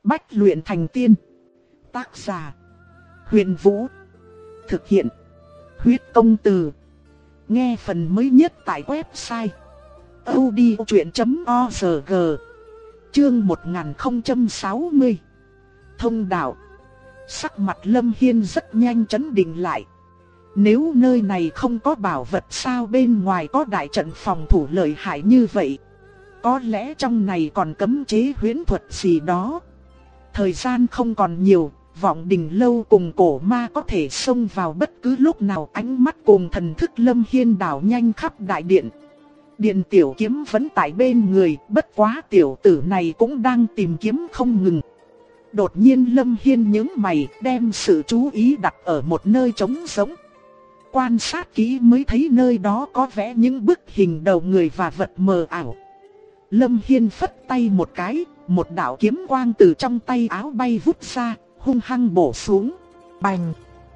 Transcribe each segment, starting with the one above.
Bách luyện thành tiên. Tác giả: Huyền Vũ. Thực hiện: Huyết Công Từ. Nghe phần mới nhất tại website audiochuyện.org. Chương 1060. Thông đạo. Sắc mặt Lâm Hiên rất nhanh trấn định lại. Nếu nơi này không có bảo vật, sao bên ngoài có đại trận phòng thủ lợi hại như vậy? Có lẽ trong này còn cấm chế huyễn thuật gì đó. Thời gian không còn nhiều, Vọng Đình Lâu cùng Cổ Ma có thể xông vào bất cứ lúc nào. Ánh mắt cùng thần thức Lâm Hiên đảo nhanh khắp đại điện. Điện Tiểu Kiếm vẫn tại bên người, bất quá tiểu tử này cũng đang tìm kiếm không ngừng. Đột nhiên Lâm Hiên nhướng mày, đem sự chú ý đặt ở một nơi trống rỗng. Quan sát kỹ mới thấy nơi đó có vẽ những bức hình đầu người và vật mờ ảo. Lâm Hiên phất tay một cái, một đạo kiếm quang từ trong tay áo bay vút ra, hung hăng bổ xuống. Bành!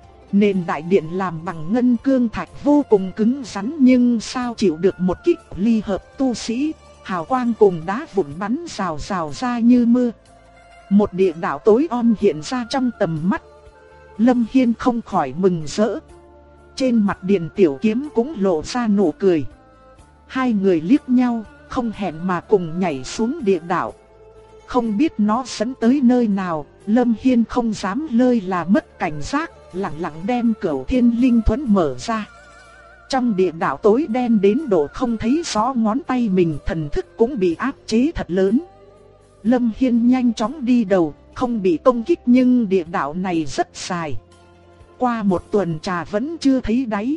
Nền đại điện làm bằng ngân cương thạch vô cùng cứng rắn, nhưng sao chịu được một kích ly hợp tu sĩ. Hào quang cùng đá vụn bắn rào rào ra như mưa. Một địa đạo tối om hiện ra trong tầm mắt. Lâm Hiên không khỏi mừng rỡ. Trên mặt Điền Tiểu Kiếm cũng lộ ra nụ cười. Hai người liếc nhau, không hẹn mà cùng nhảy xuống địa đạo. Không biết nó dẫn tới nơi nào, Lâm Hiên không dám lơi là mất cảnh giác, lặng lặng đem Cửu Thiên Linh Thuẫn mở ra. Trong địa đạo tối đen đến độ không thấy rõ ngón tay mình, thần thức cũng bị áp chế thật lớn. Lâm Hiên nhanh chóng đi đầu, không bị công kích, nhưng địa đạo này rất dài. Qua một tuần trà vẫn chưa thấy đáy.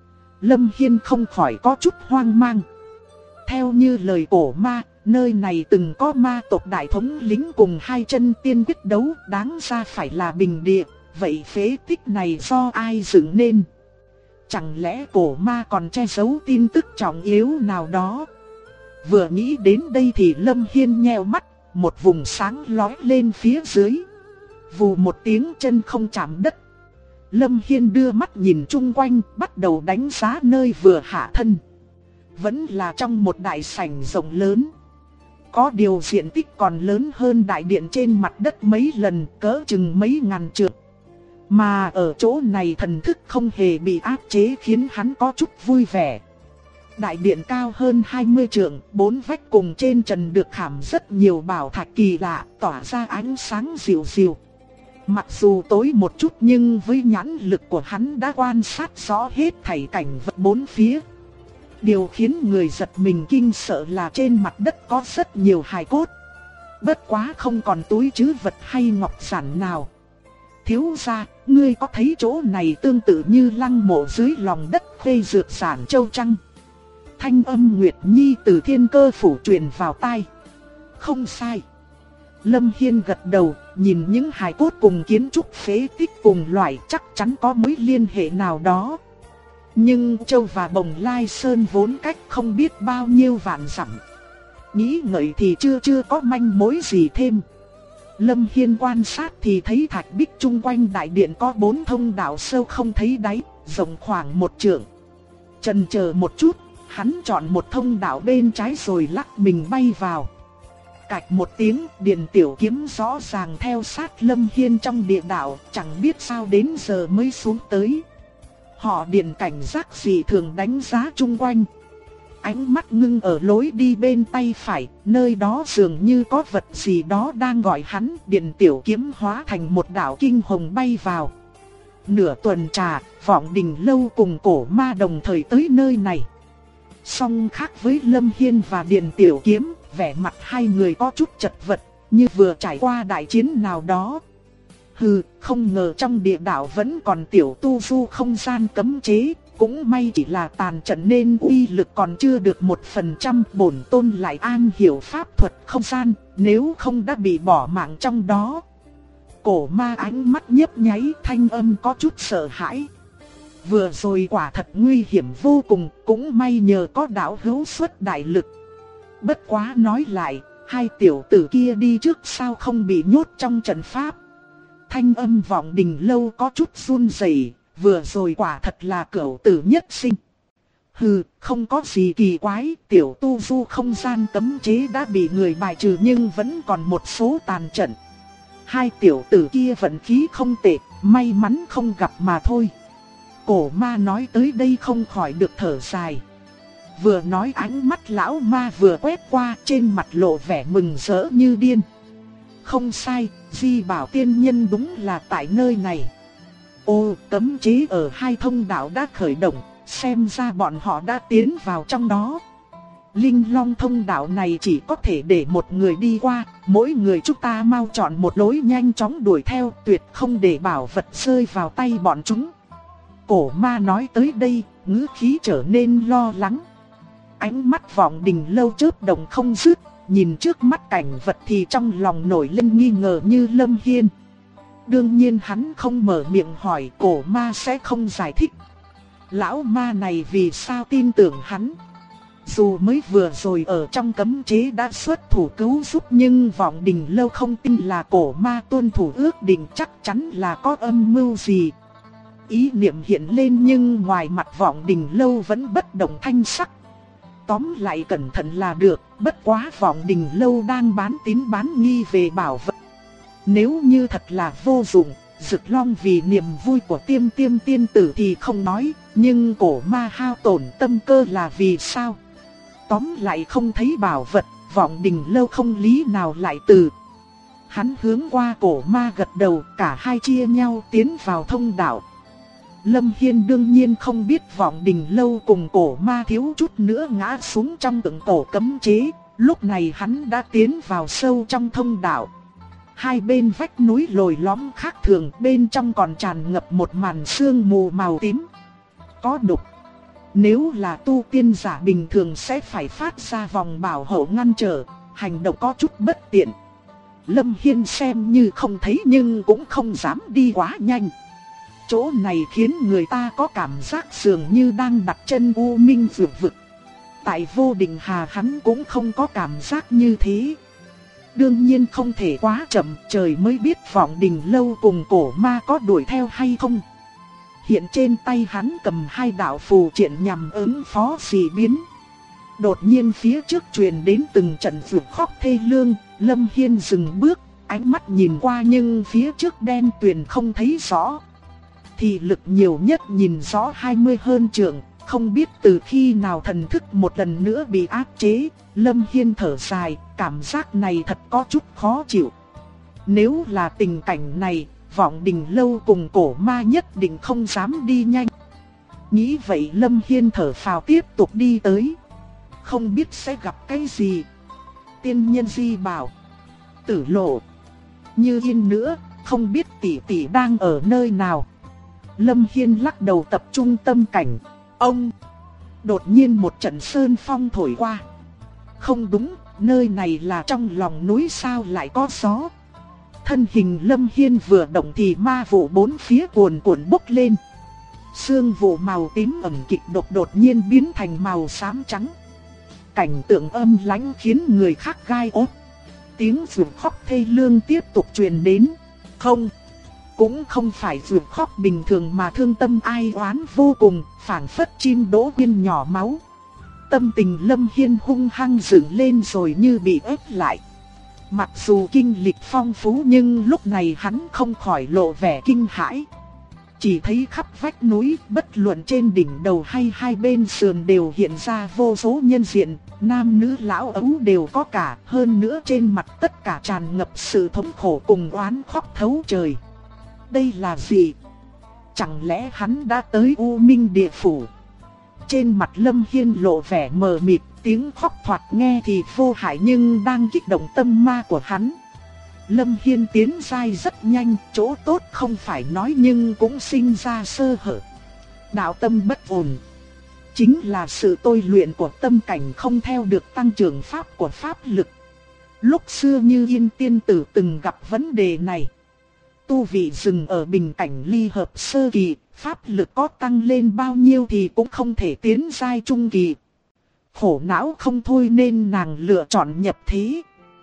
Lâm Hiên không khỏi có chút hoang mang. Theo như lời Cổ Ma, nơi này từng có ma tộc đại thống lĩnh cùng hai chân tiên quyết đấu, đáng ra phải là bình địa. Vậy phế tích này do ai dựng nên? Chẳng lẽ Cổ Ma còn che giấu tin tức trọng yếu nào đó? Vừa nghĩ đến đây thì Lâm Hiên nheo mắt, một vùng sáng lóe lên phía dưới. Vù một tiếng, chân không chạm đất. Lâm Hiên đưa mắt nhìn chung quanh, bắt đầu đánh giá nơi vừa hạ thân. Vẫn là trong một đại sảnh rộng lớn. Có điều diện tích còn lớn hơn đại điện trên mặt đất mấy lần, cỡ chừng mấy ngàn trượng. Mà ở chỗ này thần thức không hề bị áp chế, khiến hắn có chút vui vẻ. Đại điện cao hơn 20 trượng, bốn vách cùng trên trần được khảm rất nhiều bảo thạch kỳ lạ, tỏa ra ánh sáng dịu dịu. Mặc dù tối một chút nhưng với nhãn lực của hắn đã quan sát rõ hết thảy cảnh vật bốn phía. Điều khiến người giật mình kinh sợ là trên mặt đất có rất nhiều hài cốt. Bất quá không còn túi trữ vật hay ngọc giản nào. Thiếu gia, ngươi có thấy chỗ này tương tự như lăng mộ dưới lòng đất Khê Dược Giản Châu chăng? Thanh âm Nguyệt Nhi từ Thiên Cơ phủ truyền vào tai. Không sai. Lâm Hiên gật đầu, nhìn những hài cốt cùng kiến trúc phế tích cùng loại, chắc chắn có mối liên hệ nào đó. Nhưng Châu và Bồng Lai Sơn vốn cách không biết bao nhiêu vạn dặm. Nghĩ ngợi thì chưa có manh mối gì thêm. Lâm Hiên quan sát thì thấy thạch bích chung quanh đại điện có 4 thông đạo sâu không thấy đáy, rộng khoảng 1 trượng. Chần chờ một chút, hắn chọn một thông đạo bên trái rồi lắc mình bay vào. Cạch một tiếng, Điền Tiểu Kiếm rõ ràng theo sát Lâm Hiên trong địa đạo, chẳng biết sao đến giờ mới xuống tới. Họ Điền cảnh giác gì thường đánh giá chung quanh. Ánh mắt ngưng ở lối đi bên tay phải, nơi đó dường như có vật gì đó đang gọi hắn. Điền Tiểu Kiếm hóa thành một đạo kinh hồng bay vào. Nửa tuần trà, Vọng Đình Lâu cùng Cổ Ma đồng thời tới nơi này. Song khác với Lâm Hiên và Điền Tiểu Kiếm, vẻ mặt hai người có chút chật vật, như vừa trải qua đại chiến nào đó. Hừ, không ngờ trong địa đạo vẫn còn tiểu tu du không gian cấm chế, cũng may chỉ là tàn trận nên uy lực còn chưa được 1%. Bổn tôn lại an hiểu pháp thuật không gian, nếu không đã bị bỏ mạng trong đó. Cổ Ma ánh mắt nhấp nháy, thanh âm có chút sợ hãi. Vừa rồi quả thật nguy hiểm vô cùng, cũng may nhờ có đạo hữu xuất đại lực. Bất quá nói lại, hai tiểu tử kia đi trước sao không bị nhốt trong trận pháp. Thanh âm Vọng Đình Lâu có chút run rẩy, vừa rồi quả thật là cửu tử nhất sinh. Hừ, không có gì kỳ quái, tiểu tu du không gian cấm chế đã bị người bài trừ nhưng vẫn còn một số tàn trận. Hai tiểu tử kia vận khí không tệ, may mắn không gặp mà thôi. Cổ ma nói tới đây không khỏi được thở dài. Vừa nói ánh mắt lão ma vừa quét qua, trên mặt lộ vẻ mừng rỡ như điên. Không sai, Di Bảo tiên nhân đúng là tại nơi này. Ô, cấm chế ở hai thông đạo đã khởi động, xem ra bọn họ đã tiến vào trong đó. Linh Long thông đạo này chỉ có thể để một người đi qua, mỗi người chúng ta mau chọn một lối nhanh chóng đuổi theo, tuyệt không để bảo vật rơi vào tay bọn chúng. Cổ ma nói tới đây, ngữ khí trở nên lo lắng. Ánh mắt Vọng Đình Lâu chớp động không dứt, nhìn trước mắt cảnh vật thì trong lòng nổi lên nghi ngờ như Lâm Hiên. Đương nhiên hắn không mở miệng hỏi, cổ ma sẽ không giải thích. Lão ma này vì sao tin tưởng hắn? Dù mới vừa rồi ở trong cấm chế đã xuất thủ cứu giúp, nhưng Vọng Đình Lâu không tin là cổ ma tuân thủ ước định, chắc chắn là có âm mưu gì. Ý niệm hiện lên nhưng ngoài mặt Vọng Đình Lâu vẫn bất động thanh sắc. Tóm lại cẩn thận là được, bất quá Vọng Đình Lâu đang bán tín bán nghi về bảo vật. Nếu như thật là vô dụng, Dực Long vì niềm vui của Tiêm Tiêm tiên tử thì không nói, nhưng cổ ma hao tổn tâm cơ là vì sao? Tóm lại không thấy bảo vật, Vọng Đình Lâu không lý nào lại từ. Hắn hướng qua cổ ma gật đầu, cả hai chia nhau tiến vào thông đạo. Lâm Hiên đương nhiên không biết Vọng Đình Lâu cùng cổ ma thiếu chút nữa ngã xuống trong tượng cổ cấm chế. Lúc này hắn đã tiến vào sâu trong thông đạo. Hai bên vách núi lồi lõm khác thường, bên trong còn tràn ngập một màn sương mù màu tím. Có độc. Nếu là tu tiên giả bình thường sẽ phải phát ra vòng bảo hộ ngăn trở, hành động có chút bất tiện. Lâm Hiên xem như không thấy nhưng cũng không dám đi quá nhanh. Chỗ này khiến người ta có cảm giác dường như đang đặt chân u minh vượt vực. Tại Vô Định Hà hắn cũng không có cảm giác như thế. Đương nhiên không thể quá chậm, trời mới biết Vọng Đình Lâu cùng cổ ma có đuổi theo hay không. Hiện trên tay hắn cầm hai đạo phù triện nhằm ứng phó dị biến. Đột nhiên phía trước truyền đến từng trận vượt khóc thê lương, Lâm Hiên dừng bước, ánh mắt nhìn qua nhưng phía trước đen tuyền không thấy rõ. Thì lực nhiều nhất nhìn rõ 20 hơn trượng, không biết từ khi nào thần thức một lần nữa bị áp chế. Lâm Hiên thở dài, cảm giác này thật có chút khó chịu. Nếu là tình cảnh này, Vọng Đình Lâu cùng cổ ma nhất định không dám đi nhanh. Nghĩ vậy Lâm Hiên thở phào tiếp tục đi tới. Không biết sẽ gặp cái gì. Tiên nhân Di Bảo, Tử Lộ, Như Yên nữa, không biết tỷ tỷ đang ở nơi nào. Lâm Hiên lắc đầu tập trung tâm cảnh. Ông! Đột nhiên một trận sơn phong thổi qua. Không đúng, nơi này là trong lòng núi sao lại có gió. Thân hình Lâm Hiên vừa động thì ma vụ bốn phía cuồn cuộn bốc lên. Sương vụ màu tím ẩm kịch đột nhiên biến thành màu xám trắng. Cảnh tượng âm lãnh khiến người khác gai ốt. Tiếng ruột khóc thê lương tiếp tục truyền đến. Không, cũng không phải ruột khóc bình thường mà thương tâm ai oán vô cùng, phảng phất chim đỗ quyên nhỏ máu. Tâm tình Lâm Hiên hung hăng dựng lên rồi như bị ép lại. Mặc dù kinh lịch phong phú nhưng lúc này hắn không khỏi lộ vẻ kinh hãi. Chỉ thấy khắp vách núi, bất luận trên đỉnh đầu hay hai bên sườn đều hiện ra vô số nhân diện, nam nữ lão ấu đều có cả, hơn nữa trên mặt tất cả tràn ngập sự thống khổ cùng oán khóc thấu trời. Đây là gì? Chẳng lẽ hắn đã tới U Minh Địa Phủ? Trên mặt Lâm Hiên lộ vẻ mờ mịt, tiếng khóc thoạt nghe thì vô hại nhưng đang kích động tâm ma của hắn. Lâm Hiên tiến dai rất nhanh, chỗ tốt không phải nói nhưng cũng sinh ra sơ hở. Đạo tâm bất ổn, chính là sự tôi luyện của tâm cảnh không theo được tăng trưởng pháp của pháp lực. Lúc xưa Như Yên tiên tử từng gặp vấn đề này. Tu vị dừng ở bình cảnh ly hợp sơ kỳ, pháp lực có tăng lên bao nhiêu thì cũng không thể tiến giai trung kỳ. Khổ não không thôi nên nàng lựa chọn nhập thế.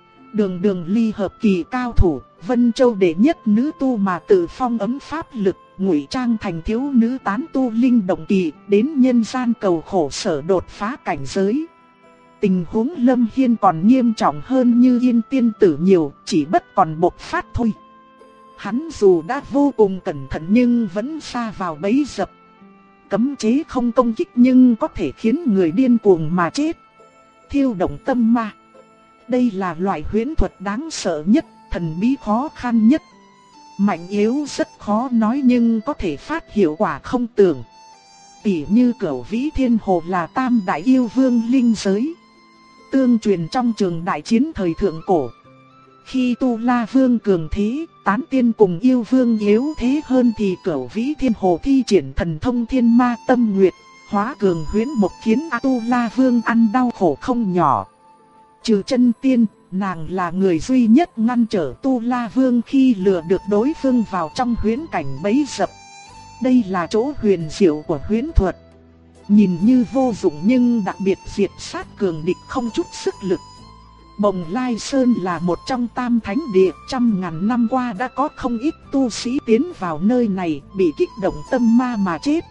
Đường ly hợp kỳ cao thủ, Vân Châu đệ nhất nữ tu mà tự phong ấm pháp lực, ngụy trang thành thiếu nữ tán tu linh động kỳ, đến nhân gian cầu khổ sở đột phá cảnh giới. Tình huống Lâm Hiên còn nghiêm trọng hơn Như Yên tiên tử nhiều, chỉ bất còn bộc phát thôi. Hắn dù đã vô cùng cẩn thận nhưng vẫn sa vào bẫy dập. Cấm chế không công kích nhưng có thể khiến người điên cuồng mà chết. Thiêu động tâm ma. Đây là loại huyễn thuật đáng sợ nhất, thần bí khó khăn nhất. Mạnh yếu rất khó nói nhưng có thể phát hiệu quả không tưởng. Tỉ như Cửu Vĩ Thiên Hồ là tam đại yêu vương linh giới, tương truyền trong trường đại chiến thời thượng cổ. Khi Tu La Vương cường thế, tán tiên cùng yêu vương yếu thế hơn thì Cửu Vĩ Thiên Hồ thi triển thần thông Thiên Ma Tâm Nguyệt, hóa cường huyễn mộc khiến Tu La Vương ăn đau khổ không nhỏ. Trừ chân tiên, nàng là người duy nhất ngăn trở Tu La Vương khi lừa được đối phương vào trong huyễn cảnh bẫy dập. Đây là chỗ huyền diệu của huyễn thuật. Nhìn như vô dụng nhưng đặc biệt diệt sát cường địch không chút sức lực. Bồng Lai Sơn là một trong tam thánh địa, trăm ngàn năm qua đã có không ít tu sĩ tiến vào nơi này bị kích động tâm ma mà chết.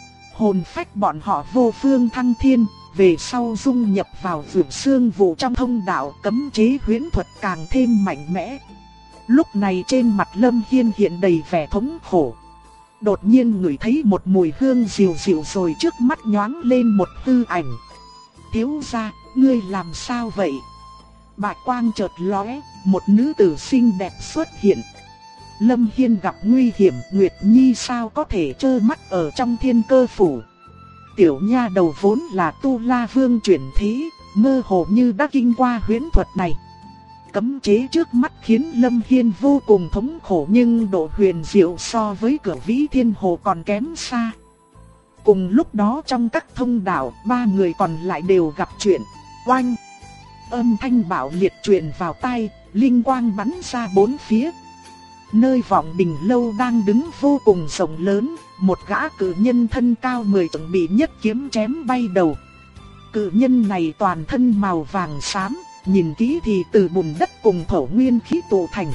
Hồn phách bọn họ vô phương thăng thiên, về sau dung nhập vào vượt xương vụ trong thông đạo, cấm chế huyễn thuật càng thêm mạnh mẽ. Lúc này trên mặt Lâm Hiên hiện đầy vẻ thống khổ. Đột nhiên ngửi thấy một mùi hương dịu dịu rồi trước mắt nhoáng lên một hư ảnh. Thiếu gia, ngươi làm sao vậy? Bạch quang chợt lóe, một nữ tử xinh đẹp xuất hiện. Lâm Hiên gặp nguy hiểm, Nguyệt Nhi sao có thể trơ mắt ở trong Thiên Cơ phủ. Tiểu nha đầu vốn là Tu La Vương chuyển thế, mơ hồ như đã kinh qua huyễn thuật này. Cấm chế trước mắt khiến Lâm Hiên vô cùng thống khổ nhưng độ huyền diệu so với Cửu Vĩ Thiên Hồ còn kém xa. Cùng lúc đó trong các thông đạo, ba người còn lại đều gặp chuyện. Oanh! Âm thanh bạo liệt truyền vào tai, linh quang bắn ra bốn phía. Nơi Vọng Đình Lâu đang đứng vô cùng rộng lớn, một gã cự nhân thân cao 10 trượng bị nhất kiếm chém bay đầu. Cự nhân này toàn thân màu vàng xám, nhìn kỹ thì từ bùn đất cùng thổ nguyên khí tụ thành.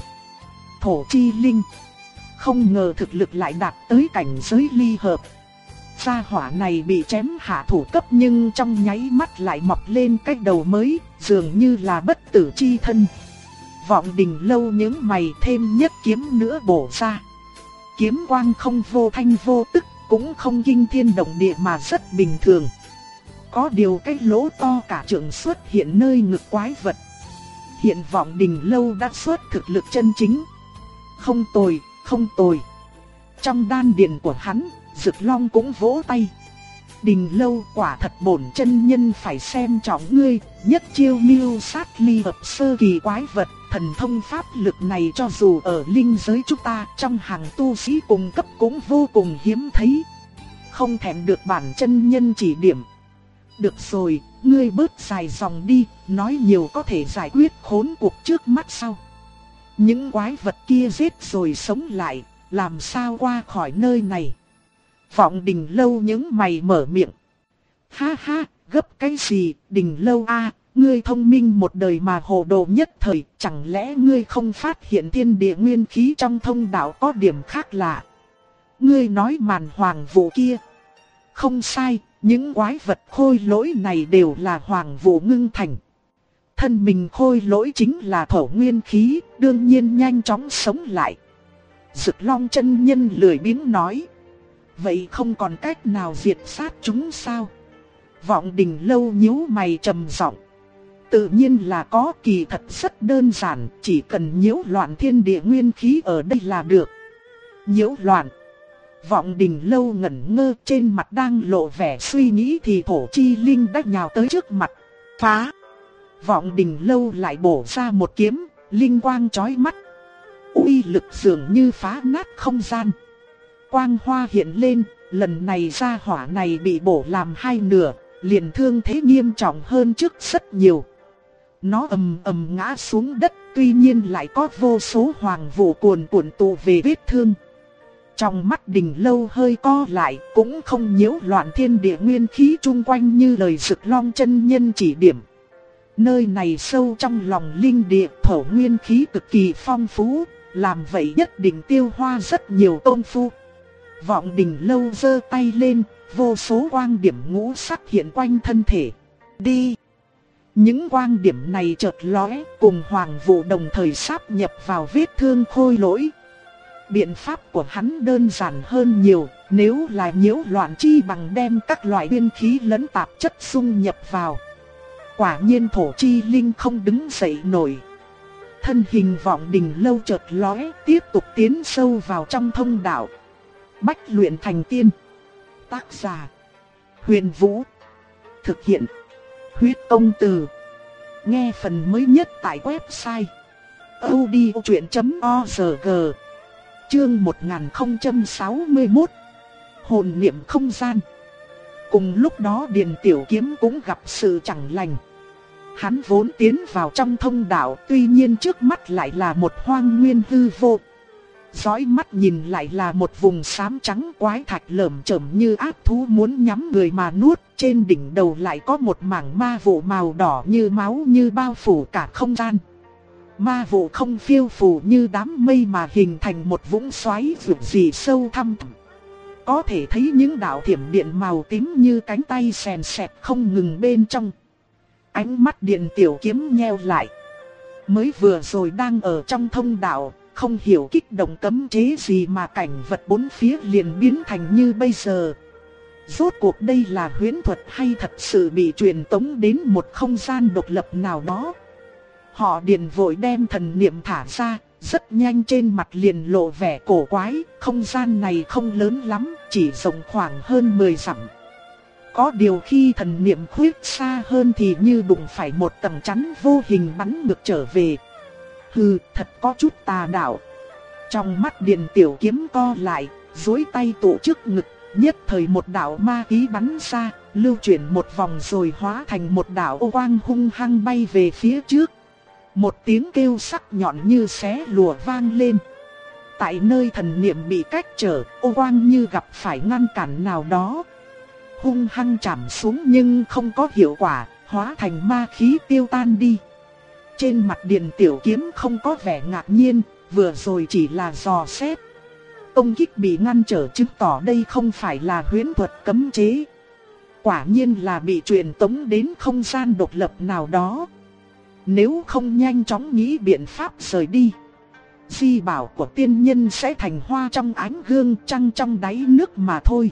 Thổ chi linh. Không ngờ thực lực lại đạt tới cảnh giới ly hợp. Gia hỏa này bị chém hạ thủ cấp nhưng trong nháy mắt lại mọc lên cái đầu mới, dường như là bất tử chi thân. Vọng Đình Lâu những mày thêm nhất kiếm nữa bổ ra. Kiếm quang không vô thanh vô tức, cũng không kinh thiên động địa mà rất bình thường. Có điều cái lỗ to cả trượng xuất hiện nơi ngực quái vật. Hiện Vọng Đình Lâu đã xuất thực lực chân chính. Không tồi, không tồi. Trong đan điền của hắn, Dực Long cũng vỗ tay. Đình Lâu, quả thật bổn chân nhân phải xem trọng ngươi, nhất chiêu mưu sát ly hợp sơ kỳ quái vật. Thần thông pháp lực này cho dù ở linh giới chúng ta, trong hàng tu sĩ cùng cấp cũng vô cùng hiếm thấy. Không thèm được bản chân nhân chỉ điểm. Được rồi, ngươi bớt dài dòng đi, nói nhiều có thể giải quyết khốn cuộc trước mắt sau. Những quái vật kia giết rồi sống lại, làm sao qua khỏi nơi này? Vọng Đình Lâu những mày mở miệng. Ha ha, gấp cái gì, Đình Lâu a, ngươi thông minh một đời mà hồ đồ nhất thời, chẳng lẽ ngươi không phát hiện thiên địa nguyên khí trong thông đạo có điểm khác lạ? Ngươi nói màn hoàng vụ kia. Không sai, những quái vật khôi lỗi này đều là hoàng vụ ngưng thành. Thân mình khôi lỗi chính là thổ nguyên khí, đương nhiên nhanh chóng sống lại. Dực Long chân nhân lười biếng nói. Vậy không còn cách nào diệt sát chúng sao? Vọng Đình Lâu nhíu mày trầm giọng. Tự nhiên là có, kỳ thật rất đơn giản, chỉ cần nhiễu loạn thiên địa nguyên khí ở đây là được. Nhiễu loạn. Vọng Đình Lâu ngẩn ngơ, trên mặt đang lộ vẻ suy nghĩ thì thổ chi linh đã nhào tới trước mặt. Phá. Vọng Đình Lâu lại bổ ra một kiếm, linh quang chói mắt. Uy lực dường như phá nát không gian. Quang hoa hiện lên, lần này gia hỏa này bị bổ làm hai nửa, liền thương thế nghiêm trọng hơn trước rất nhiều. Nó ầm ầm ngã xuống đất, tuy nhiên lại có vô số hoàng vụ cuồn cuộn tụ về vết thương. Trong mắt Đình Lâu hơi co lại, cũng không nhiễu loạn thiên địa nguyên khí chung quanh như lời Dực Long chân nhân chỉ điểm. Nơi này sâu trong lòng linh địa, thổ nguyên khí cực kỳ phong phú, làm vậy nhất định tiêu hoa rất nhiều công phu. Vọng Đình Lâu giơ tay lên, vô số quang điểm ngũ sắc hiện quanh thân thể. Đi! Những quang điểm này chợt lóe, cùng hoàng vụ đồng thời sáp nhập vào vết thương khôi lỗi. Biện pháp của hắn đơn giản hơn nhiều, nếu là nhiễu loạn chi bằng đem các loại nguyên khí lẫn tạp chất xung nhập vào. Quả nhiên thổ chi linh không đứng dậy nổi. Thân hình Vọng Đình Lâu chợt lóe, tiếp tục tiến sâu vào trong thông đạo. Bách luyện thành tiên. Tác giả: Huyền Vũ. Thực hiện: Huyết Công Từ. Nghe phần mới nhất tại website audiochuyện.org. Chương 1061. Hồn niệm không gian. Cùng lúc đó Điền Tiểu Kiếm cũng gặp sự chẳng lành. Hắn vốn tiến vào trong thông đạo, tuy nhiên trước mắt lại là một hoang nguyên hư vô. Dõi mắt nhìn lại là một vùng xám trắng quái thạch lởm chởm như ác thú muốn nhắm người mà nuốt. Trên đỉnh đầu lại có một mảng ma vụ màu đỏ như máu như bao phủ cả không gian. Ma vụ không phiêu phù như đám mây mà hình thành một vũng xoáy vượt gì sâu thăm thẳm. Có thể thấy những đạo thiểm điện màu tím như cánh tay sèn sẹt không ngừng bên trong. Ánh mắt Điền Tiểu Kiếm nheo lại. Mới vừa rồi đang ở trong thông đạo, không hiểu kích động cấm chế gì mà cảnh vật bốn phía liền biến thành như bây giờ. Rốt cuộc đây là huyễn thuật hay thật sự bị truyền tống đến một không gian độc lập nào đó? Họ Điền vội đem thần niệm thả ra, rất nhanh trên mặt liền lộ vẻ cổ quái. Không gian này không lớn lắm, chỉ rộng khoảng hơn 10 dặm. Có điều khi thần niệm khuyết xa hơn thì như đụng phải một tầng chắn vô hình bắn ngược trở về. Hừ, thật có chút tà đạo. Trong mắt Điền Tiểu Kiếm co lại, duỗi tay tụ trước ngực, nhất thời một đạo ma khí bắn ra, lưu chuyển một vòng rồi hóa thành một đạo ô quang hung hăng bay về phía trước. Một tiếng kêu sắc nhọn như xé lùa vang lên. Tại nơi thần niệm bị cách trở, ô quang như gặp phải ngăn cản nào đó. Hung hăng chạm xuống nhưng không có hiệu quả, hóa thành ma khí tiêu tan đi. Trên mặt Điền Tiểu Kiếm không có vẻ ngạc nhiên, vừa rồi chỉ là dò xét. Công kích bị ngăn trở chứng tỏ đây không phải là huyễn thuật cấm chế. Quả nhiên là bị truyền tống đến không gian độc lập nào đó. Nếu không nhanh chóng nghĩ biện pháp rời đi, di bảo của tiên nhân sẽ thành hoa trong ánh gương, trăng trong đáy nước mà thôi.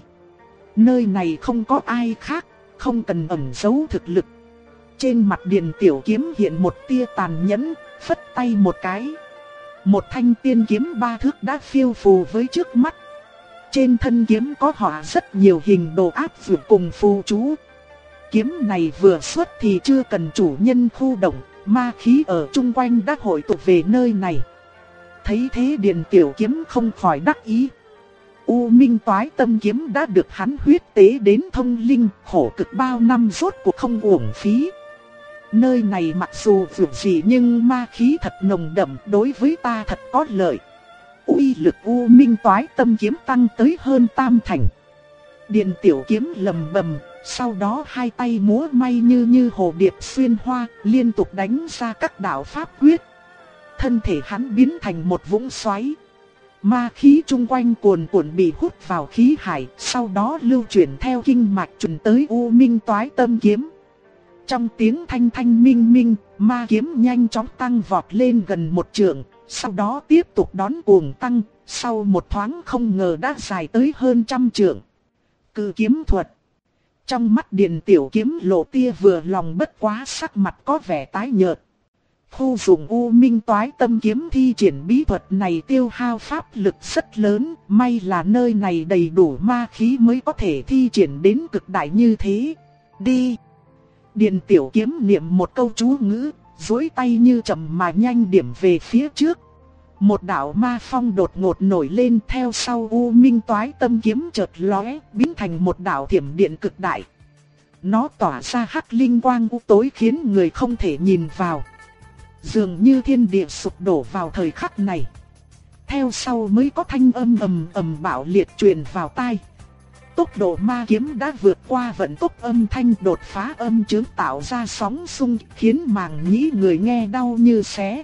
Nơi này không có ai khác, không cần ẩn giấu thực lực. Trên mặt Điền Tiểu Kiếm hiện một tia tàn nhẫn, phất tay một cái. Một thanh tiên kiếm 3 thước đã phiêu phù với trước mắt. Trên thân kiếm có họa rất nhiều hình đồ áp phù cùng phù chú. Kiếm này vừa xuất thì chưa cần chủ nhân khu động, ma khí ở chung quanh đã hội tụ về nơi này. Thấy thế Điền Tiểu Kiếm không khỏi đắc ý. U Minh Toái Tâm Kiếm đã được hắn huyết tế đến thông linh, khổ cực bao năm rốt cuộc không uổng phí. Nơi này mặc dù vượt dị nhưng ma khí thật nồng đậm, đối với ta thật có lợi. Uy lực U Minh Toái Tâm Kiếm tăng tới hơn tam thành. Điền Tiểu Kiếm lầm bầm, sau đó hai tay múa may như hồ điệp xuyên hoa, liên tục đánh ra các đạo pháp quyết. Thân thể hắn biến thành một vũng xoáy. Ma khí chung quanh cuồn cuộn bị hút vào khí hải, sau đó lưu chuyển theo kinh mạch truyền tới U Minh Toái Tâm Kiếm. Trong tiếng thanh thanh minh minh, ma kiếm nhanh chóng tăng vọt lên gần 1 trượng, sau đó tiếp tục đón cuồng tăng, sau một thoáng không ngờ đã dài tới hơn 100 trượng. Cự kiếm thuật. Trong mắt Điền Tiểu Kiếm lộ tia vừa lòng, bất quá sắc mặt có vẻ tái nhợt. Khu dùng U Minh Toái Tâm Kiếm thi triển bí thuật này tiêu hao pháp lực rất lớn, may là nơi này đầy đủ ma khí mới có thể thi triển đến cực đại như thế. Đi! Điền Tiểu Kiếm niệm một câu chú ngữ, duỗi tay như chậm mà nhanh điểm về phía trước. Một đạo ma phong đột ngột nổi lên, theo sau U Minh Toái Tâm Kiếm chợt lóe, biến thành một đạo thiểm điện cực đại. Nó tỏa ra hắc linh quang u tối khiến người không thể nhìn vào. Dường như thiên địa sụp đổ vào thời khắc này. Theo sau mới có thanh âm ầm ầm bạo liệt truyền vào tai. Tốc độ ma kiếm đã vượt qua vận tốc âm thanh, đột phá âm chướng tạo ra sóng xung khiến màng nhĩ người nghe đau như xé.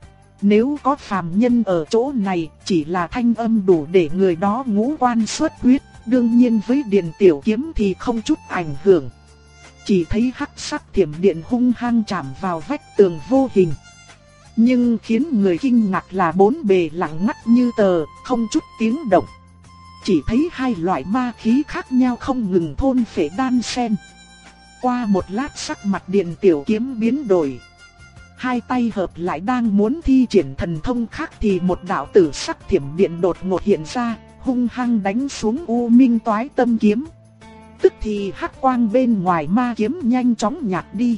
Nếu có phàm nhân ở chỗ này, chỉ là thanh âm đủ để người đó ngũ quan xuất huyết, đương nhiên với Điền Tiểu Kiếm thì không chút ảnh hưởng. Chỉ thấy hắc sắc thiểm điện hung hăng chạm vào vách tường vô hình. Nhưng khiến người kinh ngạc là bốn bề lặng ngắt như tờ, không chút tiếng động. Chỉ thấy hai loại ma khí khác nhau không ngừng thôn phệ đan xen. Qua một lát sắc mặt Điền Tiểu Kiếm biến đổi. Hai tay hợp lại đang muốn thi triển thần thông khác thì một đạo tử sắc thiểm điện đột ngột hiện ra, hung hăng đánh xuống U Minh Toái Tâm kiếm. Tức thì hắc quang bên ngoài ma kiếm nhanh chóng nhạt đi.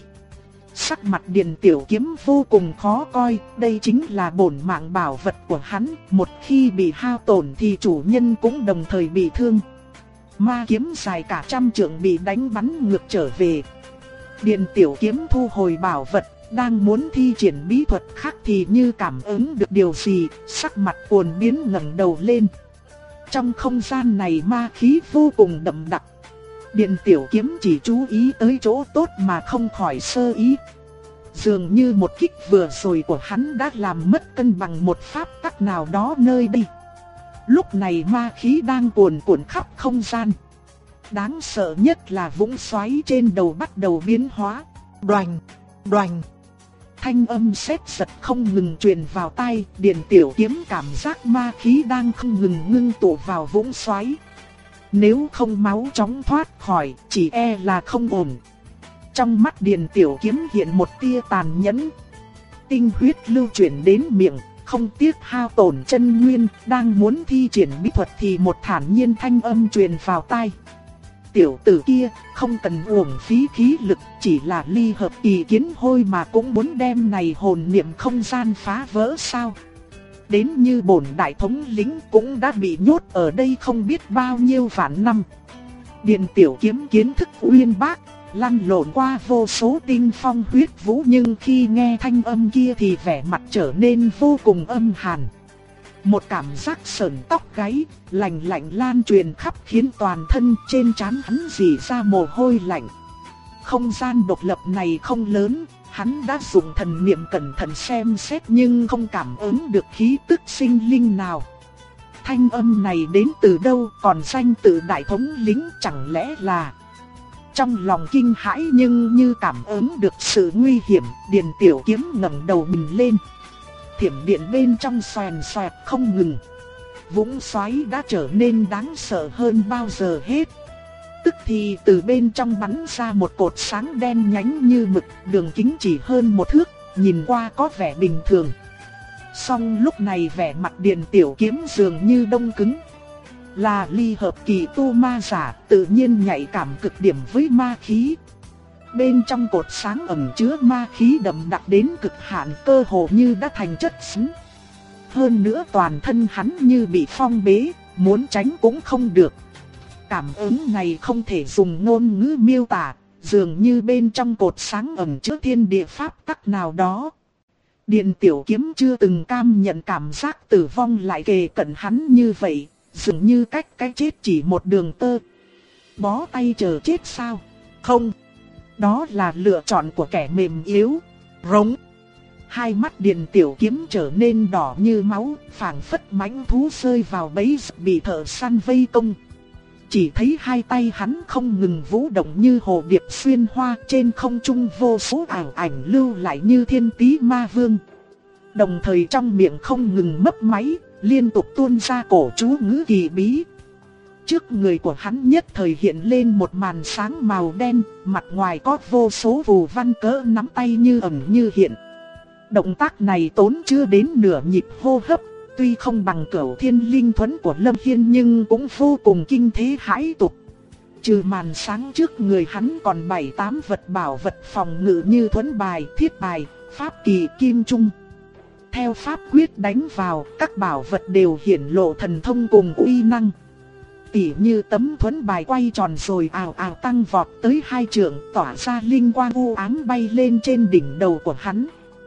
Sắc mặt Điền Tiểu Kiếm vô cùng khó coi, đây chính là bổn mạng bảo vật của hắn, một khi bị hao tổn thì chủ nhân cũng đồng thời bị thương. Ma kiếm dài cả trăm trượng bị đánh bắn ngược trở về. Điền Tiểu Kiếm thu hồi bảo vật, đang muốn thi triển bí thuật khác thì như cảm ứng được điều gì, sắc mặt cuồn biến ngẩng đầu lên. Trong không gian này ma khí vô cùng đậm đặc. Điền Tiểu Kiếm chỉ chú ý tới chỗ tốt mà không khỏi sơ ý. Dường như một kích vừa rồi của hắn đã làm mất cân bằng một pháp tắc nào đó nơi đây. Lúc này ma khí đang cuồn cuộn khắp không gian. Đáng sợ nhất là vũng xoáy trên đầu bắt đầu biến hóa. Đoành, đoành. Thanh âm sét giật không ngừng truyền vào tai, Điền Tiểu Kiếm cảm giác ma khí đang không ngừng ngưng tụ vào vũng xoáy. Nếu không máu chóng thoát khỏi, chỉ e là không ổn. Trong mắt Điền Tiểu Kiếm hiện một tia tàn nhẫn. Tinh huyết lưu chuyển đến miệng, không tiếc hao tổn chân nguyên, đang muốn thi triển bí thuật thì một thản nhiên thanh âm truyền vào tai. Tiểu tử kia, không cần uổng phí khí lực, chỉ là ly hợp kỳ kiến hôi mà cũng muốn đem này hồn niệm không gian phá vỡ sao? Đến như bổn đại thống lĩnh cũng đã bị nhốt ở đây không biết bao nhiêu vạn năm. Điền Tiểu Kiếm kiến thức uyên bác, lăn lộn qua vô số tinh phong huyết vũ, nhưng khi nghe thanh âm kia thì vẻ mặt trở nên vô cùng âm hàn. Một cảm giác sởn tóc gáy, lạnh lạnh lan truyền khắp khiến toàn thân trên trán hắn rỉ ra mồ hôi lạnh. Không gian độc lập này không lớn, hắn đã dùng thần niệm cẩn thận xem xét nhưng không cảm ứng được khí tức sinh linh nào. Thanh âm này đến từ đâu, còn danh tự đại thống lĩnh chẳng lẽ là... Trong lòng kinh hãi nhưng như cảm ứng được sự nguy hiểm, Điền Tiểu Kiếm ngẩng đầu nhìn lên. Thiểm điện bên trong xoèn xoẹt không ngừng. Vũng xoáy đã trở nên đáng sợ hơn bao giờ hết. Tức thì từ bên trong bắn ra một cột sáng đen nhánh như mực, đường kính chỉ hơn một thước, nhìn qua có vẻ bình thường. Song lúc này vẻ mặt Điền Tiểu Kiếm dường như đông cứng. Là ly hợp kỳ tu ma giả, tự nhiên nhạy cảm cực điểm với ma khí. Bên trong cột sáng ẩn chứa ma khí đậm đặc đến cực hạn, cơ hồ như đã thành chất xứng. Hơn nữa toàn thân hắn như bị phong bế, muốn tránh cũng không được. Cảm ứng này không thể dùng ngôn ngữ miêu tả, dường như bên trong cột sáng ẩn chứa thiên địa pháp tắc nào đó. Điền Tiểu Kiếm chưa từng cam nhận cảm giác tử vong lại kề cận hắn như vậy, dường như cách cái chết chỉ một đường tơ. Bó tay chờ chết sao? Không. Đó là lựa chọn của kẻ mềm yếu. Rống. Hai mắt Điền Tiểu Kiếm trở nên đỏ như máu, phảng phất mãnh thú rơi vào bẫy bị thợ săn vây công. Chỉ thấy hai tay hắn không ngừng vũ động như hồ điệp xuyên hoa, trên không trung vô số ảo ảnh lưu lại như thiên tý ma vương. Đồng thời trong miệng không ngừng mấp máy, liên tục tuôn ra cổ chú ngữ kỳ bí. Trước người của hắn nhất thời hiện lên một màn sáng màu đen, mặt ngoài có vô số phù văn cỡ nắm tay như ẩn như hiện. Động tác này tốn chưa đến nửa nhịp hô hấp, tuy không bằng Cửu Thiên Linh Thuẫn của Lâm Hiên nhưng cũng vô cùng kinh thế hãi tục. Trừ màn sáng trước người hắn còn 7-8 vật bảo vật phòng ngự như thuẫn bài, thiết bài, pháp kỳ, kim trung. Theo pháp quyết đánh vào, các bảo vật đều hiển lộ thần thông cùng uy năng. Tỉ như tấm thuẫn bài quay tròn rồi ào ào tăng vọt tới 2 trượng, tỏa ra linh quang u ám bay lên trên đỉnh đầu của hắn.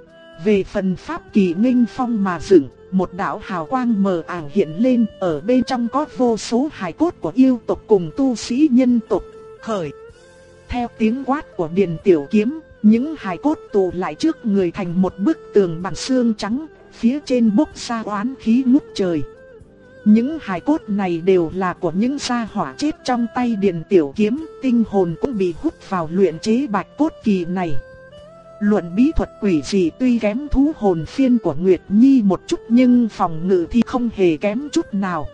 Về phần pháp kỳ nghênh phong mà dựng, một đạo hào quang mờ ảo hiện lên, ở bên trong có vô số hài cốt của yêu tộc cùng tu sĩ nhân tộc. Khởi. Theo tiếng quát của Điền Tiểu Kiếm, những hài cốt tụ lại trước người thành một bức tường bằng xương trắng, phía trên bốc ra oán khí ngút trời. Những hài cốt này đều là của những gia hỏa chết trong tay Điền Tiểu Kiếm, tinh hồn cũng bị hút vào luyện chế bạch cốt kỳ này. Luận bí thuật quỷ dị tuy kém thú hồn phiên của Nguyệt Nhi một chút nhưng phòng ngự thì không hề kém chút nào.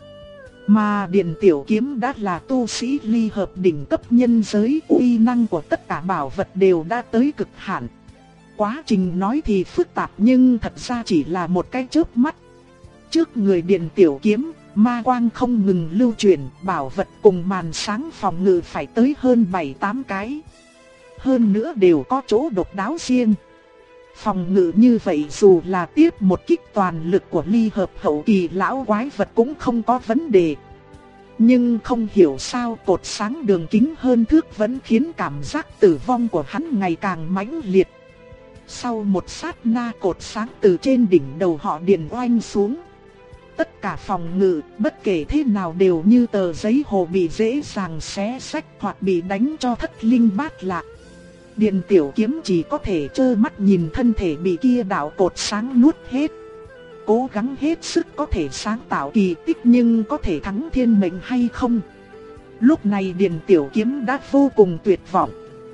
Mà Điện Tiểu Kiếm đã là tu sĩ ly hợp đỉnh cấp nhân giới, uy năng của tất cả bảo vật đều đã tới cực hạn. Quá trình nói thì phức tạp nhưng thật ra chỉ là một cái chớp mắt. Trước người Điện Tiểu Kiếm, ma quang không ngừng lưu chuyển, bảo vật cùng màn sáng phòng ngự phải tới hơn 7-8 cái. Hơn nữa đều có chỗ độc đáo riêng. Phòng ngự như vậy dù là tiếp một kích toàn lực của ly hợp hậu kỳ lão quái vật cũng không có vấn đề. Nhưng không hiểu sao cột sáng đường kính hơn thước vẫn khiến cảm giác tử vong của hắn ngày càng mãnh liệt. Sau một sát na cột sáng từ trên đỉnh đầu họ điện oanh xuống. Tất cả phòng ngự, bất kể thế nào đều như tờ giấy hồ bị dễ dàng xé xách hoặc bị đánh cho thất linh bát lạc. Điện Tiểu Kiếm chỉ có thể trơ mắt nhìn thân thể bị kia đạo cột sáng nuốt hết. Cố gắng hết sức có thể sáng tạo kỳ tích nhưng có thể thắng thiên mệnh hay không? Lúc này Điện Tiểu Kiếm đã vô cùng tuyệt vọng.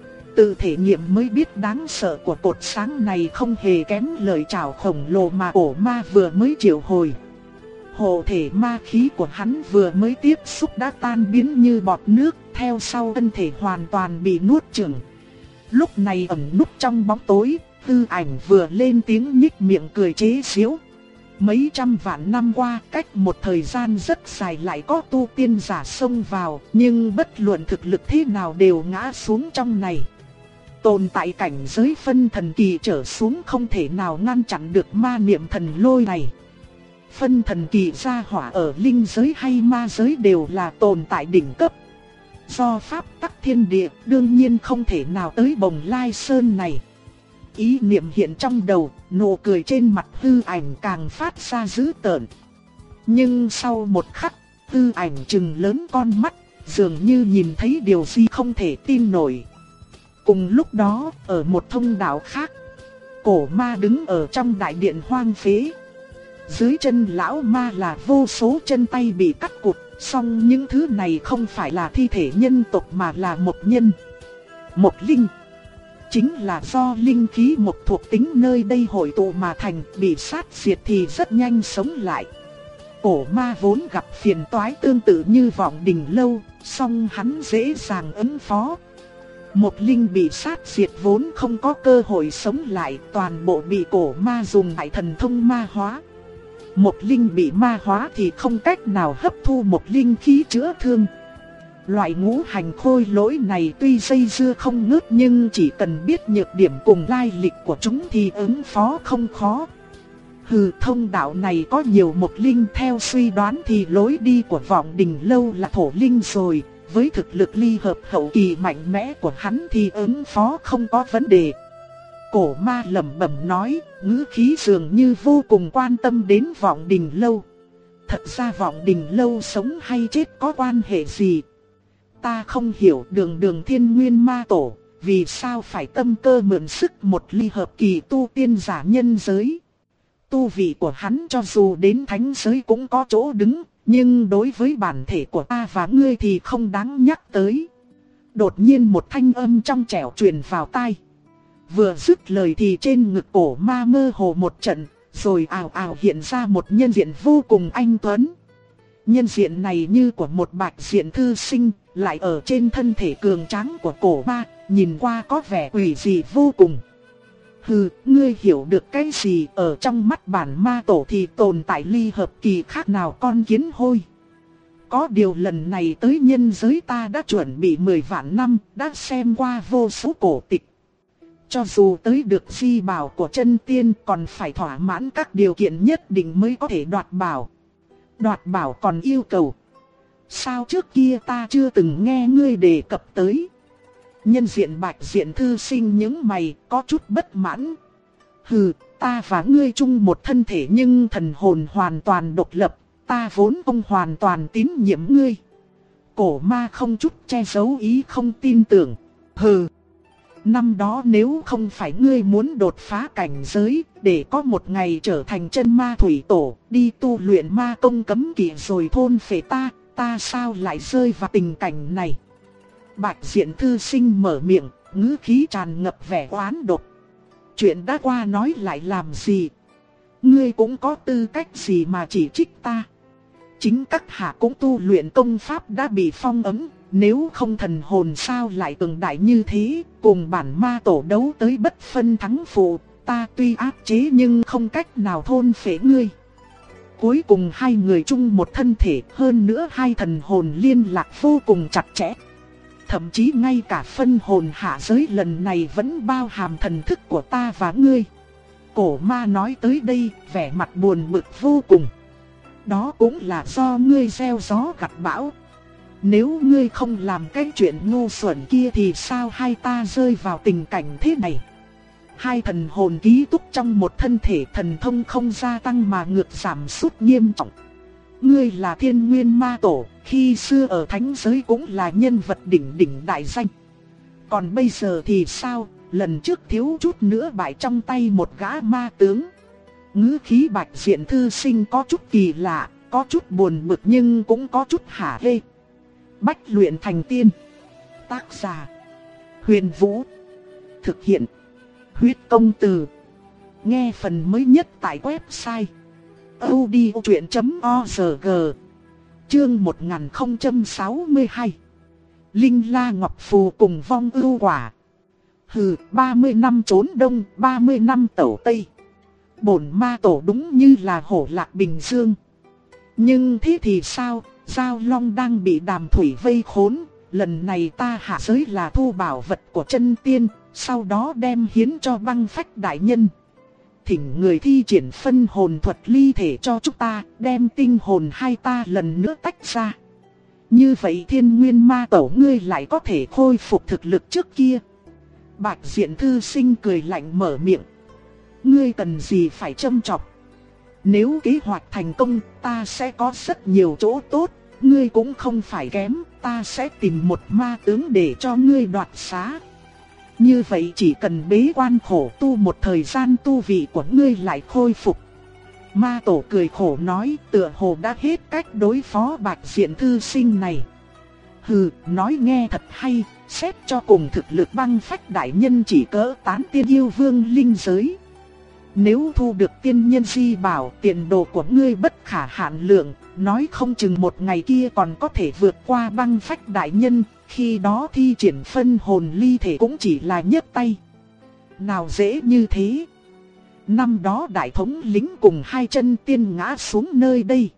Tự thể nghiệm mới biết đáng sợ của cột sáng này không hề kém lời chào khổng lồ mà cổ ma vừa mới triệu hồi. Hộ thể ma khí của hắn vừa mới tiếp xúc đã tan biến như bọt nước, theo sau thân thể hoàn toàn bị nuốt chửng. Lúc này ẩn núp trong bóng tối, Tư Ảnh vừa lên tiếng nhích miệng cười chế giễu. Mấy trăm vạn năm qua, cách một thời gian rất dài lại có tu tiên giả xông vào, nhưng bất luận thực lực thế nào đều ngã xuống trong này. Tồn tại cảnh giới phân thần kỳ trở xuống không thể nào ngăn chặn được ma niệm thần lôi này. Phân thần kỳ gia hỏa ở linh giới hay ma giới đều là tồn tại đỉnh cấp. Do pháp tắc thiên địa đương nhiên không thể nào tới Bồng Lai Sơn này. Ý niệm hiện trong đầu, nụ cười trên mặt Tư Ảnh càng phát ra dữ tợn. Nhưng sau một khắc, Tư Ảnh trừng lớn con mắt, dường như nhìn thấy điều gì không thể tin nổi. Cùng lúc đó, ở một thông đạo khác, cổ ma đứng ở trong đại điện hoang phế. Dưới chân lão ma là vô số chân tay bị cắt cụt, song những thứ này không phải là thi thể nhân tộc mà là mộc nhân. Mộc linh chính là do linh khí mộc thuộc tính nơi đây hội tụ mà thành, bị sát diệt thì rất nhanh sống lại. Cổ ma vốn gặp phiền toái tương tự như Vọng Đình Lâu, song hắn dễ dàng ứng phó. Mộc linh bị sát diệt vốn không có cơ hội sống lại, toàn bộ bị cổ ma dùng đại thần thông ma hóa. Mộc linh bị ma hóa thì không cách nào hấp thu mộc linh khí chữa thương. Loại ngũ hành khôi lỗi này tuy dây dưa không ngớt nhưng chỉ cần biết nhược điểm cùng lai lịch của chúng thì ứng phó không khó. Hừ, thông đạo này có nhiều mộc linh, theo suy đoán thì lối đi của Vọng Đình Lâu là thổ linh rồi. Với thực lực ly hợp hậu kỳ mạnh mẽ của hắn thì ứng phó không có vấn đề. Cổ ma lẩm bẩm nói, ngữ khí dường như vô cùng quan tâm đến Vọng Đình Lâu. Thật ra Vọng Đình Lâu sống hay chết có quan hệ gì? Ta không hiểu Đường Thiên Nguyên Ma Tổ, vì sao phải tâm cơ mượn sức một ly hợp kỳ tu tiên giả nhân giới. Tu vị của hắn cho dù đến thánh giới cũng có chỗ đứng, nhưng đối với bản thể của ta và ngươi thì không đáng nhắc tới. Đột nhiên một thanh âm trong trẻo truyền vào tai. Vừa dứt lời thì trên ngực cổ ma mơ hồ một trận, rồi ào ào hiện ra một nhân diện vô cùng anh tuấn. Nhân diện này như của một bạch diện thư sinh, lại ở trên thân thể cường tráng của cổ ma, nhìn qua có vẻ quỷ dị vô cùng. Hừ, ngươi hiểu được cái gì? Ở trong mắt bản ma tổ thì tồn tại ly hợp kỳ khác nào con kiến hôi. Có điều lần này tới nhân giới ta đã chuẩn bị 10 vạn năm, đã xem qua vô số cổ tịch. Cho dù tới được di bảo của chân tiên còn phải thỏa mãn các điều kiện nhất định mới có thể đoạt bảo. Đoạt bảo còn yêu cầu. Sao trước kia ta chưa từng nghe ngươi đề cập tới? Nhân diện bạch diện thư sinh những mày có chút bất mãn. Hừ, ta và ngươi chung một thân thể nhưng thần hồn hoàn toàn độc lập. Ta vốn không hoàn toàn tín nhiệm ngươi. Cổ ma không chút che giấu ý không tin tưởng. Hừ. Năm đó nếu không phải ngươi muốn đột phá cảnh giới, để có một ngày trở thành chân ma thủy tổ, đi tu luyện ma công cấm kỵ rồi thôn phệ ta sao lại rơi vào tình cảnh này? Bạch diện thư sinh mở miệng, ngữ khí tràn ngập vẻ oán độc. Chuyện đã qua nói lại làm gì? Ngươi cũng có tư cách gì mà chỉ trích ta? Chính các hạ cũng tu luyện công pháp đã bị phong ấn, nếu không thần hồn sao lại cường đại như thế, cùng bản ma tổ đấu tới bất phân thắng phụ, ta tuy áp chế nhưng không cách nào thôn phệ ngươi. Cuối cùng hai người chung một thân thể, hơn nữa hai thần hồn liên lạc vô cùng chặt chẽ. Thậm chí ngay cả phân hồn hạ giới lần này vẫn bao hàm thần thức của ta và ngươi. Cổ ma nói tới đây, vẻ mặt buồn bực vô cùng. Đó cũng là do ngươi gieo gió gặt bão. Nếu ngươi không làm cái chuyện ngu xuẩn kia thì sao hai ta rơi vào tình cảnh thế này? Hai thần hồn ký túc trong một thân thể, thần thông không gia tăng mà ngược giảm sút nghiêm trọng. Ngươi là Thiên Nguyên Ma Tổ, khi xưa ở thánh giới cũng là nhân vật đỉnh đỉnh đại danh. Còn bây giờ thì sao, lần trước thiếu chút nữa bại trong tay một gã ma tướng. Ngữ khí Bạch Diện thư sinh có chút kỳ lạ, có chút buồn bực nhưng cũng có chút hả hê. Bách luyện thành tiên. Tác giả: Huyền Vũ. Thực hiện: Huyết Công Từ. Nghe phần mới nhất tại website audiochuyện.org. Chương 1062. Linh La Ngọc Phù cùng vong ưu quả. Hừ, 30 năm trốn đông, 30 năm tẩu tây. Bổn ma tổ đúng như là hổ lạc bình dương. Nhưng thế thì sao, Giao Long đang bị Đàm Thủy vây khốn. Lần này ta hạ giới là thu bảo vật của chân tiên, sau đó đem hiến cho Băng Phách đại nhân. Thỉnh người thi triển phân hồn thuật ly thể cho chúng ta, đem tinh hồn hai ta lần nữa tách ra. Như vậy Thiên Nguyên Ma Tổ ngươi lại có thể khôi phục thực lực trước kia. Bạch Diện thư sinh cười lạnh mở miệng. Ngươi cần gì phải châm chọc? Nếu kế hoạch thành công, ta sẽ có rất nhiều chỗ tốt. Ngươi cũng không phải kém, ta sẽ tìm một ma tướng để cho ngươi đoạt xá. Như vậy chỉ cần bế quan khổ tu một thời gian, tu vị của ngươi lại khôi phục. Ma tổ cười khổ nói, tựa hồ đã hết cách đối phó Bạch Diện thư sinh này. Hừ, nói nghe thật hay, xét cho cùng thực lực Băng Phách đại nhân chỉ cỡ tán tiên yêu vương linh giới. Nếu thu được tiên nhân di bảo, tiền đồ của ngươi bất khả hạn lượng, nói không chừng một ngày kia còn có thể vượt qua Băng Phách đại nhân, khi đó thi triển phân hồn ly thể cũng chỉ là nhấc tay. Nào dễ như thế. Năm đó đại thống lĩnh cùng hai chân tiên ngã xuống nơi đây.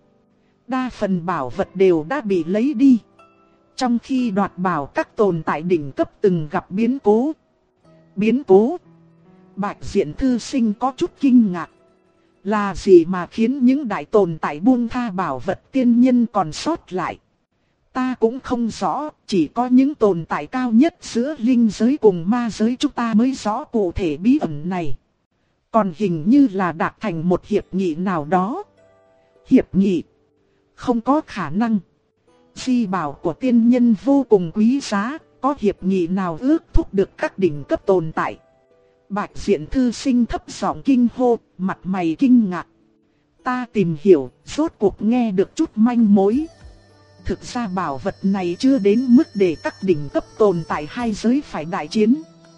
Đa phần bảo vật đều đã bị lấy đi. Trong khi đoạt bảo, các tồn tại đỉnh cấp từng gặp biến cố. Biến cố? Bạch Diện thư sinh có chút kinh ngạc. Là gì mà khiến những đại tồn tại buông tha bảo vật tiên nhân còn sót lại? Ta cũng không rõ, chỉ có những tồn tại cao nhất giữa linh giới cùng ma giới chúng ta mới rõ cụ thể bí ẩn này. Còn hình như là đạt thành một hiệp nghị nào đó. Hiệp nghị? Không có khả năng. Di bảo của tiên nhân vô cùng quý giá, có hiệp nghị nào ước thúc được các đỉnh cấp tồn tại? Bạch Diện thư sinh thấp giọng kinh hô, mặt mày kinh ngạc. Ta tìm hiểu, rốt cuộc nghe được chút manh mối. Thực ra bảo vật này chưa đến mức để các đỉnh cấp tồn tại hai giới phải đại chiến.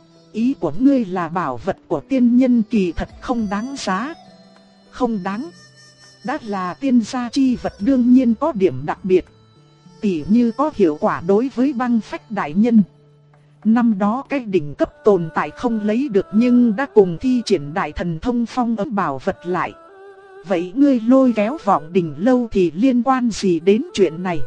Ý của ngươi là bảo vật của tiên nhân kỳ thật không đáng giá. Không đáng. Đã là tiên gia chi vật đương nhiên có điểm đặc biệt. Tỉ như có hiệu quả đối với Băng Phách đại nhân. Năm đó cái đỉnh cấp tồn tại không lấy được nhưng đã cùng thi triển đại thần thông phong ấn bảo vật lại. Vậy ngươi lôi kéo Vọng Đình lâu thì liên quan gì đến chuyện này?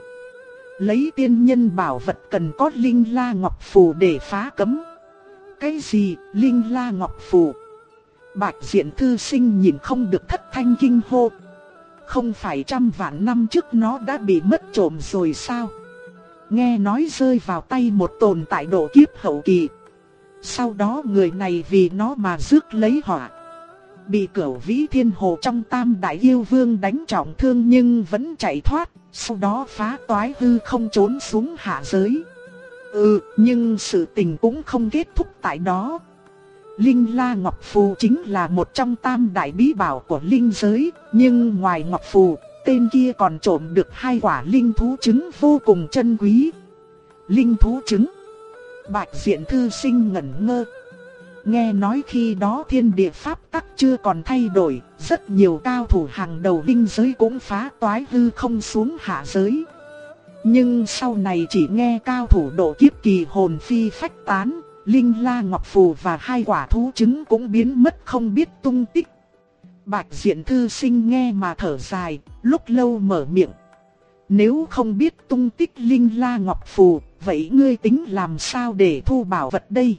Lấy tiên nhân bảo vật cần có Linh La Ngọc Phù để phá cấm. Cái gì Linh La Ngọc Phù? Bạch Diện thư sinh nhìn không được thất thanh kinh hô. Không phải trăm vạn năm trước nó đã bị mất trộm rồi sao? Nghe nói rơi vào tay một tồn tại độ kiếp hậu kỳ. Sau đó người này vì nó mà rước lấy họa. Bị Cửu Vĩ Thiên Hồ trong Tam Đại Yêu Vương đánh trọng thương nhưng vẫn chạy thoát. Sau đó phá toái hư không trốn xuống hạ giới. Nhưng sự tình cũng không kết thúc tại đó. Linh La Ngọc Phù chính là một trong tam đại bí bảo của linh giới. Nhưng ngoài Ngọc Phù, tên kia còn trộm được 2 quả linh thú trứng vô cùng chân quý. Linh thú trứng? Bạch Diện thư sinh ngẩn ngơ. Nghe nói khi đó thiên địa pháp tắc chưa còn thay đổi, rất nhiều cao thủ hàng đầu linh giới cũng phá toái hư không xuống hạ giới. Nhưng sau này chỉ nghe cao thủ độ kiếp kỳ hồn phi phách tán, Linh La Ngọc Phù và 2 quả thú trứng cũng biến mất không biết tung tích. Bạch Diện Thư Sinh nghe mà thở dài, lúc lâu mở miệng. Nếu không biết tung tích Linh La Ngọc Phù, vậy ngươi tính làm sao để thu bảo vật đây?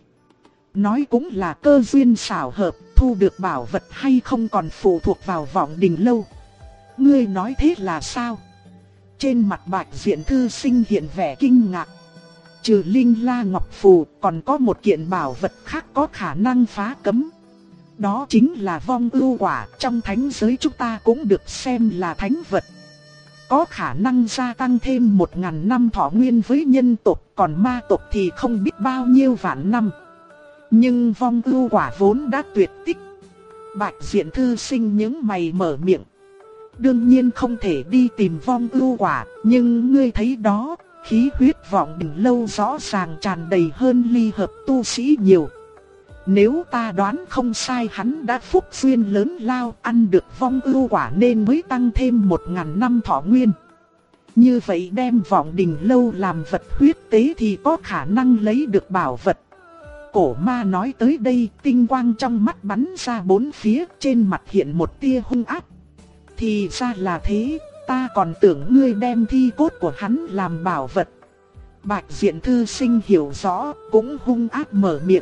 Nói cũng là cơ duyên xảo hợp, thu được bảo vật hay không còn phụ thuộc vào Vọng Đình Lâu. Ngươi nói thế là sao? Trên mặt Bạch Diện Thư Sinh hiện vẻ kinh ngạc. Trừ Linh La Ngọc Phù, còn có một kiện bảo vật khác có khả năng phá cấm. Đó chính là Vong Ưu Quả, trong thánh giới chúng ta cũng được xem là thánh vật. Có khả năng gia tăng thêm 1000 năm thọ nguyên với nhân tộc, còn ma tộc thì không biết bao nhiêu vạn năm. Nhưng Vong Ưu Quả vốn đã tuyệt tích. Bạch Diện Thư Sinh những mày mở miệng. Đương nhiên không thể đi tìm Vong Ưu Quả, nhưng ngươi thấy đó, khí huyết Vọng Đình Lâu rõ ràng tràn đầy hơn ly hợp tu sĩ nhiều. Nếu ta đoán không sai, hắn đã phúc duyên lớn lao, ăn được Vong Ưu Quả nên mới tăng thêm 1000 năm thọ nguyên. Như vậy đem Vọng Đình Lâu làm vật huyết tế thì có khả năng lấy được bảo vật. Cổ ma nói tới đây, tinh quang trong mắt bắn ra bốn phía, trên mặt hiện một tia hung ác. Thì ra là thế, ta còn tưởng ngươi đem thi cốt của hắn làm bảo vật. Bạch Diện Thư Sinh hiểu rõ, cũng hung ác mở miệng.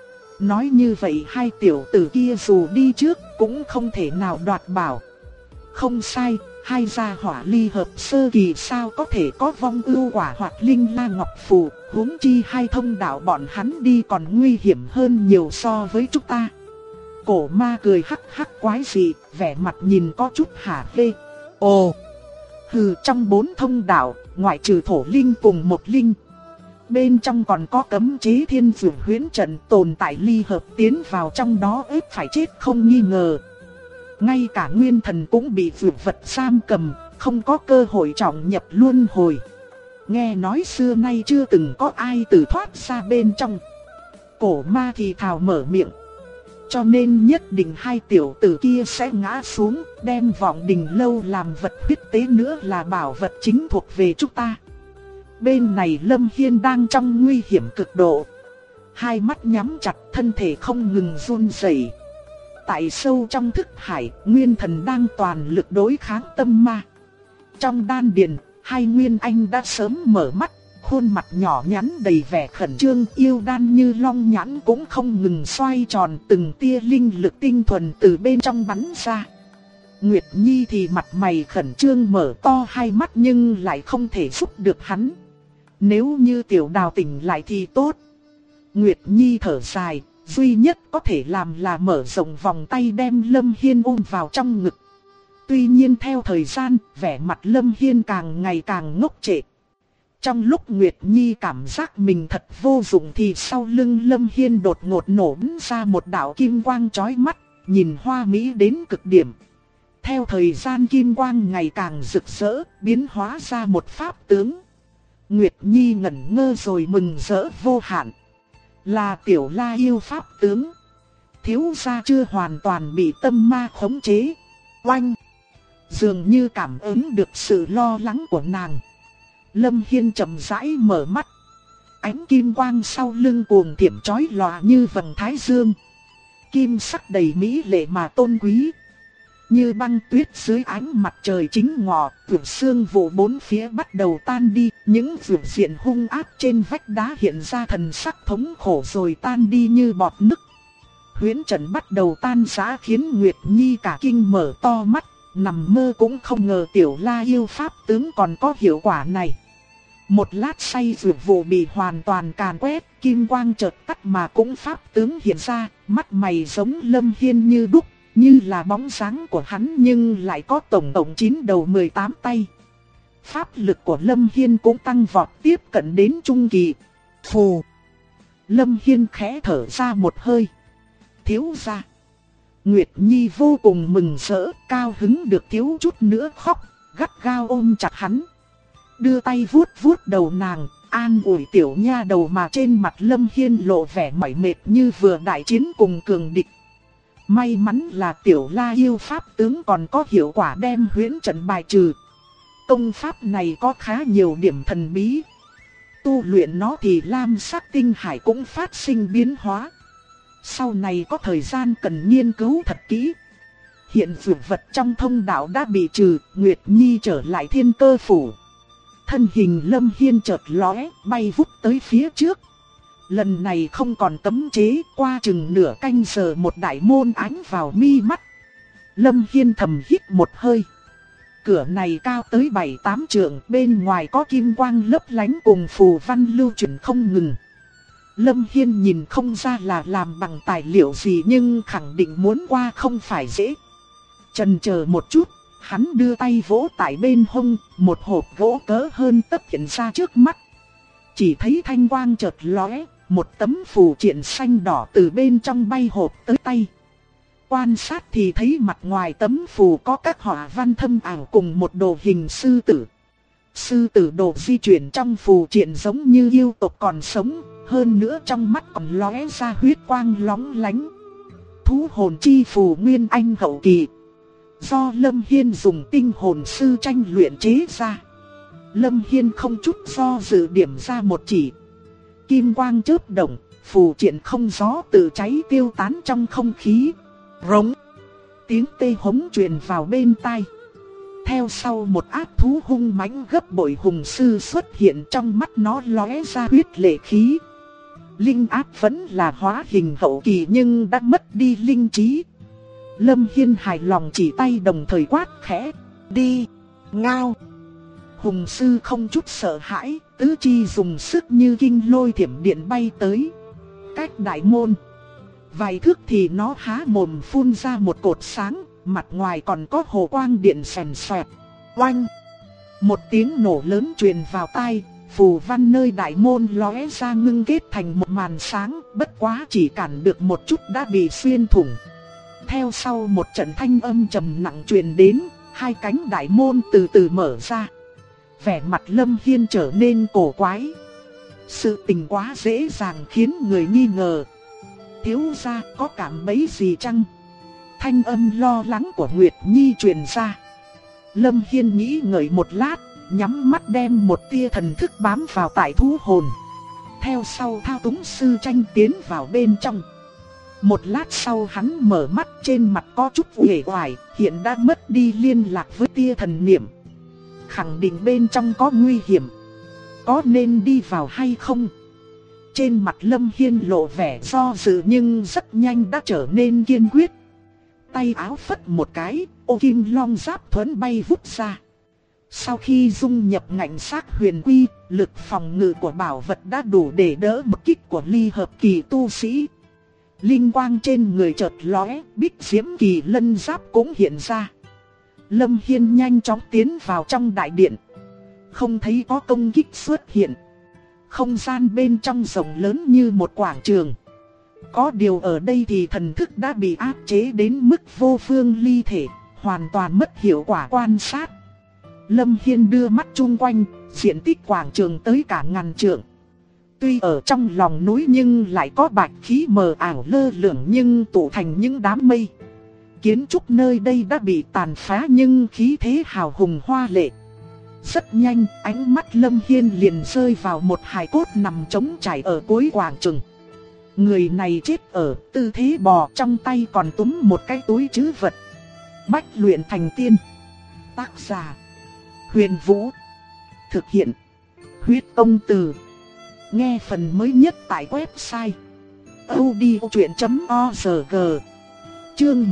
Nói như vậy 2 tiểu tử kia dù đi trước cũng không thể nào đoạt bảo. Không sai, 2 gia hỏa ly hợp sơ kỳ sao có thể có Vong Ưu Quả hoặc Linh La Ngọc Phù, huống chi 2 thông đạo bọn hắn đi còn nguy hiểm hơn nhiều so với chúng ta. Cổ ma cười hắc hắc quái dị, vẻ mặt nhìn có chút hả hê. Ồ, hừ, trong 4 thông đạo, ngoại trừ thổ linh cùng một linh, bên trong còn có cấm chế thiên dược huyễn trận, tồn tại ly hợp tiến vào trong đó ép phải chết không nghi ngờ. Ngay cả nguyên thần cũng bị dược vật giam cầm, không có cơ hội trọng nhập luân hồi. Nghe nói xưa nay chưa từng có ai tự thoát ra bên trong. Cổ ma thì thào mở miệng. Cho nên nhất định 2 tiểu tử kia sẽ ngã xuống, đem Vọng Đình Lâu làm vật huyết tế nữa là bảo vật chính thuộc về chúng ta. Bên này Lâm Hiên đang trong nguy hiểm cực độ. 2 mắt nhắm chặt, thân thể không ngừng run rẩy. Tại sâu trong thức hải, nguyên thần đang toàn lực đối kháng tâm ma. Trong đan điền, 2 nguyên anh đã sớm mở mắt, khuôn mặt nhỏ nhắn đầy vẻ khẩn trương, yêu đan như long nhãn cũng không ngừng xoay tròn, từng tia linh lực tinh thuần từ bên trong bắn ra. Nguyệt Nhi thì mặt mày khẩn trương mở to 2 mắt nhưng lại không thể giúp được hắn. Nếu như Tiểu Đào tỉnh lại thì tốt. Nguyệt Nhi thở dài, duy nhất có thể làm là mở rộng vòng tay đem Lâm Hiên ôm vào trong ngực. Tuy nhiên theo thời gian, vẻ mặt Lâm Hiên càng ngày càng ngốc trệ. Trong lúc Nguyệt Nhi cảm giác mình thật vô dụng thì sau lưng Lâm Hiên đột ngột nổ ra một đạo kim quang chói mắt, nhìn hoa mỹ đến cực điểm. Theo thời gian kim quang ngày càng rực rỡ, biến hóa ra một pháp tướng. Nguyệt Nhi ngẩn ngơ rồi mừng rỡ vô hạn. Là Tiểu La yêu pháp tướng. Thiếu gia chưa hoàn toàn bị tâm ma khống chế. Oanh! Dường như cảm ứng được sự lo lắng của nàng, Lâm Hiên chậm rãi mở mắt. Ánh kim quang sau lưng cuồng thiểm chói lòa như vầng thái dương. Kim sắc đầy mỹ lệ mà tôn quý, như băng tuyết dưới ánh mặt trời chính ngọ. Vượt xương vụ bốn phía bắt đầu tan đi, những vượt diện hung ác trên vách đá hiện ra thần sắc thống khổ rồi tan đi như bọt nứt. Huyễn trận bắt đầu tan rã khiến Nguyệt Nhi cả kinh mở to mắt, nằm mơ cũng không ngờ Tiểu La yêu pháp tướng còn có hiệu quả này. Một lát say vượt vụ bị hoàn toàn càn quét, kim quang chợt tắt mà cũng pháp tướng hiện ra, mắt mày giống Lâm Hiên như đúc, như là bóng dáng của hắn nhưng lại có tổng cộng 9 đầu 18 tay. Pháp lực của Lâm Hiên cũng tăng vọt tiếp cận đến trung kỳ. Phù! Lâm Hiên khẽ thở ra một hơi. Thiếu gia! Nguyệt Nhi vô cùng mừng rỡ, cao hứng được thiếu chút nữa khóc, gắt gao ôm chặt hắn. Đưa tay vuốt vuốt đầu nàng, an ủi tiểu nha đầu mà trên mặt Lâm Hiên lộ vẻ mỏi mệt như vừa đại chiến cùng cường địch. May mắn là tiểu la yêu pháp tướng còn có hiệu quả đem huyễn trận bài trừ. Công pháp này có khá nhiều điểm thần bí. Tu luyện nó thì lam sắc tinh hải cũng phát sinh biến hóa. Sau này có thời gian cần nghiên cứu thật kỹ. Hiện dược vật trong thông đạo đã bị trừ, Nguyệt Nhi trở lại Thiên Cơ phủ. Thân hình Lâm Hiên chợt lóe, bay vút tới phía trước. Lần này không còn cấm chế, qua chừng nửa canh giờ một đại môn ánh vào mi mắt. Lâm Hiên thầm hít một hơi. Cửa này cao tới 7-8 trượng, bên ngoài có kim quang lấp lánh cùng phù văn lưu chuyển không ngừng. Lâm Hiên nhìn không ra là làm bằng tài liệu gì nhưng khẳng định muốn qua không phải dễ. Chần chờ một chút, hắn đưa tay vỗ tại bên hông, một hộp gỗ cỡ hơn tấc hiện ra trước mắt. Chỉ thấy thanh quang chợt lóe, một tấm phù triện xanh đỏ từ bên trong bay hộp tới tay. Quan sát thì thấy mặt ngoài tấm phù có các họa văn thâm ảo cùng một đồ hình sư tử. Sư tử đồ di chuyển trong phù triện giống như yêu tộc còn sống, hơn nữa trong mắt còn lóe ra huyết quang lóng lánh. Thú hồn chi phù nguyên anh hậu kỳ, do Lâm Hiên dùng tinh hồn sư tranh luyện chế ra. Lâm Hiên không chút do dự điểm ra một chỉ. Kim quang chớp động, phù triện không gió tự cháy tiêu tán trong không khí. Rống. Tiếng tê hống truyền vào bên tai. Theo sau một ác thú hung mãnh gấp bội hùng sư xuất hiện, trong mắt nó lóe ra huyết lệ khí. Linh ác vẫn là hóa hình hậu kỳ nhưng đã mất đi linh trí. Lâm Hiên hài lòng chỉ tay đồng thời quát khẽ, đi, ngao. Hùng sư không chút sợ hãi, tứ chi dùng sức như kinh lôi thiểm điện bay tới. Cách đại môn vài thước thì nó há mồm phun ra một cột sáng, mặt ngoài còn có hồ quang điện xoèn xoẹt. Oanh! Một tiếng nổ lớn truyền vào tai, phù văn nơi đại môn lóe ra ngưng kết thành một màn sáng, bất quá chỉ cản được một chút đã bị xuyên thủng. Theo sau một trận thanh âm trầm nặng truyền đến, hai cánh đại môn từ từ mở ra. Vẻ mặt Lâm Hiên trở nên cổ quái. Sự tình quá dễ dàng khiến người nghi ngờ. Thiếu gia có cảm bấy gì chăng? Thanh âm lo lắng của Nguyệt Nhi truyền ra. Lâm Hiên nghĩ ngợi một lát, nhắm mắt đem một tia thần thức bám vào tại thú hồn. Theo sau thao túng sư tranh tiến vào bên trong. Một lát sau hắn mở mắt, trên mặt có chút uể oải, hiện đã mất đi liên lạc với tia thần niệm. Khẳng định bên trong có nguy hiểm. Có nên đi vào hay không? Trên mặt Lâm Hiên lộ vẻ do dự nhưng rất nhanh đã trở nên kiên quyết. Tay áo phất một cái, ô kim long giáp thuẫn bay vút ra. Sau khi dung nhập ngạnh xác huyền quy, lực phòng ngự của bảo vật đã đủ để đỡ một kích của ly hợp kỳ tu sĩ. Linh quang trên người chợt lóe, bích diễm kỳ lân giáp cũng hiện ra. Lâm Hiên nhanh chóng tiến vào trong đại điện. Không thấy có công kích xuất hiện. Không gian bên trong rộng lớn như một quảng trường. Có điều ở đây thì thần thức đã bị áp chế đến mức vô phương ly thể, hoàn toàn mất hiệu quả quan sát. Lâm Hiên đưa mắt chung quanh, diện tích quảng trường tới cả ngàn trượng. Tuy ở trong lòng núi nhưng lại có bạch khí mờ ảo lơ lửng nhưng tụ thành những đám mây. Kiến trúc nơi đây đã bị tàn phá nhưng khí thế hào hùng hoa lệ. Rất nhanh, ánh mắt Lâm Hiên liền rơi vào một hài cốt nằm trống trải ở cuối quảng trường. Người này chết ở tư thế bò, trong tay còn túm một cái túi trữ vật. Bách luyện thành tiên. Tác giả: Huyền Vũ. Thực hiện: Huyết Công Từ. Nghe phần mới nhất tại website audiochuyện.org. Chương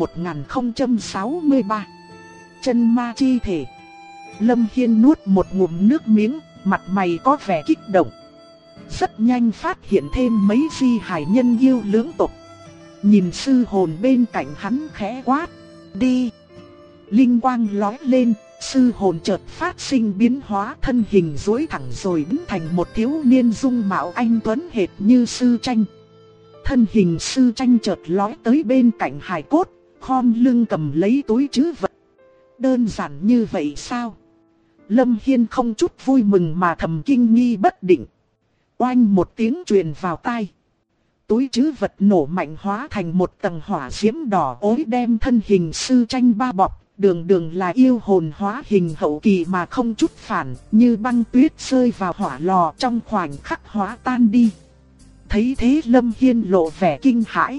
1063. Chân ma chi thể. Lâm Hiên nuốt một ngụm nước miếng, mặt mày có vẻ kích động. Rất nhanh phát hiện thêm mấy di hài nhân yêu lưỡng tộc. Nhìn sư hồn bên cạnh hắn khẽ quát, đi. Linh quang lóe lên, sư hồn chợt phát sinh biến hóa, thân hình duỗi thẳng rồi biến thành một thiếu niên dung mạo anh tuấn hệt như sư tranh. Thân hình sư tranh chợt lóe tới bên cạnh hài cốt, khom lưng cầm lấy túi trữ vật. Đơn giản như vậy sao? Lâm Hiên không chút vui mừng mà thầm kinh nghi bất định. Oanh một tiếng truyền vào tai. Túi trữ vật nổ mạnh hóa thành một tầng hỏa diễm đỏ ối đem thân hình Sư Tranh bao bọc. Đường đường là yêu hồn hóa hình hậu kỳ mà không chút phản, như băng tuyết rơi vào hỏa lò trong khoảnh khắc hóa tan đi. Thấy thế Lâm Hiên lộ vẻ kinh hãi.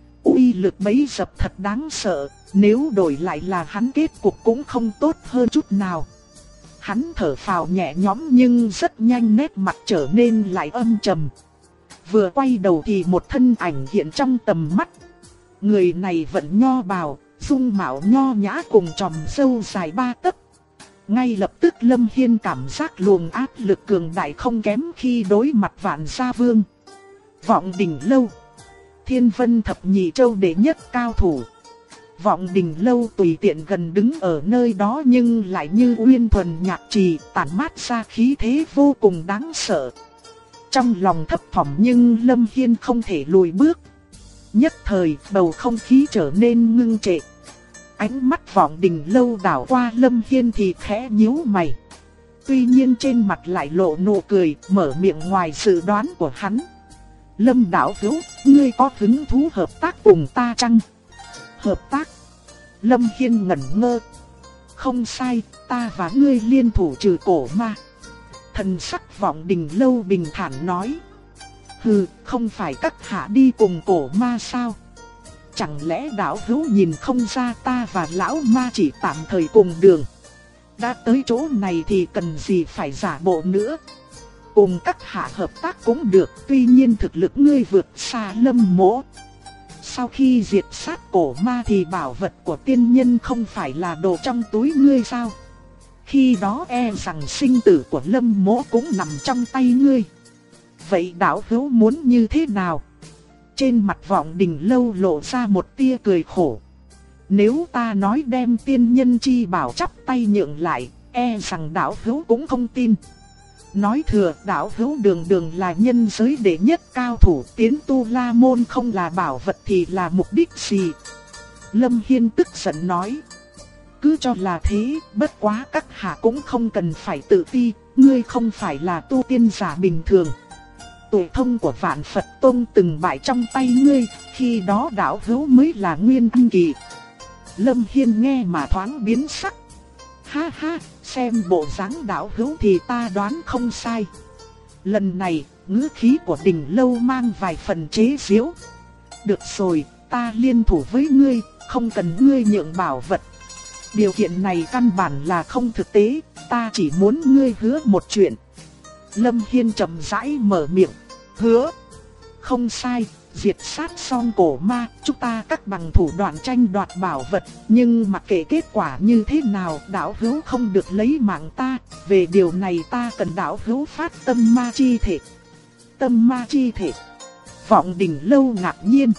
Uy lực bấy dập thật đáng sợ, nếu đổi lại là hắn kết cục cũng không tốt hơn chút nào. Hắn thở phào nhẹ nhõm nhưng rất nhanh nét mặt trở nên lại âm trầm. Vừa quay đầu thì một thân ảnh hiện trong tầm mắt. Người này vẫn nho bào, dung mạo nho nhã cùng tròm râu dài 3 tấc. Ngay lập tức Lâm Hiên cảm giác luồng áp lực cường đại không kém khi đối mặt Vạn Gia Vương. Vọng Đỉnh Lâu, Thiên Vân Thập Nhị Châu đệ nhất cao thủ. Vọng Đỉnh Lâu tùy tiện gần đứng ở nơi đó nhưng lại như uyên thuần nhạc trì, tản mát ra khí thế vô cùng đáng sợ. Trong lòng thấp thỏm nhưng Lâm Hiên không thể lùi bước. Nhất thời bầu không khí trở nên ngưng trệ. Ánh mắt Vọng Đỉnh Lâu đảo qua Lâm Hiên thì khẽ nhíu mày. Tuy nhiên trên mặt lại lộ nụ cười, mở miệng ngoài dự đoán của hắn. Lâm đạo hữu, ngươi có hứng thú hợp tác cùng ta chăng? Hợp tác? Lâm Hiên ngẩn ngơ. Không sai, ta và ngươi liên thủ trừ cổ ma. Thần sắc Vọng Đỉnh Lâu bình thản nói. Hừ, không phải các hạ đi cùng cổ ma sao? Chẳng lẽ đạo hữu nhìn không ra ta và lão ma chỉ tạm thời cùng đường? Đã tới chỗ này thì cần gì phải giả bộ nữa? Cùng các hạ hợp tác cũng được, tuy nhiên thực lực ngươi vượt xa Lâm Mỗ. Sau khi diệt sát cổ ma thì bảo vật của tiên nhân không phải là đồ trong túi ngươi sao? Khi đó e rằng sinh tử của Lâm Mỗ cũng nằm trong tay ngươi. Vậy đạo hữu muốn như thế nào? Trên mặt Vọng Đỉnh Lâu lộ ra một tia cười khổ. Nếu ta nói đem tiên nhân chi bảo chắp tay nhượng lại, e rằng đạo hữu cũng không tin. Nói thừa đạo hữu đường đường là nhân giới đệ nhất cao thủ, tiến Tu La Môn không là bảo vật thì là mục đích gì? Lâm Hiên tức giận nói. Cứ cho là thế, bất quá các hạ cũng không cần phải tự ti, ngươi không phải là tu tiên giả bình thường. Tuổi thông của Vạn Phật Tông từng bại trong tay ngươi, khi đó đạo hữu mới là nguyên anh kỳ. Lâm Hiên nghe mà thoáng biến sắc. Ha ha, xem bộ dáng đạo hữu thì ta đoán không sai. Lần này, ngữ khí của Đỉnh Lâu mang vài phần chế giễu. Được rồi, ta liên thủ với ngươi, không cần ngươi nhượng bảo vật. Điều kiện này căn bản là không thực tế, ta chỉ muốn ngươi hứa một chuyện. Lâm Hiên chậm rãi mở miệng. Hứa? Không sai, diệt sát xong cổ ma, chúng ta các bằng thủ đoạn tranh đoạt bảo vật. Nhưng mặc kệ kết quả như thế nào, đạo hữu không được lấy mạng ta. Về điều này ta cần đạo hữu phát tâm ma chi thể. Tâm ma chi thể? Vọng Đỉnh Lâu ngạc nhiên.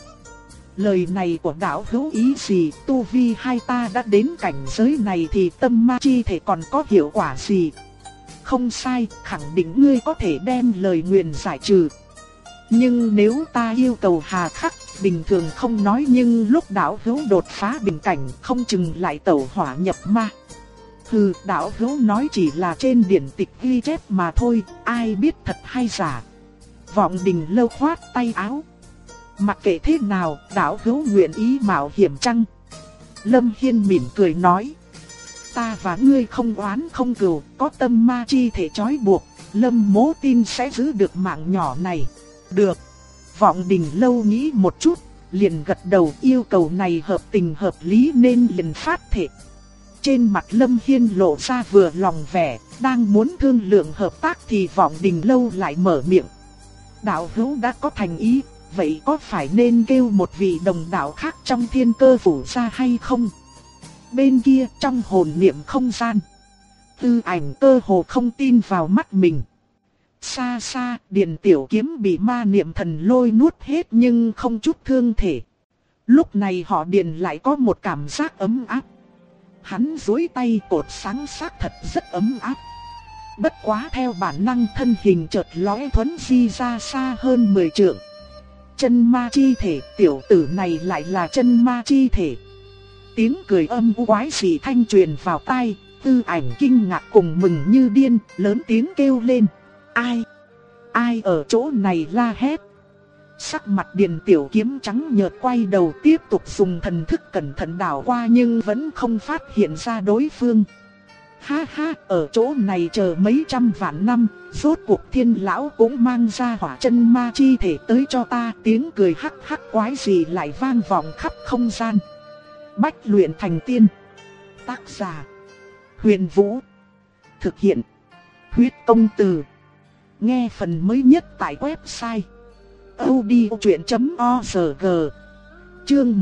Lời này của đạo hữu ý gì? Tu vi hai ta đã đến cảnh giới này thì tâm ma chi thể còn có hiệu quả gì? Không sai, khẳng định ngươi có thể đem lời nguyền giải trừ. Nhưng nếu ta yêu cầu hà khắc, bình thường không nói, nhưng lúc đạo hữu đột phá bình cảnh không chừng lại tẩu hỏa nhập ma. Hừ, đạo hữu nói chỉ là trên điển tịch ghi chép mà thôi, ai biết thật hay giả. Vọng Đỉnh Lâu khoát tay áo. Mặc kệ thế nào, đạo hữu nguyện ý mạo hiểm chăng? Lâm Hiên mỉm cười nói. Ta và ngươi không oán không cừu, có tâm ma chi thể trói buộc, Lâm Mỗ tin sẽ giữ được mạng nhỏ này. Được. Vọng Đỉnh Lâu nghĩ một chút, liền gật đầu, yêu cầu này hợp tình hợp lý nên liền phát thể. Trên mặt Lâm Hiên lộ ra vừa lòng vẻ, đang muốn thương lượng hợp tác thì Vọng Đỉnh Lâu lại mở miệng. Đạo hữu đã có thành ý, vậy có phải nên kêu một vị đồng đạo khác trong Thiên Cơ Phủ ra hay không? Bên kia trong hồn niệm không gian, Tư Ảnh cơ hồ không tin vào mắt mình. Xa xa, Điền Tiểu Kiếm bị ma niệm thần lôi nuốt hết nhưng không chút thương thể. Lúc này họ Điền lại có một cảm giác ấm áp. Hắn duỗi tay cột sáng xác thật rất ấm áp. Bất quá theo bản năng thân hình chợt lóe thuấn di ra xa hơn 10 trượng. Chân ma chi thể, tiểu tử này lại là chân ma chi thể. Tiếng cười âm u quái dị thanh truyền vào tai, Tư Ảnh kinh ngạc cùng mừng như điên, lớn tiếng kêu lên. Ai? Ai ở chỗ này la hét? Sắc mặt Điền Tiểu Kiếm trắng nhợt quay đầu tiếp tục dùng thần thức cẩn thận đảo qua nhưng vẫn không phát hiện ra đối phương. Ha ha, ở chỗ này chờ mấy trăm vạn năm, rốt cuộc Thiên lão cũng mang ra hỏa chân ma chi thể tới cho ta. Tiếng cười hắc hắc quái gì lại vang vọng khắp không gian. Bách luyện thành tiên. Tác giả: Huyền Vũ. Thực hiện: Huyết Công Từ. Nghe phần mới nhất tại website audiochuyện.org. Chương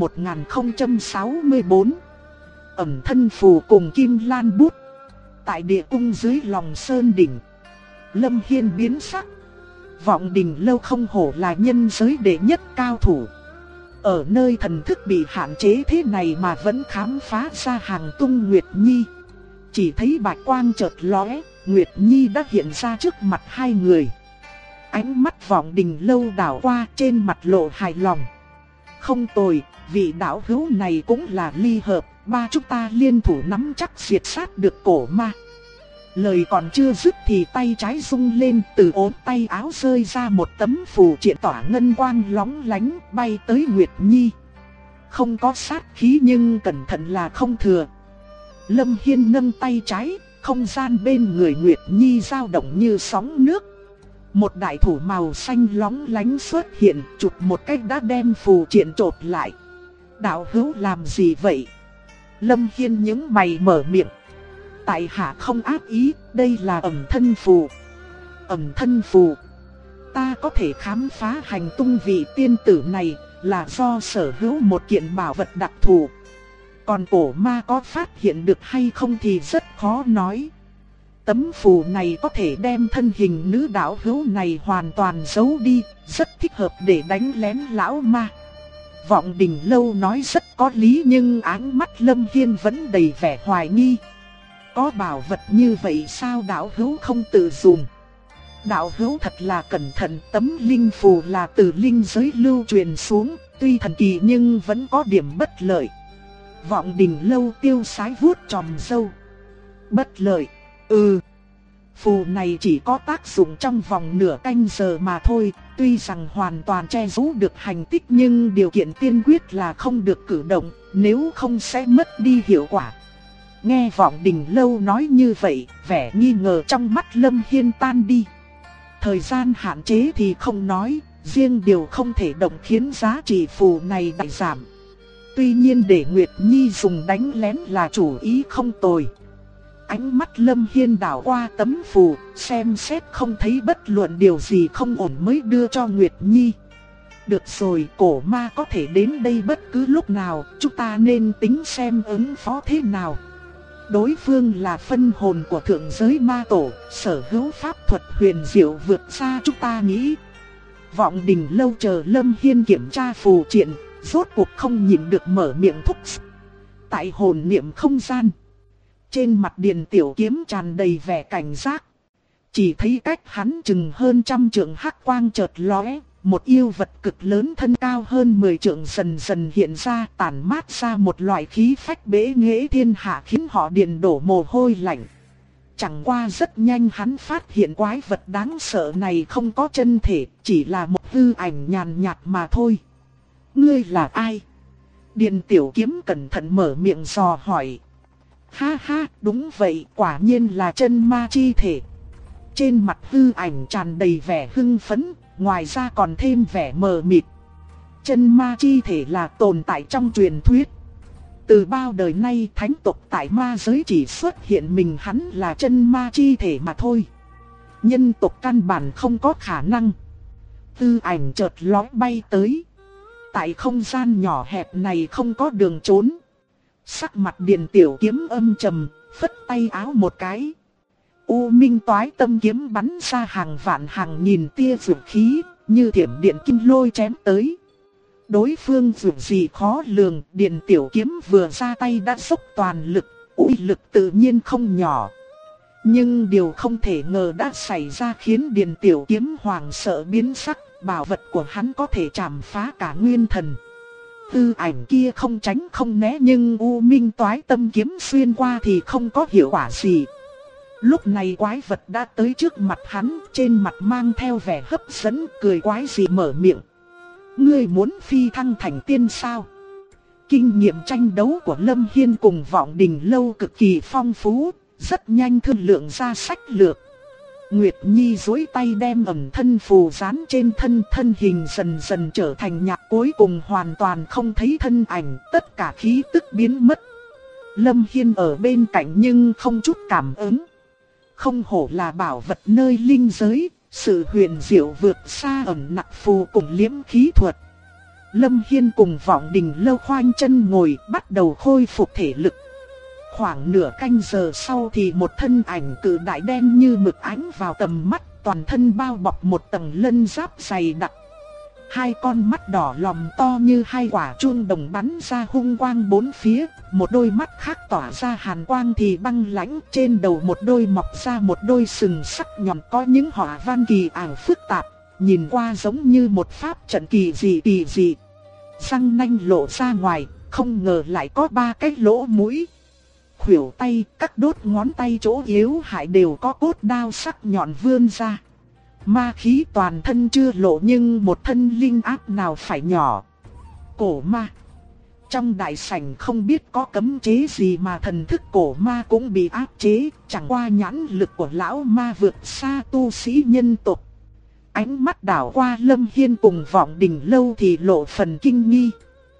1064. Ẩn thân phù cùng Kim Lan bút. Tại địa cung dưới lòng sơn đỉnh, Lâm Hiên biến sắc. Vọng Đình Lâu không hổ là nhân giới đệ nhất cao thủ. Ở nơi thần thức bị hạn chế thế này mà vẫn khám phá ra hàng tung Nguyệt Nhi. Chỉ thấy bạch quang chợt lóe, Nguyệt Nhi đã hiện ra trước mặt hai người. Ánh mắt Vọng Đình Lâu đảo qua, trên mặt lộ hài lòng. Không tồi, vị đạo hữu này cũng là ly hợp, ba chúng ta liên thủ nắm chắc diệt sát được cổ ma. Lời còn chưa dứt thì tay trái rung lên, từ ốm tay áo rơi ra một tấm phù triện tỏa ngân quang lóng lánh bay tới Nguyệt Nhi. Không có sát khí nhưng cẩn thận là không thừa. Lâm Hiên nâng tay trái, không gian bên người Nguyệt Nhi dao động như sóng nước. Một đại thủ màu xanh lóng lánh xuất hiện, chụp một cách đã đem phù triện chộp lại. Đạo hữu làm gì vậy? Lâm Hiên nhướng mày mở miệng. Tại hạ không ác ý, đây là ẩn thân phù. Ẩn thân phù? Ta có thể khám phá hành tung vị tiên tử này là do sở hữu một kiện bảo vật đặc thù. Còn cổ ma có phát hiện được hay không thì rất khó nói. Tấm phù này có thể đem thân hình nữ đạo hữu này hoàn toàn giấu đi, rất thích hợp để đánh lén lão ma. Vọng Đình Lâu nói rất có lý nhưng áng mắt Lâm Hiên vẫn đầy vẻ hoài nghi. Có bảo vật như vậy sao đạo hữu không tự dùng? Đạo hữu thật là cẩn thận, tấm linh phù là từ linh giới lưu truyền xuống, tuy thần kỳ nhưng vẫn có điểm bất lợi. Vọng Đình Lâu tiêu sái vuốt tròm râu. Bất lợi? Phù này chỉ có tác dụng trong vòng nửa canh giờ mà thôi, tuy rằng hoàn toàn che giấu được hành tích nhưng điều kiện tiên quyết là không được cử động, nếu không sẽ mất đi hiệu quả. Nghe Vọng Đình Lâu nói như vậy, vẻ nghi ngờ trong mắt Lâm Hiên tan đi. Thời gian hạn chế thì không nói, riêng điều không thể động khiến giá trị phù này đại giảm. Tuy nhiên để Nguyệt Nhi dùng đánh lén là chủ ý không tồi. Ánh mắt Lâm Hiên đảo qua tấm phù, xem xét không thấy bất luận điều gì không ổn mới đưa cho Nguyệt Nhi. Được rồi, cổ ma có thể đến đây bất cứ lúc nào, chúng ta nên tính xem ứng phó thế nào. Đối phương là phân hồn của thượng giới ma tổ, sở hữu pháp thuật huyền diệu vượt xa chúng ta nghĩ. Vọng Đình Lâu chờ Lâm Hiên kiểm tra phù triện, rốt cuộc không nhịn được mở miệng thúc giục. Tại hồn niệm không gian, trên mặt Điền Tiểu Kiếm tràn đầy vẻ cảnh giác. Chỉ thấy cách hắn chừng hơn trăm trượng hắc quang chợt lóe, một yêu vật cực lớn thân cao hơn 10 trượng dần dần hiện ra, tản mát ra một loại khí phách bế nghệ thiên hạ khiến họ Điền đổ mồ hôi lạnh. Chẳng qua rất nhanh hắn phát hiện quái vật đáng sợ này không có chân thể, chỉ là một hư ảnh nhàn nhạt mà thôi. Ngươi là ai? Điền Tiểu Kiếm cẩn thận mở miệng dò hỏi. Ha ha, đúng vậy, quả nhiên là chân ma chi thể. Trên mặt hư ảnh tràn đầy vẻ hưng phấn, ngoài ra còn thêm vẻ mờ mịt. Chân ma chi thể là tồn tại trong truyền thuyết. Từ bao đời nay thánh tộc tại ma giới chỉ xuất hiện mình hắn là chân ma chi thể mà thôi. Nhân tộc căn bản không có khả năng. Hư ảnh chợt lóe bay tới. Tại không gian nhỏ hẹp này không có đường trốn. Sắc mặt Điền Tiểu Kiếm âm trầm, phất tay áo một cái. U minh toái tâm kiếm bắn ra hàng vạn hàng nghìn tia vượt khí, như thiểm điện kinh lôi chém tới. Đối phương vượt gì khó lường, Điền Tiểu Kiếm vừa ra tay đã dốc toàn lực, uy lực tự nhiên không nhỏ. Nhưng điều không thể ngờ đã xảy ra khiến Điền Tiểu Kiếm hoảng sợ biến sắc, bảo vật của hắn có thể chạm phá cả nguyên thần. Tư ảnh kia không tránh không né nhưng U Minh toái tâm kiếm xuyên qua thì không có hiệu quả gì. Lúc này quái vật đã tới trước mặt hắn, trên mặt mang theo vẻ hấp dẫn, cười quái dị mở miệng. Ngươi muốn phi thăng thành tiên sao? Kinh nghiệm tranh đấu của Lâm Hiên cùng Vọng Đình Lâu cực kỳ phong phú, rất nhanh thương lượng ra sách lược. Nguyệt Nhi duỗi tay đem ẩn thân phù dán trên thân hình dần dần trở thành nhạt, cuối cùng hoàn toàn không thấy thân ảnh, tất cả khí tức biến mất. Lâm Hiên ở bên cạnh nhưng không chút cảm ứng. Không hổ là bảo vật nơi linh giới, sự huyền diệu vượt xa ẩn nặc phù cùng liễm khí thuật. Lâm Hiên cùng Vọng Đình Lâu khoanh chân ngồi, bắt đầu khôi phục thể lực. Khoảng nửa canh giờ sau thì một thân ảnh cự đại đen như mực ánh vào tầm mắt, toàn thân bao bọc một tầng lân giáp dày đặc. Hai con mắt đỏ lòm to như hai quả chuông đồng bắn ra hung quang bốn phía, một đôi mắt khác tỏa ra hàn quang thì băng lãnh, trên đầu một đôi mọc ra một đôi sừng sắc nhọn có những họa văn kỳ ảo phức tạp, nhìn qua giống như một pháp trận kỳ dị. Răng nanh lộ ra ngoài, không ngờ lại có 3 cái lỗ mũi. Khuỷu tay, các đốt ngón tay chỗ yếu hại đều có cốt đao sắc nhọn vươn ra. Ma khí toàn thân chưa lộ nhưng một thân linh áp nào phải nhỏ. Cổ ma. Trong đại sảnh không biết có cấm chế gì mà thần thức cổ ma cũng bị áp chế, chẳng qua nhãn lực của lão ma vượt xa tu sĩ nhân tộc. Ánh mắt đảo qua Lâm Hiên cùng Vọng Đình Lâu thì lộ phần kinh nghi.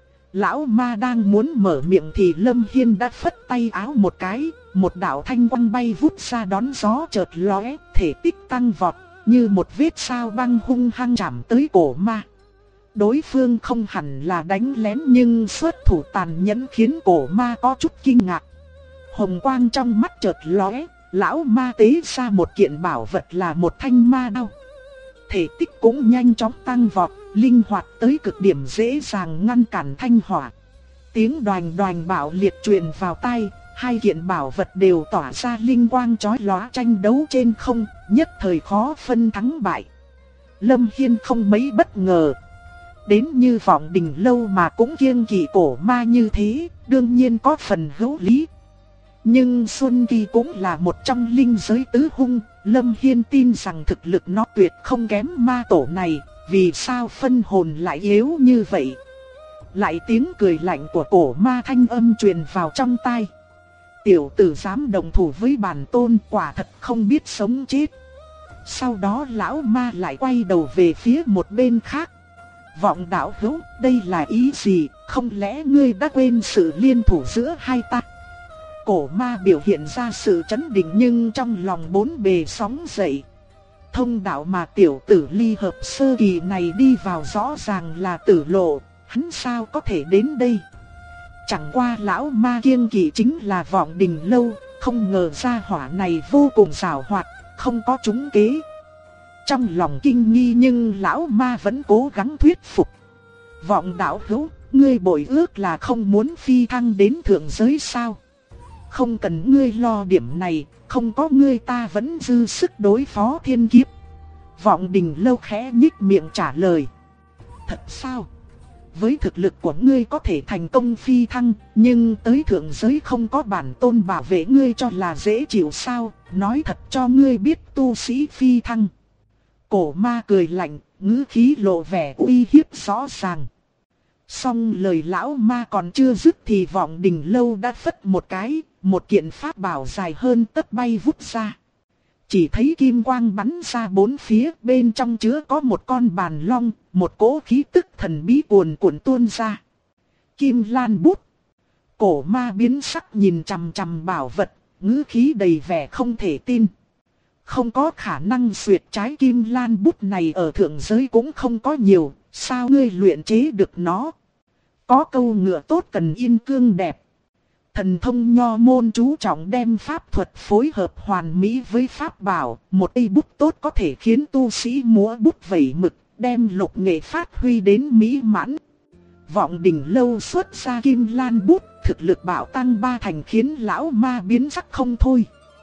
Lão ma đang muốn mở miệng thì Lâm Hiên đã phất tay áo một cái, một đạo thanh quang bay vút ra đón gió chợt lóe, thể tích tăng vọt, như một vết sao băng hung hăng chạm tới cổ ma. Đối phương không hẳn là đánh lén nhưng xuất thủ tàn nhẫn khiến cổ ma có chút kinh ngạc. Hồng quang trong mắt chợt lóe, lão ma tế ra một kiện bảo vật là một thanh ma đao. Thể tích cũng nhanh chóng tăng vọt, linh hoạt tới cực điểm, dễ dàng ngăn cản thanh hỏa. Tiếng đoành đoành bạo liệt truyền vào tai, hai kiện bảo vật đều tỏa ra linh quang chói lóa, tranh đấu trên không, nhất thời khó phân thắng bại. Lâm Hiên không mấy bất ngờ. Đến như Vọng Đình Lâu mà cũng kiêng kỵ cổ ma như thế, đương nhiên có phần hữu lý. Nhưng Xuân Kỳ cũng là một trong linh giới tứ hung, Lâm Hiên tin rằng thực lực nó tuyệt không kém ma tổ này, vì sao phân hồn lại yếu như vậy. Lại tiếng cười lạnh của cổ ma thanh âm truyền vào trong tai. Tiểu tử dám đồng thủ với bản tôn, quả thật không biết sống chết. Sau đó lão ma lại quay đầu về phía một bên khác. Vọng đạo hữu, đây là ý gì, không lẽ ngươi đã quên sự liên thủ giữa hai ta? Cổ ma biểu hiện ra sự chấn định nhưng trong lòng bốn bề sóng dậy. Thông đạo mà tiểu tử ly hợp sơ kỳ này đi vào rõ ràng là tử lộ, hắn sao có thể đến đây? Chẳng qua lão ma kiêng kỵ chính là Vọng Đình Lâu, không ngờ ra hỏa này vô cùng giàu hoạt, không có trúng kế. Trong lòng kinh nghi nhưng lão ma vẫn cố gắng thuyết phục. Vọng đạo hữu, ngươi bội ước là không muốn phi thăng đến thượng giới sao? Không cần ngươi lo điểm này, không có ngươi ta vẫn dư sức đối phó thiên kiếp. Vọng Đình Lâu khẽ nhích miệng trả lời. Thật sao? Với thực lực của ngươi có thể thành công phi thăng, nhưng tới thượng giới không có bản tôn bảo vệ ngươi cho là dễ chịu sao? Nói thật cho ngươi biết tu sĩ phi thăng. Cổ ma cười lạnh, ngữ khí lộ vẻ uy hiếp rõ ràng. Song lời lão ma còn chưa dứt thì Vọng Đình Lâu đã phất một cái, một kiện pháp bảo dài hơn tấc bay vút ra. Chỉ thấy kim quang bắn ra bốn phía, bên trong chứa có một con bàn long, một cỗ khí tức thần bí cuồn cuộn tuôn ra. Kim Lan bút. Cổ ma biến sắc nhìn chằm chằm bảo vật, ngữ khí đầy vẻ không thể tin. Không có khả năng duyệt trái Kim Lan bút này ở thượng giới cũng không có nhiều, sao ngươi luyện chế được nó? Có câu ngựa tốt cần yên cương đẹp. Thần thông nho môn chú trọng đem pháp thuật phối hợp hoàn mỹ với pháp bảo, một cây bút tốt có thể khiến tu sĩ múa bút vẩy mực, đem lục nghệ phát huy đến mỹ mãn. Vọng Đình Lâu xuất ra Kim Lan bút, thực lực bảo tăng 3 thành khiến lão ma biến sắc không thôi.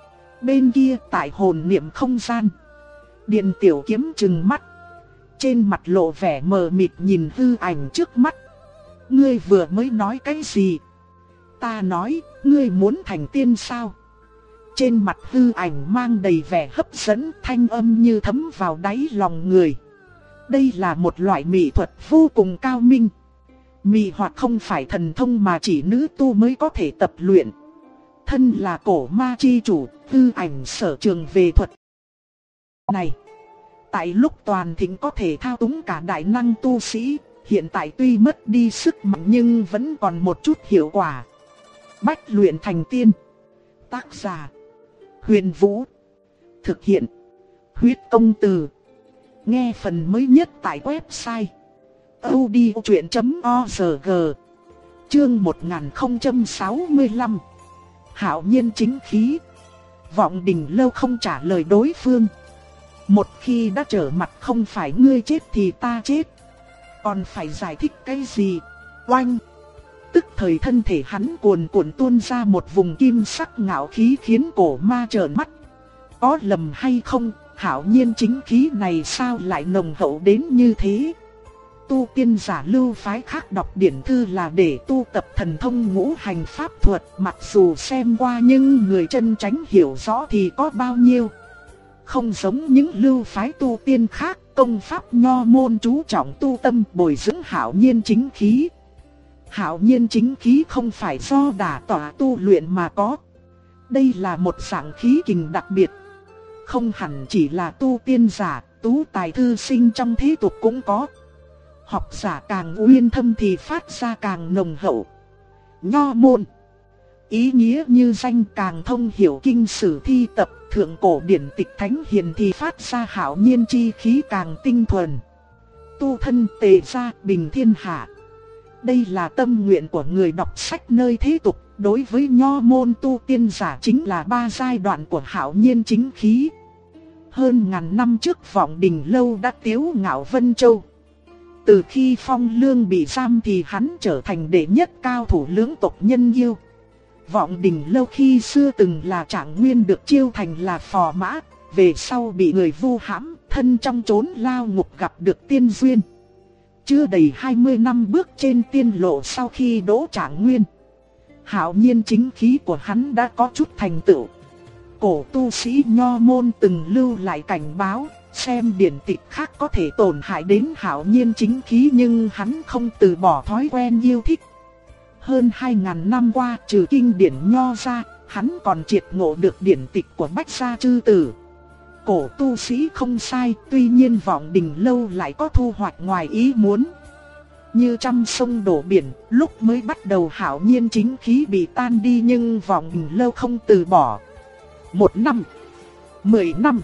Bên kia tại hồn niệm không gian, Điện Tiểu Kiếm trừng mắt, trên mặt lộ vẻ mờ mịt nhìn hư ảnh trước mắt. Ngươi vừa mới nói cái gì? Ta nói, ngươi muốn thành tiên sao? Trên mặt hư ảnh mang đầy vẻ hấp dẫn, thanh âm như thấm vào đáy lòng người. Đây là một loại mỹ thuật vô cùng cao minh. Mị hoặc không phải thần thông mà chỉ nữ tu mới có thể tập luyện. Thân là cổ ma chi chủ, hư ảnh sở trường về thuật này. Tại lúc toàn thịnh có thể thao túng cả đại năng tu sĩ, hiện tại tuy mất đi sức mạnh nhưng vẫn còn một chút hiệu quả. Bách luyện thành tiên. Tác giả: Huyền Vũ. Thực hiện: Huyết Công Từ. Nghe phần mới nhất tại website audiochuyện.org. Chương 1065. Hạo nhiên chính khí. Vọng Đình Lâu không trả lời đối phương. Một khi đã trở mặt, không phải ngươi chết thì ta chết, còn phải giải thích cái gì? Oanh! Tức thời thân thể hắn cuồn cuộn tuôn ra một vùng kim sắc ngạo khí khiến cổ ma trợn mắt. Có lầm hay không, hạo nhiên chính khí này sao lại nồng hậu đến như thế? Tu tiên giả lưu phái khác đọc điển thư là để tu tập thần thông ngũ hành pháp thuật, mặc dù xem qua nhưng người chân chánh hiểu rõ thì có bao nhiêu. Không giống những lưu phái tu tiên khác, công pháp nho môn chú trọng tu tâm bồi dưỡng hạo nhiên chính khí. Hạo nhiên chính khí không phải do đả tọa tu luyện mà có. Đây là một dạng khí kình đặc biệt. Không hẳn chỉ là tu tiên giả, tú tài thư sinh trong thế tục cũng có. Học giả càng uyên thâm thì phát ra càng nồng hậu. Nho môn, ý nghĩa như danh càng thông hiểu kinh sử thi tập, thượng cổ điển tịch thánh hiền thì phát ra hạo nhiên chi khí càng tinh thuần. Tu thân tề gia bình thiên hạ. Đây là tâm nguyện của người đọc sách nơi thế tục. Đối với nho môn tu tiên giả chính là ba giai đoạn của hạo nhiên chính khí. Hơn ngàn năm trước Vọng Đình Lâu đã tiếu ngạo Vân Châu. Từ khi Phong Lương bị giam thì hắn trở thành đệ nhất cao thủ lưỡng tộc nhân yêu. Vọng Đình Lâu khi xưa từng là Trạng Nguyên được chiêu thành là phò mã, về sau bị người vu hãm, thân trong chốn lao ngục gặp được tiên duyên. Chưa đầy 20 năm bước trên tiên lộ sau khi đỗ Trạng Nguyên, hạo nhiên chính khí của hắn đã có chút thành tựu. Cổ tu sĩ nho môn từng lưu lại cảnh báo, xem điển tịch khác có thể tổn hại đến hạo nhiên chính khí nhưng hắn không từ bỏ thói quen yêu thích. Hơn 2000 năm qua, trừ kinh điển nho ra, hắn còn triệt ngộ được điển tịch của Bách Gia Chư Tử. Cổ tu sĩ không sai, tuy nhiên Vọng Đình Lâu lại có thu hoạch ngoài ý muốn. Như trăm sông đổ biển, lúc mới bắt đầu hạo nhiên chính khí bị tan đi nhưng Vọng Đình Lâu không từ bỏ. 1 năm, 10 năm,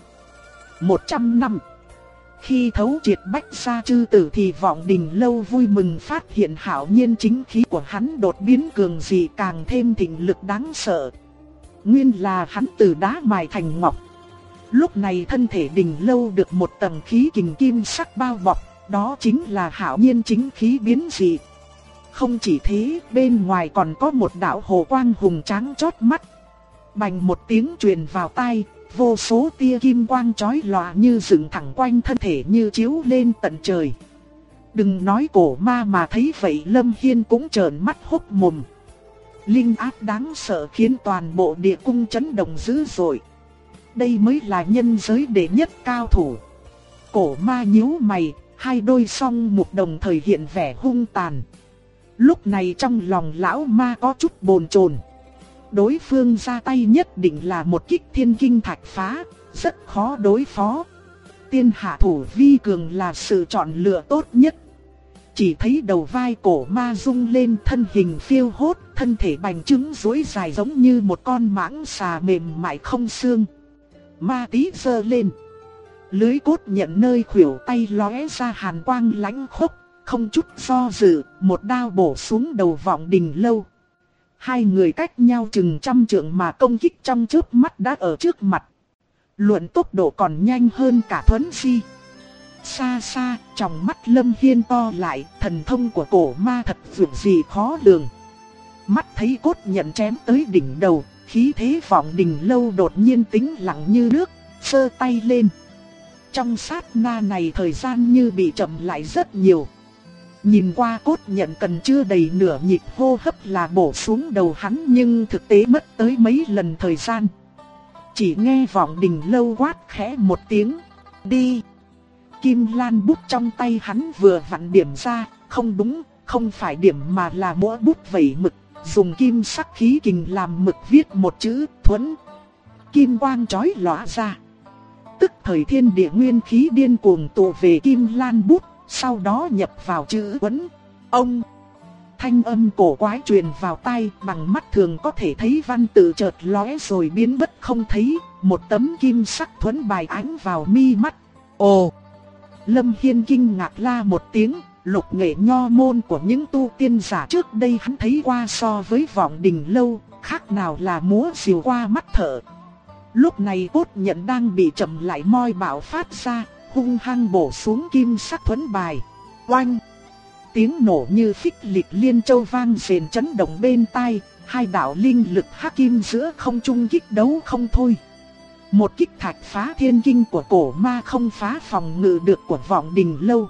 100 năm. Khi thấu triệt Bách Gia Chư Tử thì Vọng Đình Lâu vui mừng phát hiện hạo nhiên chính khí của hắn đột biến cường dị, càng thêm thịnh lực đáng sợ. Nguyên là hắn từ đá mài thành ngọc. Lúc này thân thể Đình Lâu được một tầng khí kình kim sắc bao bọc, đó chính là hạo nhiên chính khí biến dị. Không chỉ thế, bên ngoài còn có một đạo hồ quang hùng tráng chót mắt. Bành một tiếng truyền vào tai, vô số tia kim quang chói lòa như dựng thẳng quanh thân thể như chiếu lên tận trời. Đừng nói cổ ma mà thấy vậy Lâm Hiên cũng trợn mắt hốc mồm. Linh áp đáng sợ khiến toàn bộ địa cung chấn động dữ dội. Đây mới là nhân giới đệ nhất cao thủ. Cổ ma nhíu mày, hai đôi song mục đồng thời hiện vẻ hung tàn. Lúc này trong lòng lão ma có chút bồn chồn. Đối phương ra tay nhất định là một kích thiên kinh thạch phá, rất khó đối phó. Tiên hạ thủ vi cường là sự chọn lựa tốt nhất. Chỉ thấy đầu vai cổ ma rung lên, thân hình phiêu hốt, thân thể bành trướng duỗi dài giống như một con mãng xà mềm mại không xương. Ma tí giơ lên, lưới cốt nhận nơi khuỷu tay lóe ra hàn quang lãnh khốc, không chút do dự, một đao bổ xuống đầu Vọng Đình Lâu. Hai người cách nhau chừng trăm trượng mà công kích trong chớp mắt đã ở trước mặt. Luận tốc độ còn nhanh hơn cả Thuấn Di. Xa xa, trong mắt Lâm Hiên to lại, thần thông của cổ ma thật vượt gì khó lường. Mắt thấy cốt nhận chém tới đỉnh đầu, khí thế Vọng Đình Lâu đột nhiên tĩnh lặng như nước, giơ tay lên. Trong sát na này thời gian như bị chậm lại rất nhiều. Nhìn qua cốt nhận cần chưa đầy nửa nhịp hô hấp là bổ xuống đầu hắn nhưng thực tế mất tới mấy lần thời gian. Chỉ nghe Vọng Đình Lâu quát khẽ một tiếng, đi. Kim lan bút trong tay hắn vừa vặn điểm ra, không đúng, không phải điểm mà là mũa bút vẩy mực, dùng kim sắc khí kình làm mực viết một chữ Thuẫn. Kim quang chói lóa ra. Tức thời thiên địa nguyên khí điên cuồng tụ về kim lan bút, sau đó nhập vào chữ Thuẫn. Ông! Thanh âm cổ quái truyền vào tai, bằng mắt thường có thể thấy văn tự chợt lóe rồi biến mất không thấy, một tấm kim sắc thuẫn bài ánh vào mi mắt. Ồ! Lâm Hiên kinh ngạc la một tiếng, lục nghệ nho môn của những tu tiên giả trước đây hắn thấy qua so với Vọng Đình Lâu, khác nào là múa rìu qua mắt thợ. Lúc này cốt nhận đang bị chậm lại moi bạo phát ra, hung hăng bổ xuống kim sắc thuẫn bài. Oanh! Tiếng nổ như phích lịch liên châu vang rền chấn động bên tai, hai đạo linh lực hắc kim giữa không trung kích đấu không thôi. Một kích thạch phá thiên kinh của cổ ma không phá phòng ngự được của Vọng Đình Lâu.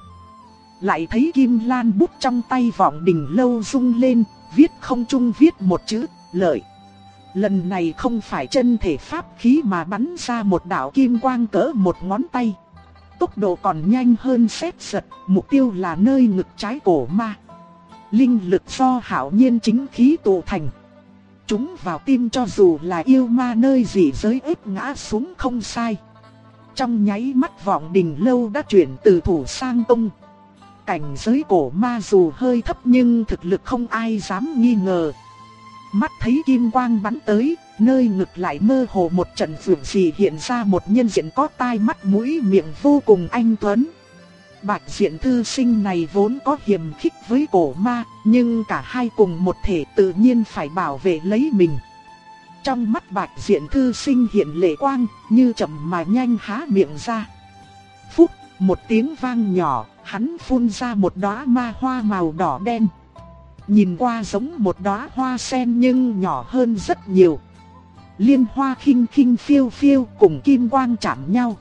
Lại thấy kim lan bút trong tay Vọng Đình Lâu rung lên, viết không trung viết một chữ, lợi. Lần này không phải chân thể pháp khí mà bắn ra một đạo kim quang cỡ một ngón tay. Tốc độ còn nhanh hơn sét giật, mục tiêu là nơi ngực trái cổ ma. Linh lực do hạo nhiên chính khí tụ thành. Chúng vào tim cho dù là yêu ma nơi dị giới ép ngã xuống không sai. Trong nháy mắt Vọng Đình Lâu đã chuyển từ thủ sang công. Cảnh giới cổ ma dù hơi thấp nhưng thực lực không ai dám nghi ngờ. Mắt thấy kim quang bắn tới, nơi ngực lại mơ hồ một trận phượng dị hiện ra một nhân diện có tai mắt mũi miệng vô cùng anh tuấn. Bạch Diện thư sinh này vốn có hiềm khích với cổ ma, nhưng cả hai cùng một thể tự nhiên phải bảo vệ lấy mình. Trong mắt Bạch Diện thư sinh hiện lệ quang, như chậm mà nhanh há miệng ra. Phúc, một tiếng vang nhỏ, hắn phun ra một đóa ma hoa màu đỏ đen. Nhìn qua giống một đóa hoa sen nhưng nhỏ hơn rất nhiều. Liên hoa khinh khinh phiêu phiêu cùng kim quang chạm nhau.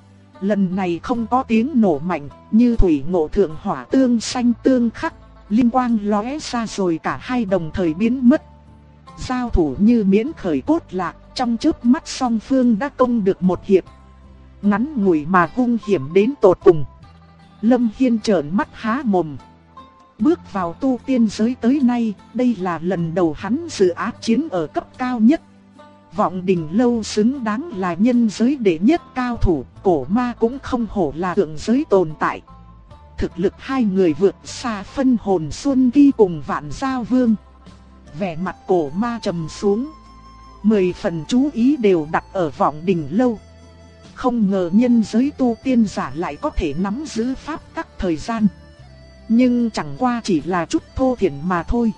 Lần này không có tiếng nổ mạnh, như thủy ngộ thượng hỏa tương xanh tương khắc, linh quang lóe ra rồi cả hai đồng thời biến mất. Giao thủ như miễn khởi cốt lạc, trong chớp mắt song phương đã công được một hiệp. Ngắn ngủi mà hung hiểm đến tột cùng. Lâm Hiên trợn mắt há mồm. Bước vào tu tiên giới tới nay, đây là lần đầu hắn dự ác chiến ở cấp cao nhất. Vọng Đình Lâu xứng đáng là nhân giới đệ nhất cao thủ, cổ ma cũng không hổ là thượng giới tồn tại. Thực lực hai người vượt xa phân hồn Xuân Kỳ cùng Vạn Giao Vương. Vẻ mặt cổ ma trầm xuống. 10 phần chú ý đều đặt ở Vọng Đình Lâu. Không ngờ nhân giới tu tiên giả lại có thể nắm giữ pháp tắc thời gian. Nhưng chẳng qua chỉ là chút thô thiển mà thôi.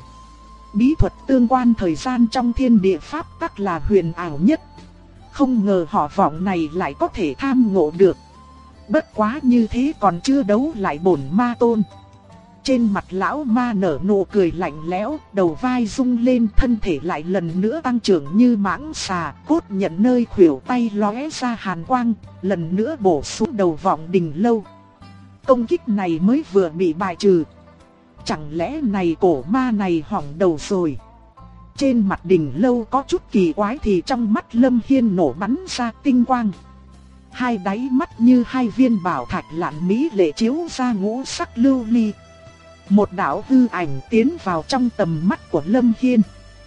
Bí thuật tương quan thời gian trong thiên địa pháp tắc là huyền ảo nhất. Không ngờ họ Vọng này lại có thể tham ngộ được. Bất quá như thế còn chưa đấu lại bổn ma tôn. Trên mặt lão ma nở nụ cười lạnh lẽo, đầu vai rung lên, thân thể lại lần nữa tăng trưởng như mãng xà, cốt nhận nơi khuỷu tay lóe ra hàn quang, lần nữa bổ xuống đầu Vọng Đình Lâu. Công kích này mới vừa bị bài trừ. Chẳng lẽ này cổ ma này hỏng đầu rồi? Trên mặt Đình Lâu có chút kỳ quái thì trong mắt Lâm Hiên nổ bắn ra tinh quang. Hai đáy mắt như hai viên bảo thạch lạn mỹ lệ chiếu ra ngũ sắc lưu ly. Một đạo hư ảnh tiến vào trong tầm mắt của Lâm Hiên.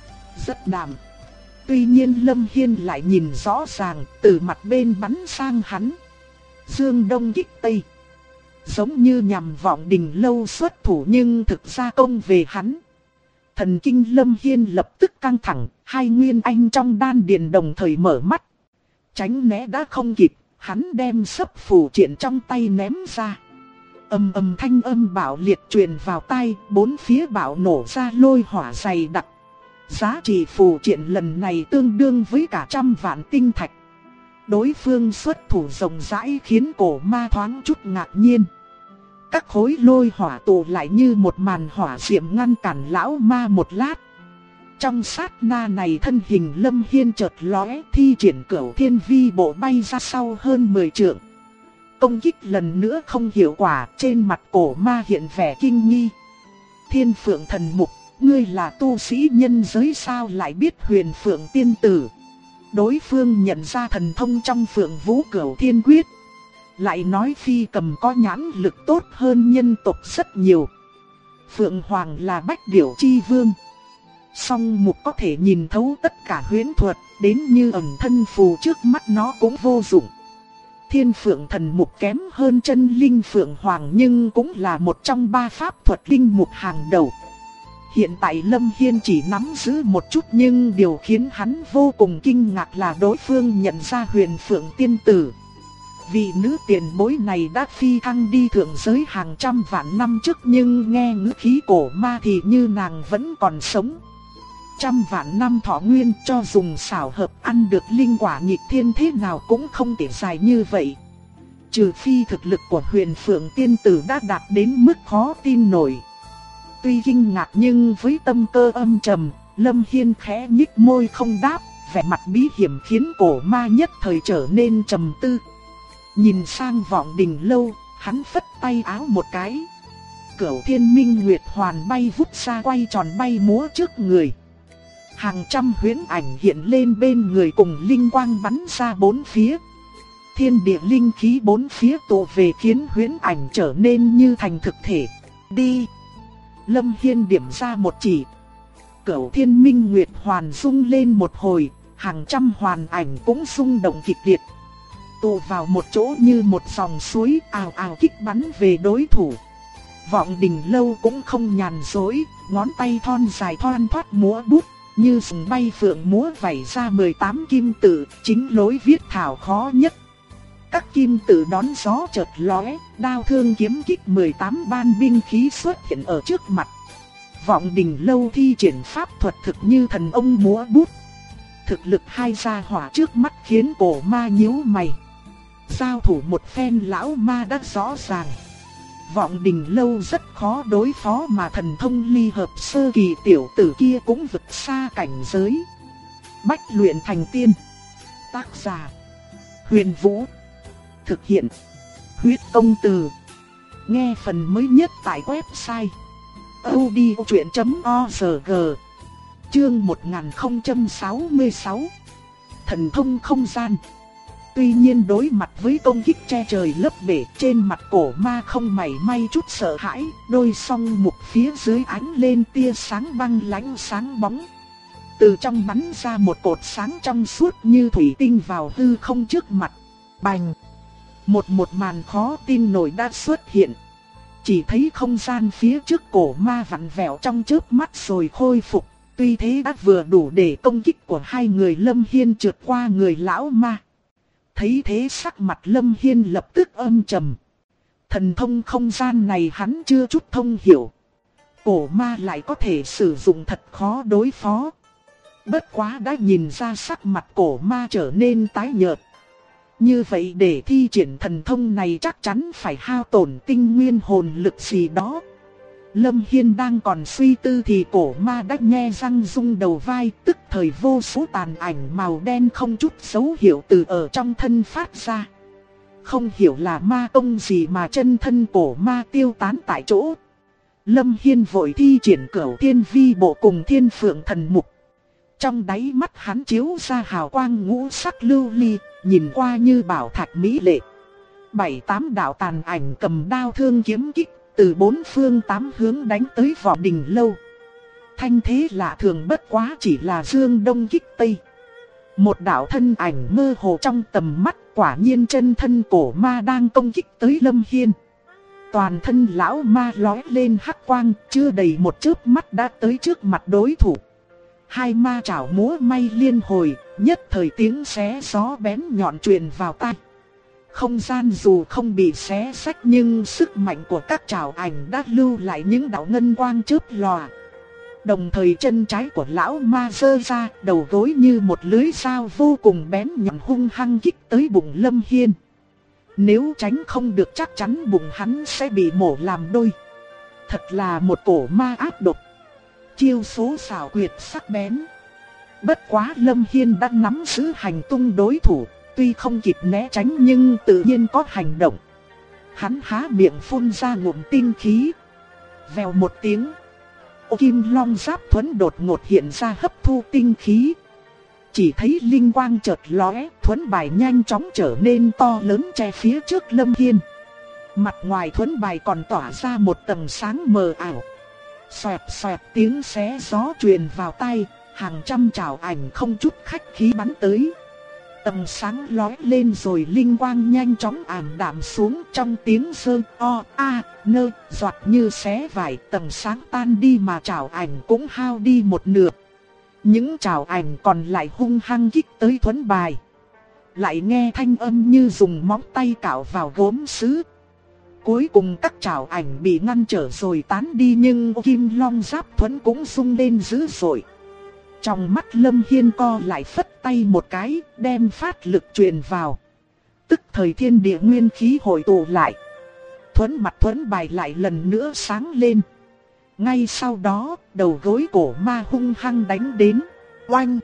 Rất đạm. Tuy nhiên Lâm Hiên lại nhìn rõ ràng, từ mặt bên bắn sang hắn. Dương đông kích tây. Giống như nhằm Vọng Đình Lâu xuất thủ nhưng thực ra công về hắn. Thần kinh Lâm Hiên lập tức căng thẳng, hai nguyên anh trong đan điền đồng thời mở mắt. Tránh né đã không kịp, hắn đem sấp phù triện trong tay ném ra. Ầm ầm thanh âm bạo liệt truyền vào tai, bốn phía bạo nổ ra lôi hỏa dày đặc. Giá trị phù triện lần này tương đương với cả 100 vạn tinh thạch. Đối phương xuất thủ rộng rãi khiến cổ ma thoáng chút ngạc nhiên. Các khối lôi hỏa tụ lại như một màn hỏa diệm ngăn cản lão ma một lát. Trong sát na này thân hình Lâm Hiên chợt lóe, thi triển Cửu Thiên Vi bộ bay ra sau hơn 10 trượng. Công kích lần nữa không hiệu quả, trên mặt cổ ma hiện vẻ kinh nghi. Thiên Phượng Thần Mục, ngươi là tu sĩ nhân giới sao lại biết Huyền Phượng tiên tử? đối phương nhận ra thần thông trong Phượng Vũ Cửu Thiên Quyết. Lại nói phi cầm có nhãn lực tốt hơn nhân tộc rất nhiều. Phượng Hoàng là bách điểu chi vương. Song mục có thể nhìn thấu tất cả huyễn thuật, đến như ẩn thân phù trước mắt nó cũng vô dụng. Thiên Phượng Thần Mục kém hơn chân linh Phượng Hoàng nhưng cũng là một trong 3 pháp thuật linh mục hàng đầu. Hiện tại Lâm Hiên chỉ nắm giữ một chút nhưng điều khiến hắn vô cùng kinh ngạc là đối phương nhận ra Huyền Phượng Tiên Tử. Vị nữ tiền bối này đã phi thăng đi thượng giới hàng trăm vạn năm trước nhưng nghe ngữ khí cổ ma thì như nàng vẫn còn sống. Trăm vạn năm thọ nguyên cho dùng xảo hợp ăn được linh quả nghịch thiên thế nào cũng không thể dài như vậy. Trừ phi thực lực của Huyền Phượng Tiên Tử đã đạt đến mức khó tin nổi. Tuy kinh ngạc nhưng với tâm cơ âm trầm, Lâm Hiên khẽ nhích môi không đáp, vẻ mặt bí hiểm khiến cổ ma nhất thời trở nên trầm tư. Nhìn sang Vọng Đình Lâu, hắn phất tay áo một cái. Cửu Thiên Minh Nguyệt Hoàn bay vút ra quay tròn bay múa trước người. Hàng trăm huyễn ảnh hiện lên bên người cùng linh quang bắn ra bốn phía. Thiên địa linh khí bốn phía tụ về khiến huyễn ảnh trở nên như thành thực thể. Đi! Lâm Hiên điểm ra một chỉ. Cửu Thiên Minh Nguyệt Hoàn rung lên một hồi, hàng trăm hoàn ảnh cũng rung động kịch liệt. Tụ vào một chỗ như một dòng suối ào ào kích bắn về đối thủ. Vọng Đình Lâu cũng không nhàn dối, ngón tay thon dài thoăn thoắt múa bút, như sừng bay phượng múa vảy ra 18 kim tự, chính lối viết thảo khó nhất. Các kim tự đón gió chợt lóe, đao thương kiếm kích 18 ban binh khí xuất hiện ở trước mặt. Vọng Đình Lâu thi triển pháp thuật thực như thần ông múa bút. Thực lực hai gia hỏa trước mắt khiến cổ ma nhíu mày. Giao thủ một phen lão ma đã rõ ràng. Vọng Đình Lâu rất khó đối phó mà thần thông ly hợp sơ kỳ tiểu tử kia cũng vượt xa cảnh giới. Bách luyện thành tiên. Tác giả: Huyền Vũ. Thực hiện: Huyết Công Từ. Nghe phần mới nhất tại website audiochuyện.org. Chương 1066. Thần thông không gian. Tuy nhiên đối mặt với công kích che trời lấp bể, trên mặt cổ ma không mảy may chút sợ hãi, đôi song mục phía dưới ánh lên tia sáng băng lãnh sáng bóng. Từ trong bắn ra một cột sáng trong suốt như thủy tinh vào hư không trước mặt. Bành! Một màn khó tin nổi đã xuất hiện. Chỉ thấy không gian phía trước cổ ma vặn vẹo trong chớp mắt rồi khôi phục. Tuy thế đã vừa đủ để công kích của hai người Lâm Hiên trượt qua người lão ma. Thấy thế sắc mặt Lâm Hiên lập tức âm trầm. Thần thông không gian này hắn chưa chút thông hiểu. Cổ ma lại có thể sử dụng thật khó đối phó. Bất quá đã nhìn ra sắc mặt cổ ma trở nên tái nhợt. Như vậy để thi triển thần thông này chắc chắn phải hao tổn tinh nguyên hồn lực gì đó. Lâm Hiên đang còn suy tư thì cổ ma đã nhe răng rung đầu vai, tức thời vô số tàn ảnh màu đen không chút dấu hiệu từ ở trong thân phát ra. Không hiểu là ma công gì mà chân thân cổ ma tiêu tán tại chỗ. Lâm Hiên vội thi triển Cửu Thiên Vi Bộ cùng Thiên Phượng Thần Mục. Trong đáy mắt hắn chiếu ra hào quang ngũ sắc lưu ly, nhìn qua như bảo thạch mỹ lệ. 7-8 đạo tàn ảnh cầm đao thương kiếm kích, từ bốn phương tám hướng đánh tới Vọng Đình Lâu. Thanh thế lạ thường bất quá chỉ là dương đông kích tây. Một đạo thân ảnh mơ hồ trong tầm mắt, quả nhiên chân thân cổ ma đang công kích tới Lâm Hiên. Toàn thân lão ma lóe lên hắc quang, chưa đầy một chớp mắt đã tới trước mặt đối thủ. Hai ma chảo múa may liên hồi, nhất thời tiếng xé gió bén nhọn truyền vào tai. Không gian dù không bị xé xách nhưng sức mạnh của các chảo ảnh đã lưu lại những đạo ngân quang chớp lòa. Đồng thời chân trái của lão ma giơ ra, đầu gối như một lưới dao vô cùng bén nhọn hung hăng kích tới bụng Lâm Hiên. Nếu tránh không được chắc chắn bụng hắn sẽ bị mổ làm đôi. Thật là một cổ ma ác độc. Chiêu số xảo quyệt sắc bén. Bất quá Lâm Hiên đã nắm giữ hành tung đối thủ, tuy không kịp né tránh nhưng tự nhiên có hành động. Hắn há miệng phun ra ngụm tinh khí. Vèo một tiếng, ô kim long giáp thuẫn đột ngột hiện ra hấp thu tinh khí. chỉ thấy linh quang chợt lóe, thuẫn bài nhanh chóng trở nên to lớn che phía trước Lâm Hiên. Mặt ngoài thuẫn bài còn tỏa ra một tầng sáng mờ ảo. Xoẹt xoẹt tiếng xé gió truyền vào tai, hàng trăm trảo ảnh không chút khách khí bắn tới. Tầng sáng lóe lên rồi linh quang nhanh chóng ảm đạm xuống, trong tiếng sơ o a nơ giọt như xé vải, tầng sáng tan đi mà trảo ảnh cũng hao đi một nửa. Những trảo ảnh còn lại hung hăng kích tới thuẫn bài. Lại nghe thanh âm như dùng móng tay cào vào gốm sứ. Cuối cùng các trảo ảnh bị ngăn trở rồi tán đi, nhưng kim long giáp thuẫn cũng rung lên dữ dội. Trong mắt Lâm Hiên co lại, phất tay một cái, đem phát lực truyền vào. Tức thời thiên địa nguyên khí hội tụ lại. Thuẫn bài lại lần nữa sáng lên. Ngay sau đó, đầu gối cổ ma hung hăng đánh đến. Oanh!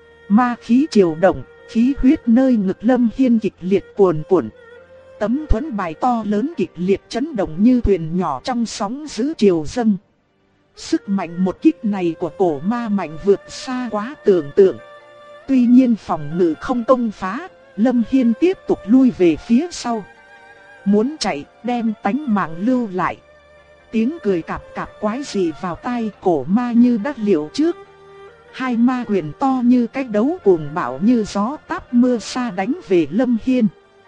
Ma khí triều động, khí huyết nơi ngực Lâm Hiên kịch liệt cuồn cuộn. Tấm thuẫn bài to lớn kịch liệt chấn động như thuyền nhỏ trong sóng dữ triều dâng. Sức mạnh một kích này của cổ ma mạnh vượt xa quá tưởng tượng. Tuy nhiên phòng ngự không công phá, Lâm Hiên tiếp tục lui về phía sau. Muốn chạy, đem tánh mạng lưu lại. Tiếng cười cạp cạp quái dị vào tai, cổ ma như đã liệu trước. Hai ma quyền to như cái đấu cuồng bạo như gió táp mưa sa đánh về Lâm Hiên.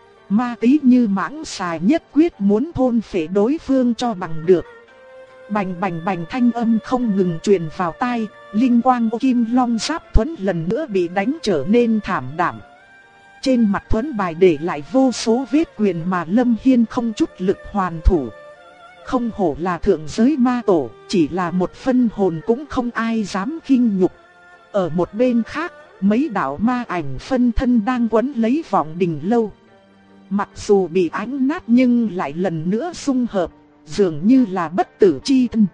Ma tí như mãng xà nhất quyết muốn thôn phệ đối phương cho bằng được. Bành bành bành thanh âm không ngừng truyền vào tai, linh quang kim long giáp thuẫn lần nữa bị đánh trở nên thảm đạm. Trên mặt thuẫn bài để lại vô số vết quyền mà Lâm Hiên không chút lực hoàn thủ. Không hổ là thượng giới ma tổ, chỉ là một phân hồn cũng không ai dám khinh nhục. Ở một bên khác, mấy đạo ma ảnh phân thân đang quấn lấy vọng đình lâu. Mặc dù bị ánh nát nhưng lại lần nữa xung hợp, dường như là bất tử chi thân.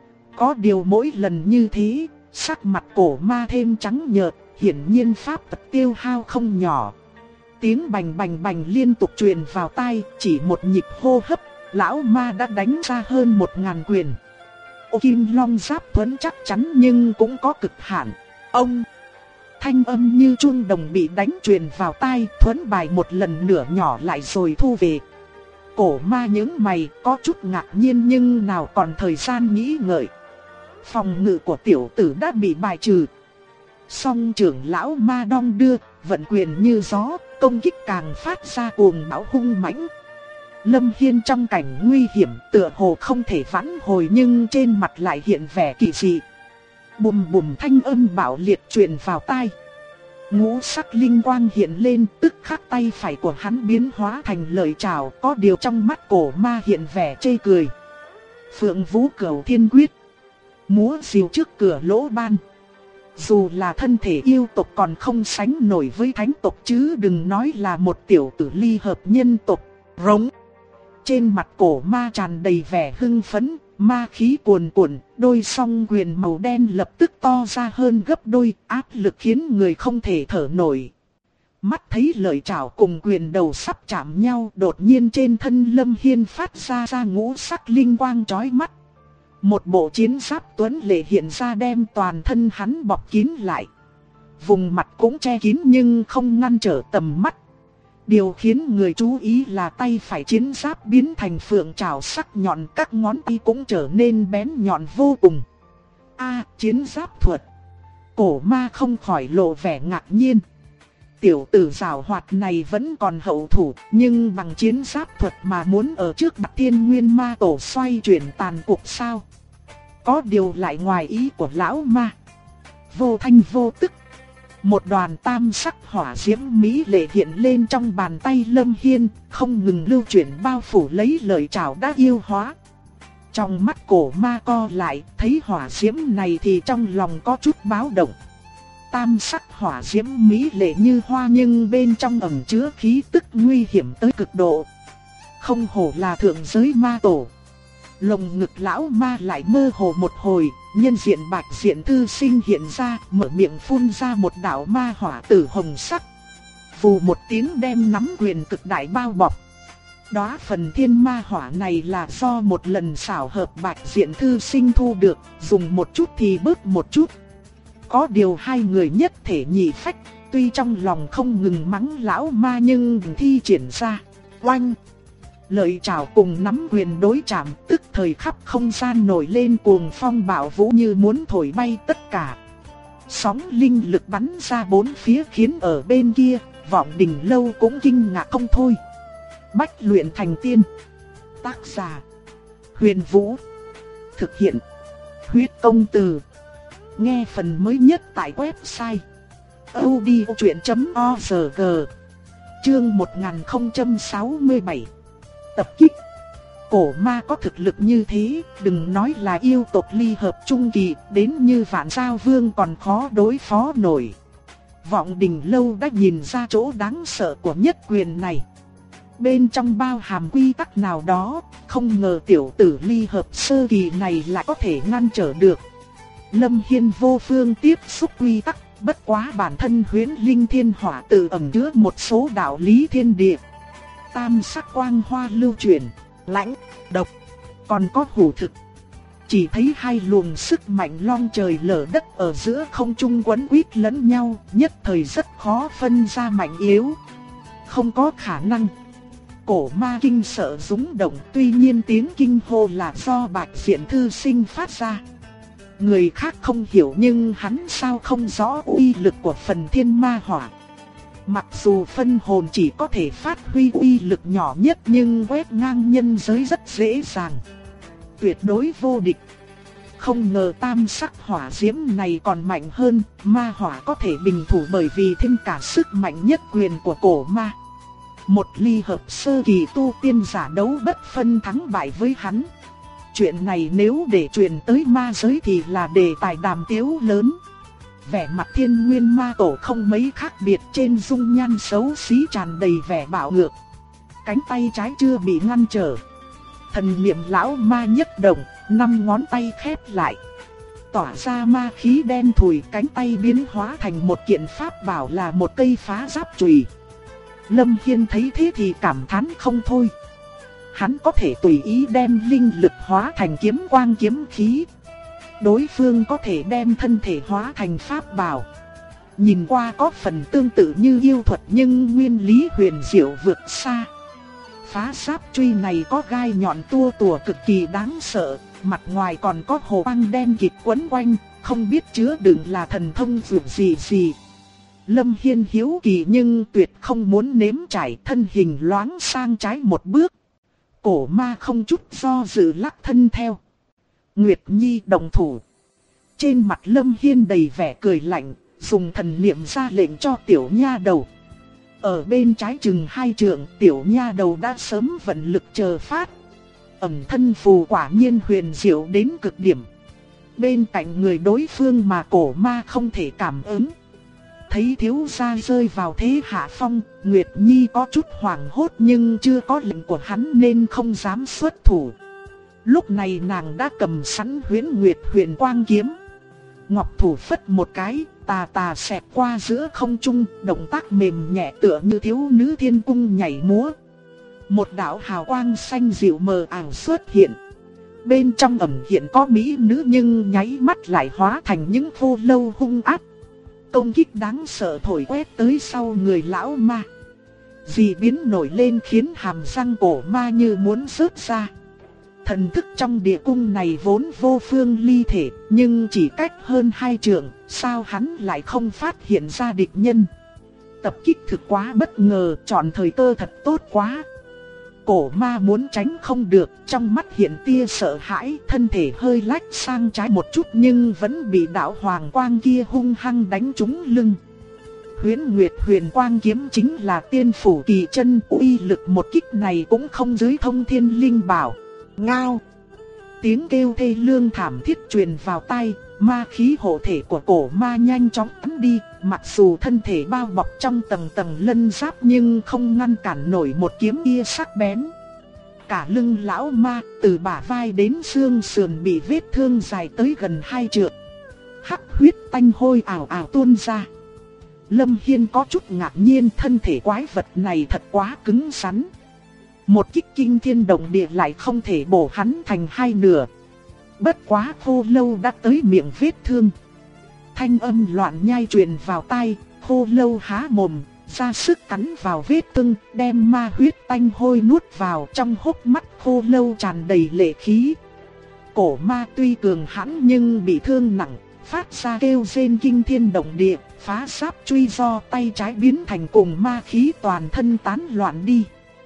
Có điều mỗi lần như thế, sắc mặt cổ ma thêm trắng nhợt, hiển nhiên pháp tật tiêu hao không nhỏ. Tiếng bành bành bành liên tục truyền vào tai, chỉ một nhịp hô hấp, lão ma đã đánh ra hơn 1000 quyền. Kim long giáp thuẫn chắc chắn nhưng cũng có cực hạn. Ông! Thanh âm như chuông đồng bị đánh truyền vào tai, thuẫn bài một lần nửa nhỏ lại rồi thu về. Cổ ma nhướng mày, có chút ngạc nhiên nhưng nào còn thời gian nghĩ ngợi. Phòng ngự của tiểu tử đã bị bài trừ. Song trưởng lão ma đong đưa, vận quyền như gió, công kích càng phát ra cuồng bão hung mãnh. Lâm Hiên trong cảnh nguy hiểm tựa hồ không thể vãn hồi nhưng trên mặt lại hiện vẻ kỳ dị. Bùm bùm thanh âm bạo liệt truyền vào tai. Ngũ sắc linh quang hiện lên, tức khắc tay phải của hắn biến hóa thành lợi trảo, có điều trong mắt cổ ma hiện vẻ chê cười. Phượng Vũ Cửu Thiên Quyết, múa rìu trước cửa lỗ ban. Dù là thân thể yêu tộc còn không sánh nổi với thánh tộc chứ đừng nói là một tiểu tử ly hợp nhân tộc. Rống. Trên mặt cổ ma tràn đầy vẻ hưng phấn, ma khí cuồn cuộn, đôi song quyền màu đen lập tức to ra hơn gấp đôi, áp lực khiến người không thể thở nổi. Mắt thấy lợi trảo cùng quyền đầu sắp chạm nhau, đột nhiên trên thân Lâm Hiên phát ra ngũ sắc linh quang chói mắt. Một bộ chiến giáp tuấn lệ hiện ra đem toàn thân hắn bọc kín lại. Vùng mặt cũng che kín nhưng không ngăn trở tầm mắt. Điều khiến người chú ý là tay phải chiến giáp biến thành phượng trảo sắc nhọn, các ngón tay cũng trở nên bén nhọn vô cùng. Chiến giáp thuật. Cổ ma không khỏi lộ vẻ ngạc nhiên. Tiểu tử giàu hoạt này vẫn còn hậu thủ, nhưng bằng chiến giáp thuật mà muốn ở trước mặt Thiên Nguyên Ma Tổ xoay chuyển tàn cuộc sao? Có điều lại ngoài ý của lão ma. Vô thanh vô tức, một đoàn tam sắc hỏa diễm mỹ lệ hiện lên trong bàn tay Lâm Hiên, không ngừng lưu chuyển bao phủ lấy lợi trảo đã yêu hóa. Trong mắt cổ ma co lại, thấy hỏa diễm này thì trong lòng có chút báo động. Tam sắc hỏa diễm mỹ lệ như hoa nhưng bên trong ẩn chứa khí tức nguy hiểm tới cực độ. Không hổ là thượng giới ma tổ. Lồng ngực lão ma lại mơ hồ một hồi, nhân diện bạch diện thư sinh hiện ra, mở miệng phun ra một đạo ma hỏa tử hồng sắc. Vù một tiếng đem nắm quyền cực đại bao bọc. Đóa phần thiên ma hỏa này là do một lần xảo hợp bạch diện thư sinh thu được, dùng một chút thì bớt một chút. Có điều hai người nhất thể nhị phách, Tuy trong lòng không ngừng mắng lão ma nhưng thi triển ra. Oanh! Lợi chảo cùng nắm quyền đối chạm, tức thời khắp không gian nổi lên cuồng phong bạo vũ như muốn thổi bay tất cả. Sóng linh lực bắn ra bốn phía khiến ở bên kia, Vọng Đình Lâu cũng kinh ngạc không thôi. Bách luyện thành tiên. Tác giả: Huyền Vũ. Thực hiện: Huyết Công Từ. Nghe phần mới nhất tại website audiochuyện.org. Chương 1067. Tập kích. Cổ ma có thực lực như thế, đừng nói là yêu tộc ly hợp trung kỳ, đến như Vạn Giao Vương còn khó đối phó nổi. Vọng Đình Lâu đã nhìn ra chỗ đáng sợ của nhất quyền này. Bên trong bao hàm quy tắc nào đó, không ngờ tiểu tử ly hợp sơ kỳ này lại có thể ngăn trở được. Lâm Hiên vô phương tiếp xúc quy tắc, bất quá bản thân Huyễn Linh Thiên Hỏa tự ẩn chứa một số đạo lý thiên địa. Tam sắc quang hoa lưu chuyển, lãnh, độc, còn có hủ thực. Chỉ thấy hai luồng sức mạnh long trời lở đất ở giữa không trung quấn quýt lẫn nhau, nhất thời rất khó phân ra mạnh yếu. Không có khả năng. Cổ ma kinh sợ rúng động, tuy nhiên tiếng kinh hô là do Bạch Diện thư sinh phát ra. Người khác không hiểu nhưng hắn sao không rõ uy lực của phần thiên ma hỏa. Mặc dù phân hồn chỉ có thể phát huy uy lực nhỏ nhất nhưng quét ngang nhân giới rất dễ dàng. Tuyệt đối vô địch. Không ngờ tam sắc hỏa diễm này còn mạnh hơn, ma hỏa có thể bình thủ bởi vì thêm cả sức mạnh nhất quyền của cổ ma. Một ly hợp sơ kỳ tu tiên giả đấu bất phân thắng bại với hắn. Chuyện này nếu để truyền tới ma giới thì là đề tài đàm tiếu lớn. Vẻ mặt Thiên Nguyên Ma Tổ không mấy khác biệt, trên dung nhan xấu xí tràn đầy vẻ bạo ngược. Cánh tay trái chưa bị ngăn trở. Thần niệm lão ma nhất động, 5 ngón tay khép lại. Tỏa ra ma khí đen thùi, cánh tay biến hóa thành một kiện pháp bảo là một cây phá giáp chùy. Lâm Hiên thấy thế thì cảm thán không thôi. Hắn có thể tùy ý đem linh lực hóa thành kiếm quang kiếm khí. Đối phương có thể đem thân thể hóa thành pháp bảo. Nhìn qua có phần tương tự như yêu thuật nhưng nguyên lý huyền diệu vượt xa. Phá giáp truy này có gai nhọn tua tủa cực kỳ đáng sợ, mặt ngoài còn có hồ băng đen kịt quấn quanh, không biết chứa đựng là thần thông vượt gì. Lâm Hiên hiếu kỳ nhưng tuyệt không muốn nếm trải, thân hình loáng sang trái một bước. Cổ ma không chút do dự lắc thân theo. Nguyệt Nhi đồng thủ. Trên mặt Lâm Hiên đầy vẻ cười lạnh, dùng thần niệm ra lệnh cho tiểu nha đầu. Ở bên trái chừng 2 trượng, tiểu nha đầu đã sớm vận lực chờ phát. Ẩn thân phù quả nhiên huyền diệu đến cực điểm. Bên cạnh người đối phương mà cổ ma không thể cảm ứng. Thấy thiếu gia rơi vào thế hạ phong, Nguyệt Nhi có chút hoảng hốt nhưng chưa có lệnh của hắn nên không dám xuất thủ. Lúc này nàng đã cầm sẵn Huyễn Nguyệt huyền quang kiếm. Ngọc thủ phất một cái, tà tà xẹt qua giữa không trung, động tác mềm nhẹ tựa như thiếu nữ thiên cung nhảy múa. Một đạo hào quang xanh dịu mờ ảo xuất hiện. Bên trong ẩn hiện có mỹ nữ nhưng nháy mắt lại hóa thành những khô lâu hung ác. Công kích đáng sợ thổi quét tới sau người lão ma. Dị biến nổi lên khiến hàm răng cổ ma như muốn rớt ra. Thần thức trong địa cung này vốn vô phương ly thể, nhưng chỉ cách hơn 2 trượng, sao hắn lại không phát hiện ra địch nhân. Tập kích thực quá bất ngờ, chọn thời cơ thật tốt quá. Cổ ma muốn tránh không được, trong mắt hiện tia sợ hãi, thân thể hơi lách sang trái một chút nhưng vẫn bị đạo hoàng quang kia hung hăng đánh trúng lưng. Huyễn Nguyệt huyền quang kiếm chính là tiên phủ kỳ chân, uy lực một kích này cũng không dưới thông thiên linh bảo. Ngao! Tiếng kêu thê lương thảm thiết truyền vào tai, ma khí hộ thể của cổ ma nhanh chóng tán đi, mặc dù thân thể bao bọc trong tầng tầng lân giáp nhưng không ngăn cản nổi một kiếm kia sắc bén. Cả lưng lão ma, từ bả vai đến xương sườn bị vết thương dài tới gần 2 trượng. Hắc huyết tanh hôi ảo ảo tuôn ra. Lâm Hiên có chút ngạc nhiên, thân thể quái vật này thật quá cứng rắn. Một kích kinh thiên động địa lại không thể bổ hắn thành 2 nửa. Bất quá khô lâu đã tới miệng vết thương. Thanh âm loạn nhai truyền vào tai, khô lâu há mồm, ra sức cắn vào vết thương, đem ma huyết tanh hôi nuốt vào. Trong hốc mắt khô lâu tràn đầy lệ khí. Cổ ma tuy cường hãn nhưng bị thương nặng, phát ra kêu rên kinh thiên động địa, phá giáp truy do tay trái biến thành cùng ma khí toàn thân tán loạn đi.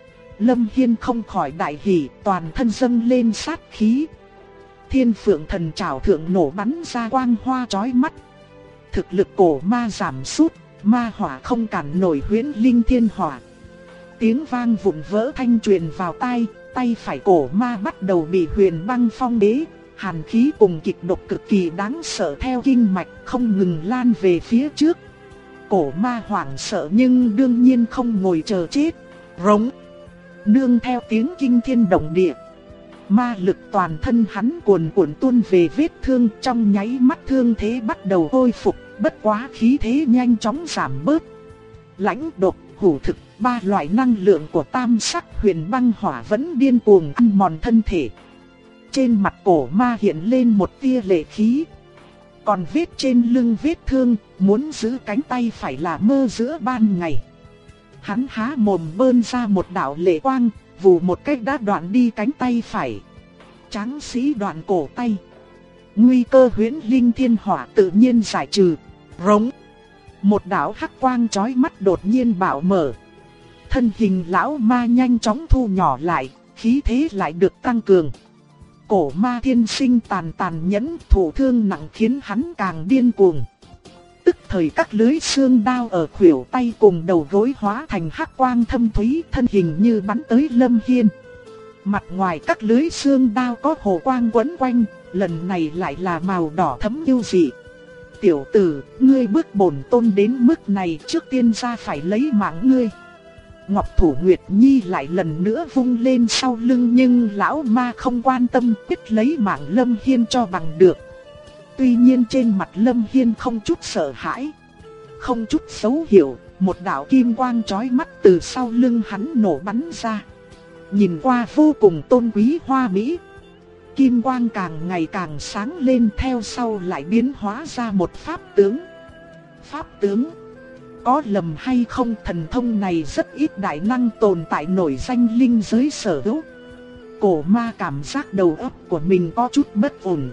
Lâm Hiên không khỏi đại hỉ, toàn thân dâng lên sát khí. Thiên Phượng Thần Trảo thượng nổ bắn ra quang hoa chói mắt. Thực lực cổ ma giảm sút, ma hỏa không cản nổi Huyễn Linh Thiên Hỏa. Tiếng vang vụn vỡ thanh truyền vào tai, tay phải cổ ma bắt đầu bị Huyền Băng Phong bế. Hàn khí cùng kịch độc cực kỳ đáng sợ theo kinh mạch không ngừng lan về phía trước. Cổ ma hoảng sợ nhưng đương nhiên không ngồi chờ chết. Rống. Nương theo tiếng kinh thiên động địa, ma lực toàn thân hắn cuồn cuộn tuôn về vết thương, trong nháy mắt thương thế bắt đầu hồi phục, bất quá khí thế nhanh chóng giảm bớt. Lãnh độc, hủ thực, ba loại năng lượng của tam sắc huyền băng hỏa vẫn điên cuồng ăn mòn thân thể. Trên mặt cổ ma hiện lên một tia lệ khí. Còn vết trên lưng vết thương, muốn giữ cánh tay phải là mơ giữa ban ngày. Hắn há mồm bơn ra một đạo lệ quang, vù một cách đã đoạn đi cánh tay phải. Tráng sĩ đoạn cổ tay. Nguy cơ Huyễn Linh Thiên Hỏa tự nhiên giải trừ. Rống. Một đạo hắc quang chói mắt đột nhiên bạo mở. Thân hình lão ma nhanh chóng thu nhỏ lại, khí thế lại được tăng cường. Cổ ma thiên sinh tàn nhẫn, thụ thương nặng khiến hắn càng điên cuồng. Tức thời các lưới xương đao ở khuỷu tay cùng đầu gối hóa thành hắc quang thâm thúy, thân hình như bắn tới Lâm Hiên. Mặt ngoài các lưới xương đao có hồ quang quấn quanh, lần này lại là màu đỏ thẫm yêu dị. Tiểu tử, ngươi bước bổn tôn đến mức này, trước tiên ra phải lấy mạng ngươi. Ngọc Thủ Nguyệt Nhi lại lần nữa vung lên sau lưng, nhưng lão ma không quan tâm, biết lấy mạng Lâm Hiên cho bằng được. Tuy nhiên trên mặt Lâm Hiên không chút sợ hãi, không chút xấu hiểu, một đạo kim quang chói mắt từ sau lưng hắn nổ bắn ra. Nhìn qua vô cùng tôn quý hoa mỹ. Kim quang càng ngày càng sáng lên, theo sau lại biến hóa ra một pháp tướng. Pháp tướng? Có lầm hay không, thần thông này rất ít đại năng tồn tại nổi danh linh giới sở hữu. Cổ ma cảm giác đầu óc của mình có chút bất ổn.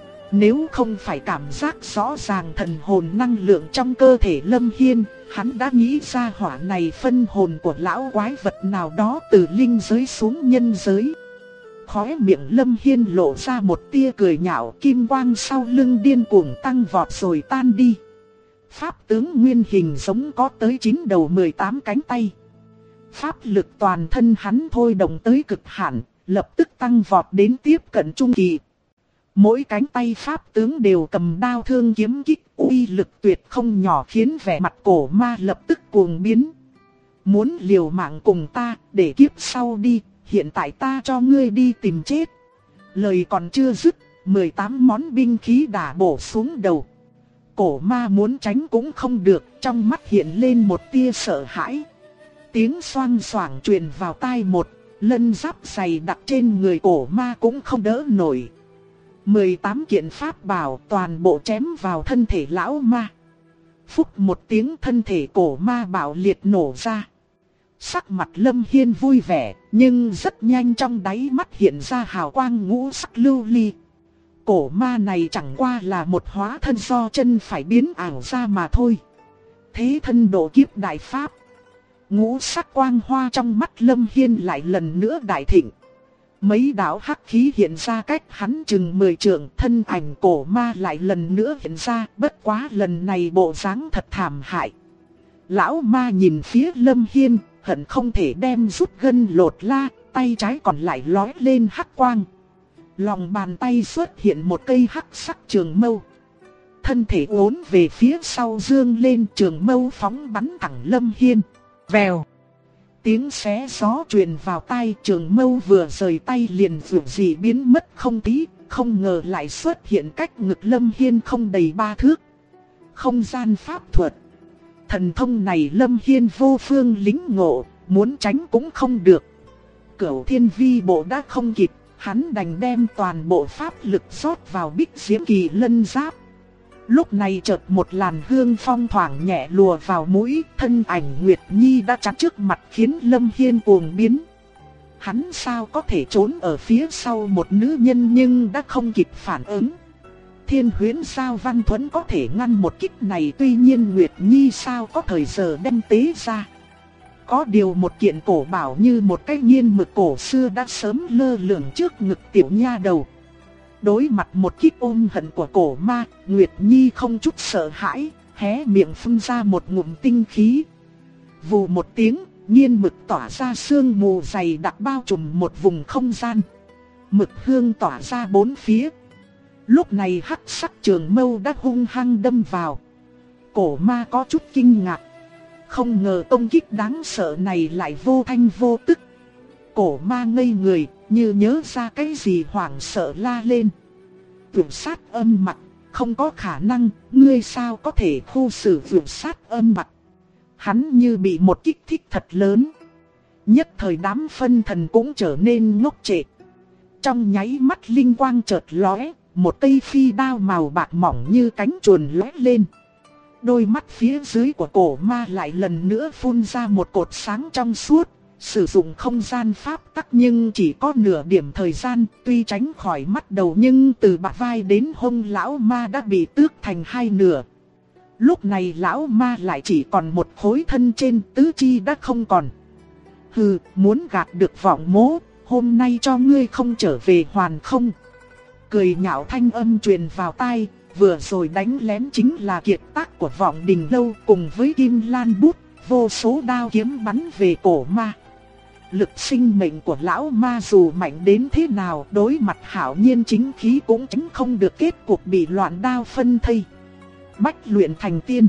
Nếu không phải cảm giác rõ ràng thần hồn năng lượng trong cơ thể Lâm Hiên, hắn đã nghĩ ra hỏa này phân hồn của lão quái vật nào đó từ linh giới xuống nhân giới. Khóe miệng Lâm Hiên lộ ra một tia cười nhạo, kim quang sau lưng điên cuồng tăng vọt rồi tan đi. Pháp tướng nguyên hình giống có tới 9 đầu 18 cánh tay. Pháp lực toàn thân hắn thôi động tới cực hạn, lập tức tăng vọt đến tiếp cận trung kỳ. Mỗi cánh tay pháp tướng đều cầm đao thương kiếm kích, uy lực tuyệt không nhỏ, khiến vẻ mặt cổ ma lập tức cuồng biến. Muốn liều mạng cùng ta, để kiếp sau đi, hiện tại ta cho ngươi đi tìm chết. Lời còn chưa dứt, 18 món binh khí đả bổ xuống đầu. Cổ ma muốn tránh cũng không được, trong mắt hiện lên một tia sợ hãi. Tiếng xoang xoảng truyền vào tai một, lân giáp dày đặc trên người cổ ma cũng không đỡ nổi. 18 kiện pháp bảo toàn bộ chém vào thân thể lão ma. Phúc một tiếng, thân thể cổ ma bạo liệt nổ ra. Sắc mặt Lâm Hiên vui vẻ, nhưng rất nhanh trong đáy mắt hiện ra hào quang ngũ sắc lưu ly. Cổ ma này chẳng qua là một hóa thân do chân phải biến ảo ra mà thôi. Thế thân độ kiếp đại pháp. Ngũ sắc quang hoa trong mắt Lâm Hiên lại lần nữa đại thịnh. Mấy đạo hắc khí hiện ra cách hắn chừng 10 trượng, thân ảnh cổ ma lại lần nữa hiện ra, bất quá lần này bộ dáng thật thảm hại. Lão ma nhìn phía Lâm Hiên, hận không thể đem rút gân lột la, tay trái còn lại lói lên hắc quang. Lòng bàn tay xuất hiện một cây hắc sắc trường mâu. Thân thể uốn về phía sau dương lên, trường mâu phóng bắn thẳng Lâm Hiên. Vèo. Tiếng xé gió truyền vào tai, trường mâu vừa rời tay liền vụt dị biến mất không tí, không ngờ lại xuất hiện cách ngực Lâm Hiên không đầy 3 thước. Không gian pháp thuật. Thần thông này Lâm Hiên vô phương lĩnh ngộ, muốn tránh cũng không được. Cửu Thiên Vi Bộ đã không kịp, hắn đành đem toàn bộ pháp lực rót vào Bích Diễm Kỳ Lân Giáp. Lúc này chợt một làn hương phong thoảng nhẹ lùa vào mũi, thân ảnh Nguyệt Nhi đã chắn trước mặt khiến Lâm Hiên cuồng biến. Hắn sao có thể trốn ở phía sau một nữ nhân nhưng đã không kịp phản ứng. Thiên Huyễn sao Văn Thuẫn có thể ngăn một kích này, tuy nhiên Nguyệt Nhi sao có thời giờ đem tế ra. Có điều một kiện cổ bảo như một cái nghiên mực cổ xưa đã sớm lơ lửng trước ngực tiểu nha đầu. Đối mặt một kích ôm hận của cổ ma, Nguyệt Nhi không chút sợ hãi, hé miệng phun ra một ngụm tinh khí. Vù một tiếng, nghiên mực tỏa ra sương mù dày đặc bao trùm một vùng không gian. Mực hương tỏa ra bốn phía. Lúc này hắc sắc trường mâu đã hung hăng đâm vào. Cổ ma có chút kinh ngạc. Không ngờ công kích đáng sợ này lại vô thanh vô tức. Cổ ma ngây người, như nhớ ra cái gì hoảng sợ la lên. Vượt sát âm mặc, không có khả năng, ngươi sao có thể khu xử vượt sát âm mặc. Hắn như bị một kích thích thật lớn. Nhất thời đám phân thần cũng trở nên ngốc trệ. Trong nháy mắt linh quang chợt lóe, một cây phi đao màu bạc mỏng như cánh chuồn lóe lên. Đôi mắt phía dưới của cổ ma lại lần nữa phun ra một cột sáng trong suốt. Sử dụng không gian pháp tắc nhưng chỉ có nửa điểm thời gian, tuy tránh khỏi mắt đầu nhưng từ bả vai đến hông lão ma đã bị tước thành hai nửa. Lúc này lão ma lại chỉ còn một khối thân trên, tứ chi đã không còn. Hừ, muốn gạt được vọng mố, hôm nay cho ngươi không trở về hoàn không. Cười nhạo thanh âm truyền vào tai, vừa rồi đánh lén chính là kiệt tác của Vọng Đình Lâu cùng với Kim Lan Bút, vô số đao kiếm bắn về cổ ma. Lực sinh mệnh của lão ma dù mạnh đến thế nào, đối mặt hạo nhiên chính khí cũng tránh không được kết cục bị loạn đao phân thây. Bách luyện thành tiên.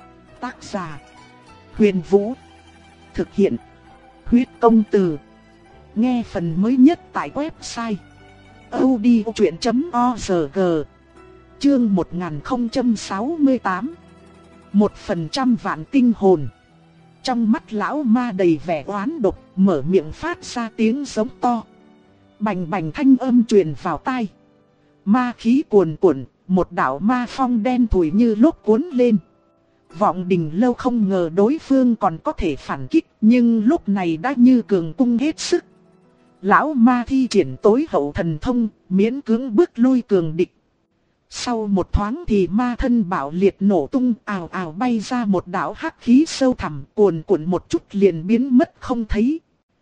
Tác giả: Huyền Vũ. Thực hiện: Huyết Công Từ. Nghe phần mới nhất tại website audiochuyện.org. Chương 1068. 1% vạn tinh hồn. Trong mắt lão ma đầy vẻ oán độc, mở miệng phát ra tiếng giống to. Bành bành thanh âm truyền vào tai. Ma khí cuồn cuộn, một đạo ma phong đen thủi như lốc cuốn lên. Vọng Đình Lâu không ngờ đối phương còn có thể phản kích, nhưng lúc này đã như cường cung hết sức. Lão ma thi triển tối hậu thần thông, miễn cưỡng bước lui cường địch. Sau một thoáng thì ma thân bạo liệt nổ tung, ào ào bay ra một đạo hắc khí sâu thẳm, cuồn cuộn một chút liền biến mất không thấy.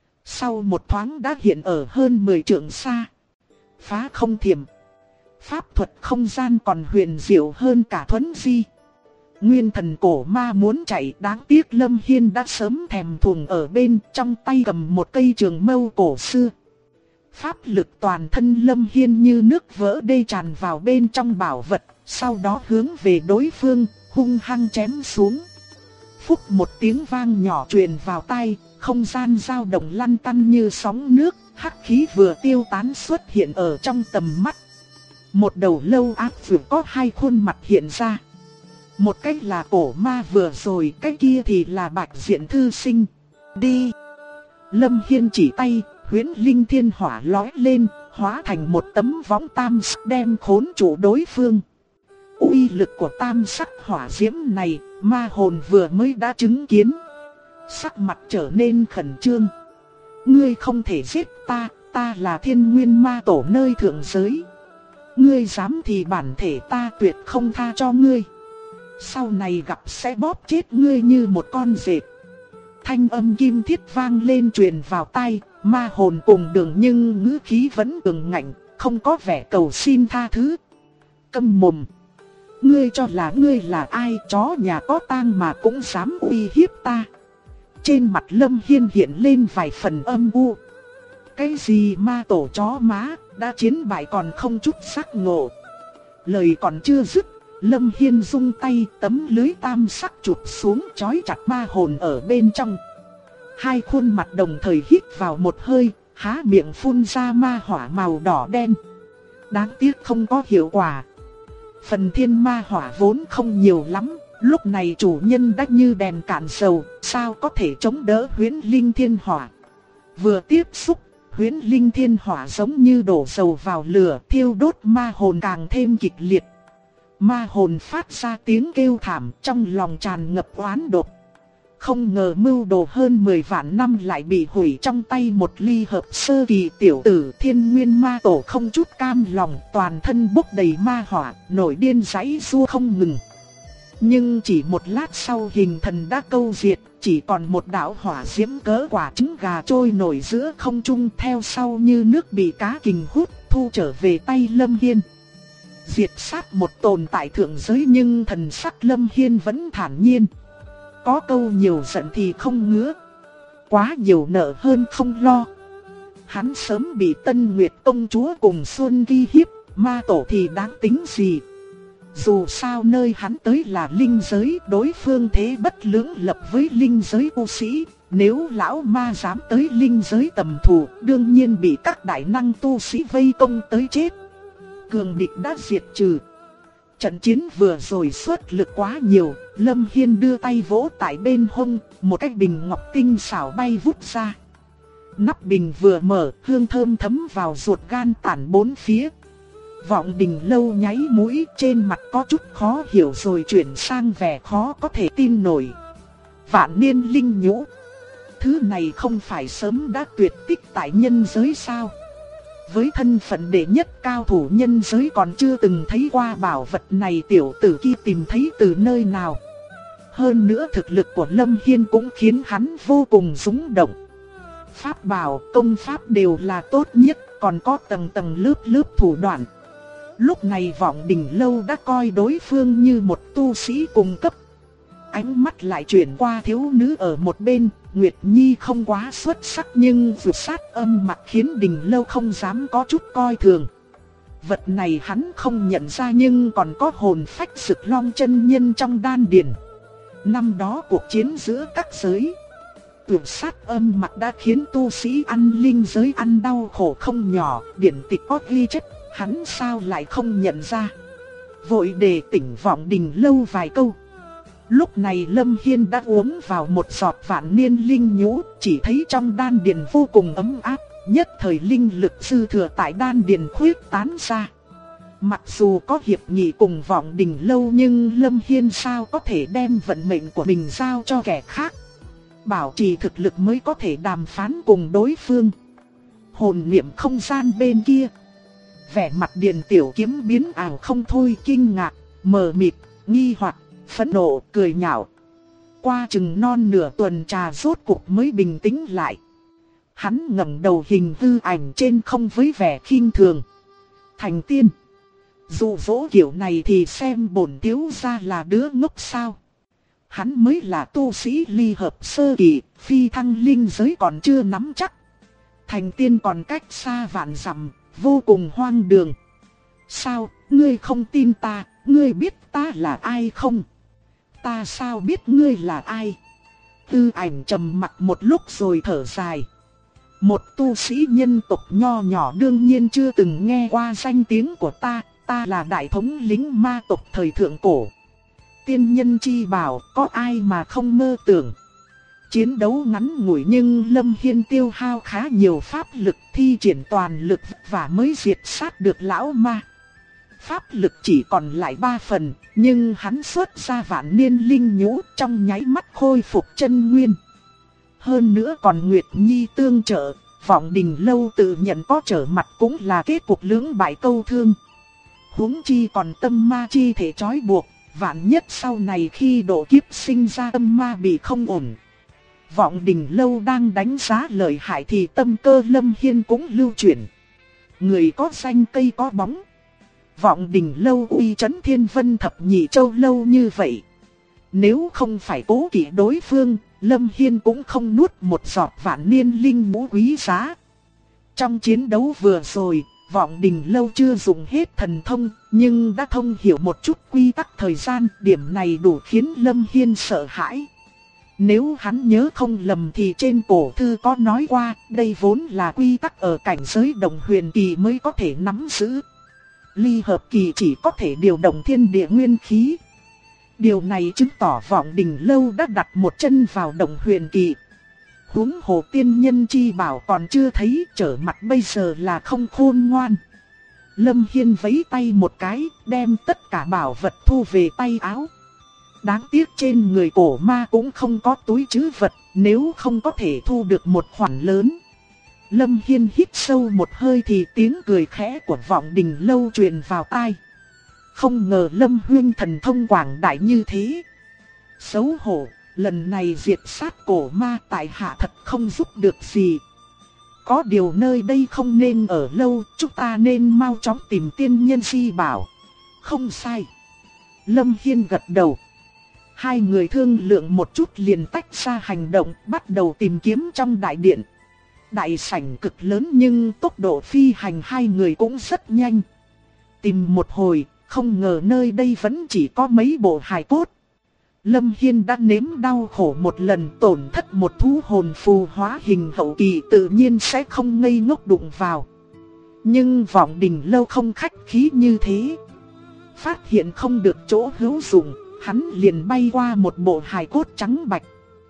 Sau một thoáng đã hiện ở hơn 10 trượng xa. Phá không thiểm. Pháp thuật không gian còn huyền diệu hơn cả thuấn di. Nguyên thần cổ ma muốn chạy, đáng tiếc Lâm Hiên đã sớm thèm thuồng ở bên, trong tay cầm một cây trường mâu cổ xưa. Pháp lực toàn thân Lâm Hiên như nước vỡ đê tràn vào bên trong bảo vật, sau đó hướng về đối phương, hung hăng chém xuống. Phúc một tiếng vang nhỏ truyền vào tai, không gian dao động lăn tăn như sóng nước, hắc khí vừa tiêu tán xuất hiện ở trong tầm mắt. Một đầu lâu ác vừa có hai khuôn mặt hiện ra. Một cái là cổ ma vừa rồi, cái kia thì là Bạch Diện thư sinh. Đi! Lâm Hiên chỉ tay, huyễn linh thiên hỏa lói lên, hóa thành một tấm võng tam sắc đem khốn trụ đối phương. Uy lực của tam sắc hỏa diễm này, ma hồn vừa mới đã chứng kiến. Sắc mặt trở nên khẩn trương. Ngươi không thể giết ta, ta là Thiên Nguyên Ma Tổ nơi thượng giới. Ngươi dám thì bản thể ta tuyệt không tha cho ngươi. Sau này gặp sẽ bóp chết ngươi như một con dẹp. Thanh âm kim thiết vang lên truyền vào tai, ma hồn cùng đường nhưng ngữ khí vẫn cường ngạnh, không có vẻ cầu xin tha thứ. Câm mồm! Ngươi cho là ngươi là ai, chó nhà có tang mà cũng dám uy hiếp ta. Trên mặt Lâm Hiên hiện lên vài phần âm u. Cái gì ma tổ chó má, đã chiến bại còn không chút sắc ngộ. Lời còn chưa dứt, Lâm Hiên rung tay, tấm lưới tam sắc chụp xuống trói chặt ma hồn ở bên trong. Hai khuôn mặt đồng thời hít vào một hơi, há miệng phun ra ma hỏa màu đỏ đen. Đáng tiếc không có hiệu quả. Phần thiên ma hỏa vốn không nhiều lắm, lúc này chủ nhân đã như đèn cạn dầu, sao có thể chống đỡ huyễn linh thiên hỏa. Vừa tiếp xúc, huyễn linh thiên hỏa giống như đổ dầu vào lửa, thiêu đốt ma hồn càng thêm kịch liệt. Ma hồn phát ra tiếng kêu thảm, trong lòng tràn ngập oán độc. Không ngờ mưu đồ hơn 10 vạn năm lại bị hủy trong tay một ly hợp sơ kỳ tiểu tử. Thiên Nguyên Ma Tổ không chút cam lòng, toàn thân bốc đầy ma hỏa, nổi điên giãy giụa không ngừng. Nhưng chỉ một lát sau hình thần đã câu diệt, chỉ còn một đạo hỏa diễm cỡ quả trứng gà trôi nổi giữa không trung, theo sau như nước bị cá kình hút, thu trở về tay Lâm Hiên. Diệt sát một tồn tại thượng giới, nhưng thần sắc Lâm Hiên vẫn thản nhiên. Có câu nhiều giận thì không ngứa, quá nhiều nợ hơn không lo. Hắn sớm bị Tân Nguyệt công chúa cùng Xuân ghi hiếp, ma tổ thì đáng tính gì. Dù sao nơi hắn tới là linh giới, đối phương thế bất lưỡng lập với linh giới tu sĩ. Nếu lão ma dám tới linh giới tầm thủ, đương nhiên bị các đại năng tu sĩ vây công tới chết. Cường địch đã diệt trừ. Trận chiến vừa rồi xuất lực quá nhiều, Lâm Hiên đưa tay vỗ tại bên hông, một cái bình ngọc tinh xảo bay vút ra. Nắp bình vừa mở, hương thơm thấm vào ruột gan tản bốn phía. Vọng Đình Lâu nháy mũi, trên mặt có chút khó hiểu rồi chuyển sang vẻ khó có thể tin nổi. Vạn niên linh nhũ, thứ này không phải sớm đã tuyệt tích tại nhân giới sao? Với thân phận đệ nhất cao thủ nhân giới còn chưa từng thấy qua bảo vật này, tiểu tử kia tìm thấy từ nơi nào? Hơn nữa thực lực của Lâm Hiên cũng khiến hắn vô cùng rung động. Pháp bảo, công pháp đều là tốt nhất, còn có tầng tầng lớp lớp thủ đoạn. Lúc này Vọng Đình Lâu đã coi đối phương như một tu sĩ cùng cấp. Ánh mắt lại chuyển qua thiếu nữ ở một bên. Nguyệt Nhi không quá xuất sắc nhưng vượt sát âm mặt khiến Đình Lâu không dám có chút coi thường. Vật này hắn không nhận ra nhưng còn có hồn phách Sực Long chân nhân trong đan điền. Năm đó cuộc chiến giữa các giới, vượt sát âm mặt đã khiến tu sĩ ăn linh giới ăn đau khổ không nhỏ. Điển tịch có ghi chép, hắn sao lại không nhận ra. Vội đề tỉnh Vọng Đình Lâu vài câu. Lúc này Lâm Hiên đã uống vào một giọt vạn niên linh nhũ, chỉ thấy trong đan điền vô cùng ấm áp, nhất thời linh lực dư thừa tại đan điền khuyết tán ra. Mặc dù có hiệp nghị cùng Vọng Đình Lâu nhưng Lâm Hiên sao có thể đem vận mệnh của mình giao cho kẻ khác. Bảo trì thực lực mới có thể đàm phán cùng đối phương. Hồn niệm không gian bên kia, vẻ mặt Điền Tiểu Kiếm biến ảo không thôi, kinh ngạc, mờ mịt, nghi hoặc, phẫn nộ, cười nhạo. Qua chừng non nửa tuần trà rốt cuộc mới bình tĩnh lại. Hắn ngẩng đầu hình hư ảnh trên không với vẻ khinh thường. Thành tiên, dụ dỗ kiểu này thì xem bổn thiếu gia là đứa ngốc sao? Hắn mới là tu sĩ ly hợp sơ kỳ, phi thăng linh giới còn chưa nắm chắc. Thành tiên còn cách xa vạn dặm, vô cùng hoang đường. Sao, ngươi không tin ta, ngươi biết ta là ai không? Ta sao biết ngươi là ai? Tư ảnh trầm mặc một lúc rồi thở dài. Một tu sĩ nhân tộc nho nhỏ đương nhiên chưa từng nghe qua danh tiếng của ta. Ta là đại thống lĩnh ma tộc thời thượng cổ. Tiên nhân chi bảo, có ai mà không mơ tưởng. Chiến đấu ngắn ngủi nhưng Lâm Hiên tiêu hao khá nhiều pháp lực, thi triển toàn lực và mới diệt sát được lão ma. Pháp lực chỉ còn lại 3 phần, nhưng hắn xuất ra vạn niên linh nhũ trong nháy mắt khôi phục chân nguyên. Hơn nữa còn Nguyệt Nhi tương trợ, Vọng Đình Lâu tự nhận có trở mặt cũng là kết cục lưỡng bại câu thương. Huống chi còn tâm ma chi thể trói buộc, vạn nhất sau này khi độ kiếp sinh ra tâm ma bị không ổn. Vọng Đình Lâu đang đánh giá lợi hại thì tâm cơ Lâm Hiên cũng lưu chuyển. Người có danh cây có bóng. Vọng Đình Lâu uy chấn thiên vân thập nhị châu lâu như vậy. Nếu không phải cố kỵ đối phương, Lâm Hiên cũng không nuốt một giọt vạn niên linh nhũ quý giá. Trong chiến đấu vừa rồi, Vọng Đình Lâu chưa dùng hết thần thông, nhưng đã thông hiểu một chút quy tắc thời gian, điểm này đủ khiến Lâm Hiên sợ hãi. Nếu hắn nhớ không lầm thì trên cổ thư có nói qua, đây vốn là quy tắc ở cảnh giới đồng huyền kỳ mới có thể nắm giữ. Ly hợp kỳ chỉ có thể điều động thiên địa nguyên khí. Điều này chứng tỏ Vọng Đình Lâu đã đặt một chân vào đồng huyền kỳ. Huống hồ tiên nhân chi bảo còn chưa thấy, trở mặt bây giờ là không khôn ngoan. Lâm Hiên vẫy tay một cái, đem tất cả bảo vật thu về tay áo. Đáng tiếc trên người cổ ma cũng không có túi trữ vật, nếu không có thể thu được một khoản lớn. Lâm Hiên hít sâu một hơi thì tiếng cười khẽ của Vọng Đình Lâu truyền vào tai. Không ngờ Lâm Huyên thần thông quảng đại như thế. Xấu hổ, lần này diệt sát cổ ma tại hạ thật không giúp được gì. Có điều nơi đây không nên ở lâu, chúng ta nên mau chóng tìm tiên nhân di bảo. Không sai. Lâm Hiên gật đầu. Hai người thương lượng một chút liền tách ra hành động, bắt đầu tìm kiếm trong đại điện. Đại sảnh cực lớn nhưng tốc độ phi hành hai người cũng rất nhanh. Tìm một hồi, không ngờ nơi đây vẫn chỉ có mấy bộ hài cốt. Lâm Hiên đã nếm đau khổ một lần, tổn thất một thú hồn phù hóa hình hậu kỳ tự nhiên sẽ không ngây ngốc đụng vào. Nhưng Vọng Đình Lâu không khách khí như thế. Phát hiện không được chỗ hữu dụng, hắn liền bay qua một bộ hài cốt trắng bạch.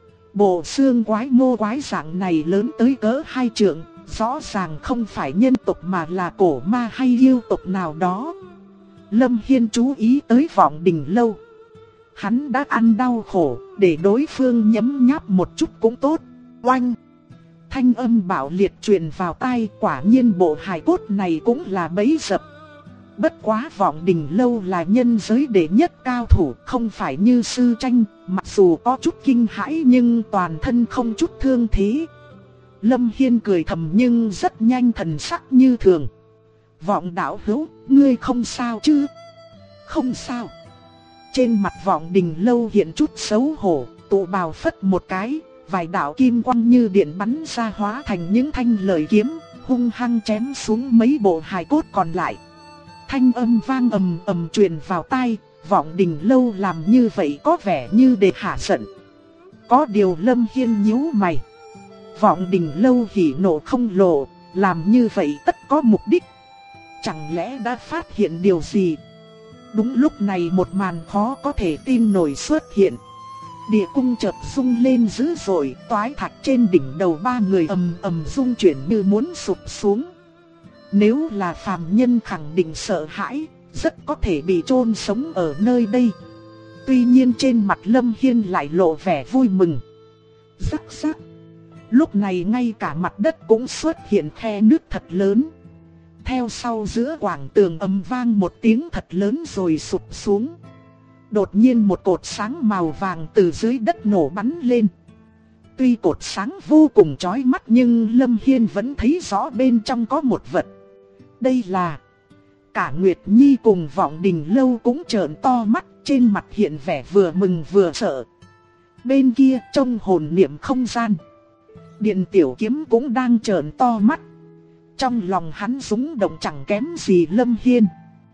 Bộ xương quái mô quái dạng này lớn tới cỡ 2 trượng, rõ ràng không phải nhân tộc mà là cổ ma hay yêu tộc nào đó. Lâm Hiên chú ý tới Vọng Đình Lâu. Hắn đã ăn đau khổ, để đối phương nhấm nháp một chút cũng tốt. Oanh! Thanh âm bạo liệt truyền vào tai, quả nhiên bộ hài cốt này cũng là bẫy dập. Bất quá Vọng Đình Lâu là nhân giới đệ nhất cao thủ, không phải như Sư Tranh, mặc dù có chút kinh hãi nhưng toàn thân không chút thương thế. Lâm Hiên cười thầm nhưng rất nhanh thần sắc như thường. Vọng đạo hữu, ngươi không sao chứ? Không sao. Trên mặt Vọng Đình Lâu hiện chút xấu hổ, tụ bào phất một cái, vài đạo kim quang như điện bắn ra hóa thành những thanh lợi kiếm, hung hăng chém xuống mấy bộ hài cốt còn lại. Thanh âm vang ầm ầm truyền vào tai, Vọng Đình Lâu làm như vậy có vẻ như để hạ giận. Có điều Lâm Hiên nhíu mày. Vọng Đình Lâu hỉ nộ không lộ, làm như vậy tất có mục đích. Chẳng lẽ đã phát hiện điều gì? Đúng lúc này một màn khó có thể tin nổi xuất hiện. Địa cung chợt rung lên dữ dội, toái thạch trên đỉnh đầu ba người ầm ầm rung chuyển như muốn sụp xuống. Nếu là phàm nhân khẳng định sợ hãi, rất có thể bị chôn sống ở nơi đây. Tuy nhiên trên mặt Lâm Hiên lại lộ vẻ vui mừng. Rắc rắc. Lúc này ngay cả mặt đất cũng xuất hiện khe nước thật lớn. Theo sau giữa quảng tường ầm vang một tiếng thật lớn rồi sụp xuống. Đột nhiên một cột sáng màu vàng từ dưới đất nổ bắn lên. Tuy cột sáng vô cùng chói mắt nhưng Lâm Hiên vẫn thấy rõ bên trong có một vật. Đây là... Cả Nguyệt Nhi cùng Vọng Đình Lâu cũng trợn to mắt, trên mặt hiện vẻ vừa mừng vừa sợ. Bên kia trong hồn niệm không gian, Điện Tiểu Kiếm cũng đang trợn to mắt. Trong lòng hắn rung động chẳng kém gì Lâm Hiên.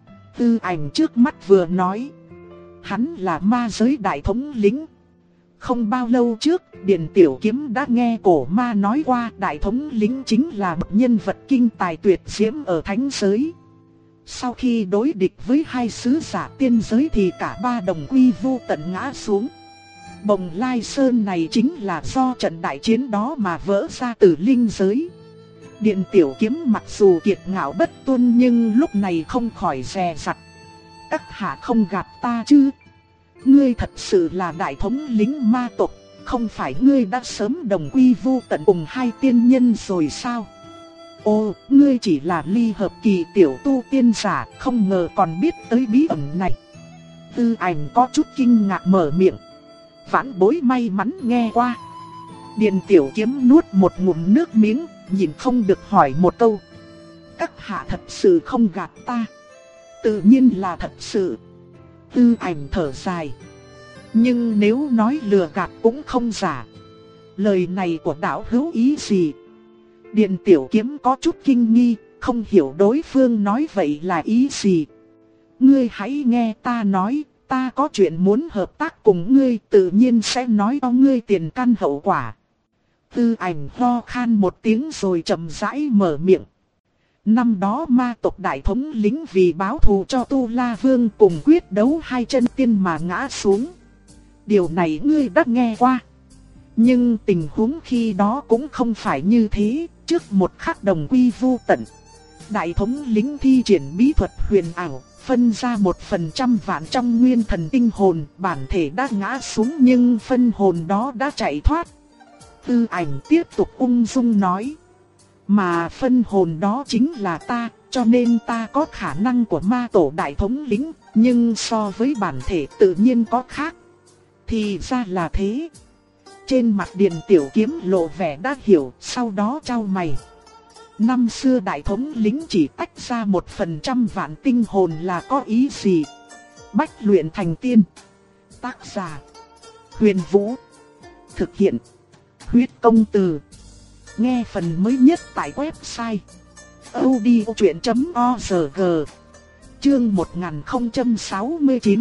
Tư ảnh trước mắt vừa nói, hắn là ma giới đại thống lĩnh. Không bao lâu trước, Điện Tiểu Kiếm đã nghe cổ ma nói qua đại thống lĩnh chính là một nhân vật kinh tài tuyệt diễm ở thánh giới. Sau khi đối địch với hai sứ giả tiên giới thì cả ba đồng quy vô tận ngã xuống. Bồng Lai Sơn này chính là do trận đại chiến đó mà vỡ ra từ linh giới. Điện Tiểu Kiếm mặc dù kiệt ngạo bất tuân nhưng lúc này không khỏi dè dặt. Các hạ không gạt ta chứ? Ngươi thật sự là đại thống lĩnh ma tộc, không phải ngươi đã sớm đồng quy vô tận cùng hai tiên nhân rồi sao? Ồ, ngươi chỉ là ly hợp kỳ tiểu tu tiên giả, không ngờ còn biết tới bí ẩn này. Tư ảnh có chút kinh ngạc mở miệng. Vãn bối may mắn nghe qua. Điện Tiểu Kiếm nuốt một ngụm nước miếng, nhìn không được hỏi một câu. Các hạ thật sự không gạt ta? Tự nhiên là thật sự. Tư ảnh thở dài. Nhưng nếu nói lừa gạt cũng không giả. Lời này của đạo hữu ý gì? Điện Tiểu Kiếm có chút kinh nghi, không hiểu đối phương nói vậy là ý gì. Ngươi hãy nghe ta nói, ta có chuyện muốn hợp tác cùng ngươi, tự nhiên sẽ nói cho ngươi tiền căn hậu quả. Tư ảnh ho khan một tiếng rồi chậm rãi mở miệng. Năm đó ma tộc đại thống lĩnh vì báo thù cho Tu La Vương cùng quyết đấu hai chân tiên mà ngã xuống. Điều này ngươi đã nghe qua. Nhưng tình huống khi đó cũng không phải như thế, trước một khắc đồng quy vô tận. Đại thống lĩnh thi triển bí thuật huyền ảo, phân ra 1% vạn trong nguyên thần tinh hồn, bản thể đã ngã xuống nhưng phân hồn đó đã chạy thoát. Tư Ảnh tiếp tục ung dung nói. Mà phân hồn đó chính là ta, cho nên ta có khả năng của ma tổ đại thống lĩnh, nhưng so với bản thể tự nhiên có khác. Thì ra là thế. Trên mặt Điền Tiểu Kiếm lộ vẻ đã hiểu, sau đó chau mày. Năm xưa đại thống lĩnh chỉ tách ra 1% vạn tinh hồn là có ý gì? Bách luyện thành tiên. Tác giả: Huyền Vũ. Thực hiện: Huyết Công Từ. Nghe phần mới nhất tại website audiochuyện.org. Chương 1069.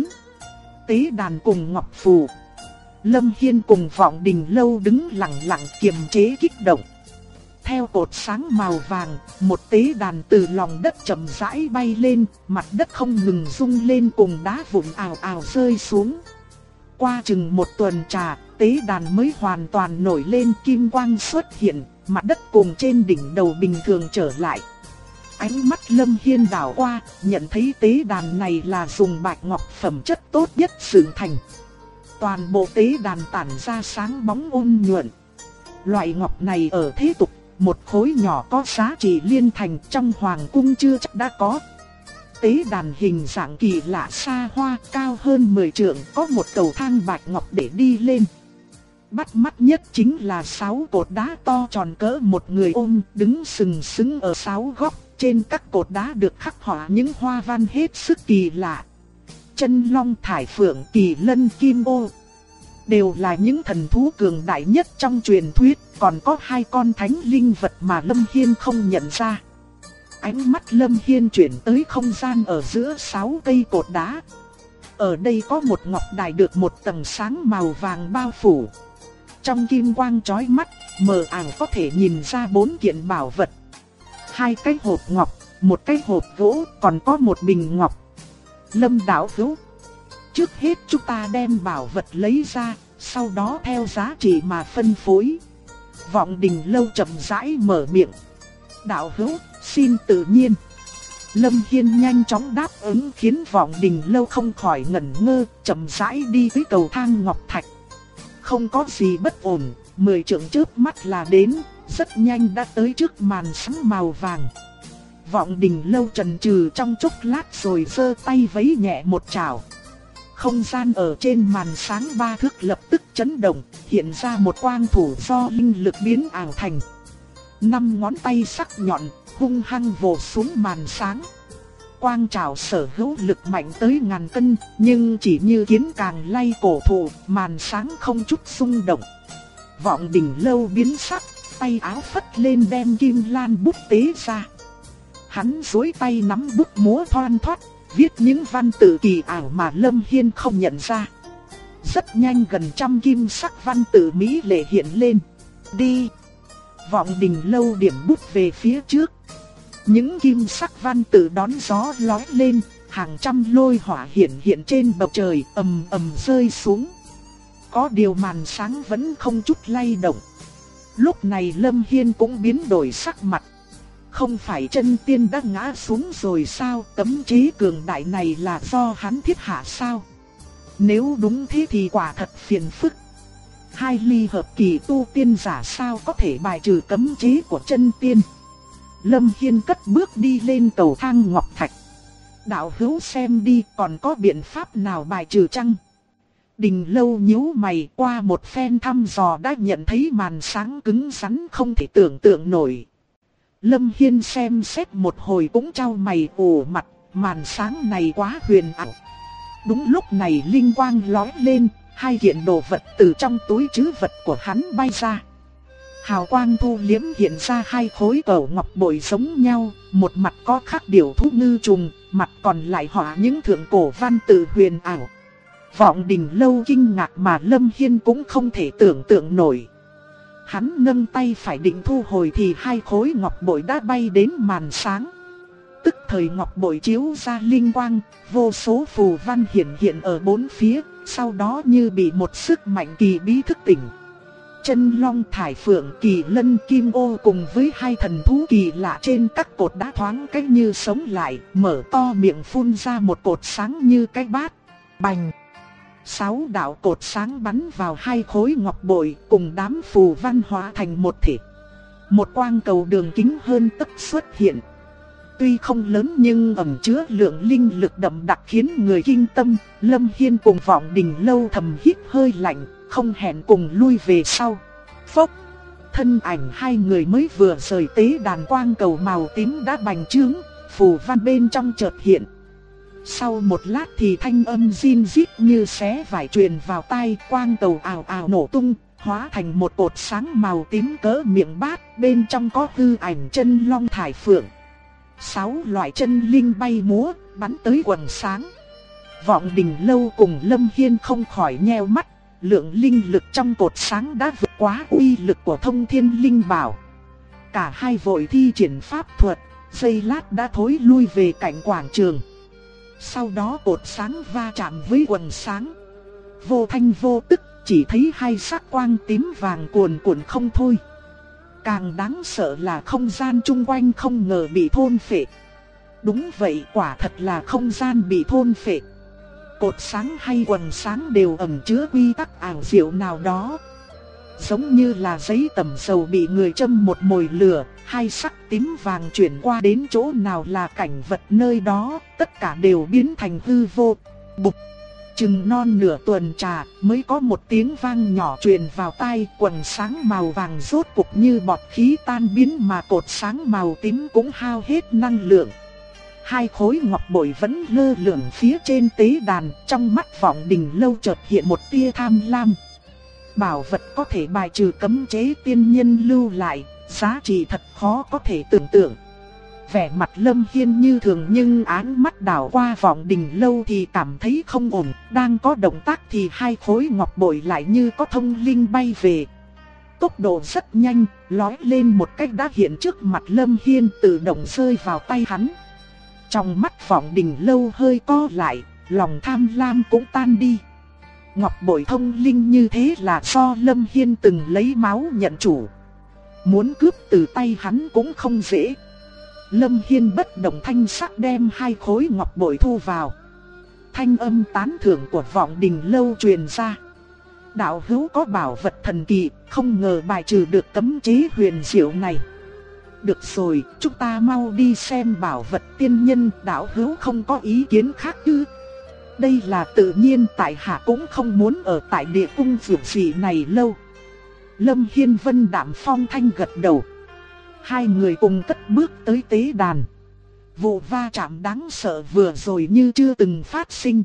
Tế đàn cùng Ngọc Phù. Lâm Hiên cùng Vọng Đình Lâu đứng lặng lặng kiềm chế kích động. Theo cột sáng màu vàng, một tế đàn từ lòng đất chậm rãi bay lên, mặt đất không ngừng rung lên cùng đá vụn ào ào rơi xuống. Qua chừng một tuần trà, tế đàn mới hoàn toàn nổi lên, kim quang xuất hiện, mặt đất cùng trên đỉnh đầu bình thường trở lại. Ánh mắt Lâm Hiên đảo qua, nhận thấy tế đàn này là dùng bạch ngọc phẩm chất tốt nhất dựng thành. Toàn bộ tế đàn tản ra sáng bóng ôn nhuận. Loại ngọc này ở thế tục, một khối nhỏ có giá trị liên thành, trong hoàng cung chưa chắc đã có. Tế đàn hình dạng kỳ lạ xa hoa, cao hơn 10 trượng, có một cầu thang bạch ngọc để đi lên. Bắt mắt nhất chính là 6 cột đá to tròn cỡ một người ôm, đứng sừng sững ở 6 góc. Trên các cột đá được khắc họa những hoa văn hết sức kỳ lạ. Chân long, thải phượng, kỳ lân, kim ô đều là những thần thú cường đại nhất trong truyền thuyết. Còn có 2 con thánh linh vật mà Lâm Hiên không nhận ra. Ánh mắt Lâm Hiên chuyển tới không gian ở giữa 6 cây cột đá. Ở đây có một ngọc đài được một tầng sáng màu vàng bao phủ. Trong kim quang chói mắt, mờ ảo có thể nhìn ra 4 kiện bảo vật. 2 cái hộp ngọc, 1 cái hộp gỗ, còn có một bình ngọc. Lâm đạo hữu, trước hết chúng ta đem bảo vật lấy ra, sau đó theo giá trị mà phân phối. Vọng Đình Lâu chậm rãi mở miệng. Đạo hữu, xin tự nhiên. Lâm Hiên nhanh chóng đáp ứng khiến Vọng Đình Lâu không khỏi ngẩn ngơ, chậm rãi đi tới cầu thang ngọc thạch. Không có gì bất ổn, 10 trượng chớp mắt là đến, rất nhanh đã tới trước màn sáng màu vàng. Vọng Đình Lâu chần chừ trong chốc lát rồi giơ tay vẫy nhẹ một chảo. Không gian ở trên màn sáng 3 thước lập tức chấn động, hiện ra một quang thủ do linh lực biến ảo thành. 5 ngón tay sắc nhọn, hung hăng vồ xuống màn sáng. Quang trảo sở hữu lực mạnh tới ngàn cân, nhưng chỉ như kiến càng lay cổ thụ, màn sáng không chút xung động. Vọng Đình Lâu biến sắc, tay áo phất lên đem kim lan bút tế ra. Hắn duỗi tay nắm bút múa thoăn thoắt, viết những văn tự kỳ ảo mà Lâm Hiên không nhận ra. Rất nhanh gần trăm kim sắc văn tự mỹ lệ hiện lên. Đi! Vọng Đình Lâu điểm bút về phía trước. Những kim sắc văn tự đón gió lói lên, hàng trăm lôi hỏa hiện trên bầu trời, ầm ầm rơi xuống. Có điều màn sáng vẫn không chút lay động. Lúc này Lâm Hiên cũng biến đổi sắc mặt. Không phải chân tiên đã ngã xuống rồi sao? Cấm chế cường đại này là do hắn thiết hạ sao? Nếu đúng thế thì quả thật phiền phức. 2 ly hợp kỳ tu tiên giả sao có thể bài trừ cấm chế của chân tiên? Lâm Hiên cất bước đi lên cầu thang ngọc thạch. Đạo hữu xem đi, còn có biện pháp nào bài trừ chăng? Đình Lâu nhíu mày, qua một phen thăm dò đã nhận thấy màn sáng cứng rắn không thể tưởng tượng nổi. Lâm Hiên xem xét một hồi cũng chau mày ủ mặt, màn sáng này quá huyền ảo. Đúng lúc này linh quang lóe lên, 2 kiện đồ vật từ trong túi trữ vật của hắn bay ra. Hào quang thu liếm hiện ra 2 khối cẩu ngọc bội giống nhau, một mặt có khắc điểu thú ngư trùng, mặt còn lại họa những thượng cổ văn tự huyền ảo. Vọng Đình Lâu kinh ngạc mà Lâm Hiên cũng không thể tưởng tượng nổi. Hắn nâng tay phải định thu hồi thì 2 khối ngọc bội đã bay đến màn sáng. Tức thời ngọc bội chiếu ra linh quang, vô số phù văn hiện ở 4 phía, sau đó như bị một sức mạnh kỳ bí thức tỉnh. chân long thải phượng kỳ lân kim ô cùng với hai thần thú kỳ lạ trên các cột đá thoáng cách như sống lại, mở to miệng phun ra một cột sáng như cái bát. Bành! 6 đạo cột sáng bắn vào hai khối ngọc bội cùng đám phù văn hóa thành một thể. Một quang cầu đường kính hơn tấc xuất hiện. Tuy không lớn nhưng ẩn chứa lượng linh lực đậm đặc khiến người kinh tâm. Lâm Hiên cùng Vọng Đình Lâu thầm hít hơi lạnh, không hẹn cùng lui về sau. Phốc! Thân ảnh hai người mới vừa rời tế đàn, quang cầu màu tím đã bành trướng, phù văn bên trong chợt hiện. Sau một lát thì thanh âm rin rít như xé vải truyền vào tai, quang cầu ào ào nổ tung, hóa thành một cột sáng màu tím cỡ miệng bát, bên trong có hư ảnh chân long thải phượng. 6 loại chân linh bay múa, bắn tới quần sáng. Vọng Đình Lâu cùng Lâm Hiên không khỏi nheo mắt, lượng linh lực trong cột sáng đã vượt quá uy lực của Thông Thiên Linh Bảo. Cả hai vội thi triển pháp thuật, giây lát đã thối lui về cạnh quảng trường. Sau đó cột sáng va chạm với quần sáng. Vô thanh vô tức, chỉ thấy hai sắc quang tím vàng cuồn cuộn không thôi. Càng đáng sợ là không gian chung quanh không ngờ bị thôn phệ. Đúng vậy, quả thật là không gian bị thôn phệ. Cột sáng hay quần sáng đều ẩn chứa quy tắc ảo diệu nào đó. Giống như là giấy tẩm dầu bị người châm một mồi lửa, hai sắc tím vàng chuyển qua đến chỗ nào là cảnh vật nơi đó, tất cả đều biến thành hư vô. Bụp! Chừng non nửa tuần trà mới có một tiếng vang nhỏ truyền vào tai, quần sáng màu vàng rốt cục như bọt khí tan biến mà cột sáng màu tím cũng hao hết năng lượng. Hai khối ngọc bội vẫn lơ lửng phía trên tế đàn, trong mắt Vọng Đình Lâu chợt hiện một tia tham lam. Bảo vật có thể bài trừ cấm chế tiên nhân lưu lại, giá trị thật khó có thể tưởng tượng. Vẻ mặt Lâm Hiên như thường nhưng áng mắt đảo qua Vọng Đình Lâu thì cảm thấy không ổn. Đang có động tác thì hai khối ngọc bội lại như có thông linh bay về. Tốc độ rất nhanh, lói lên một cách đã hiện trước mặt Lâm Hiên, tự động rơi vào tay hắn. Trong mắt Vọng Đình Lâu hơi co lại, lòng tham lam cũng tan đi. Ngọc bội thông linh như thế là do Lâm Hiên từng lấy máu nhận chủ. Muốn cướp từ tay hắn cũng không dễ. Lâm Hiên bất động thanh sắc đem hai khối ngọc bội thu vào. Thanh âm tán thưởng của Vọng Đình Lâu truyền ra. Đạo hữu có bảo vật thần kỳ, không ngờ bài trừ được cấm chế huyền diệu này. Được rồi, chúng ta mau đi xem bảo vật tiên nhân, đạo hữu không có ý kiến khác ư? Đây là tự nhiên, tại hạ cũng không muốn ở tại địa cung phượng dị này lâu. Lâm Hiên vân đạm phong thanh gật đầu. Hai người cùng cất bước tới tế đàn. Vụ va chạm đáng sợ vừa rồi như chưa từng phát sinh.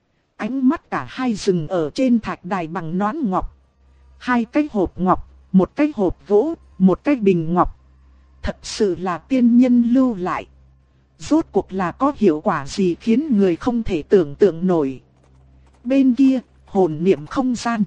Ánh mắt cả hai dừng ở trên thạch đài bằng nón ngọc. Hai cái hộp ngọc, một cái hộp gỗ, một cái bình ngọc. Thật sự là tiên nhân lưu lại. Rốt cuộc là có hiệu quả gì khiến người không thể tưởng tượng nổi. Bên kia, hồn niệm không gian.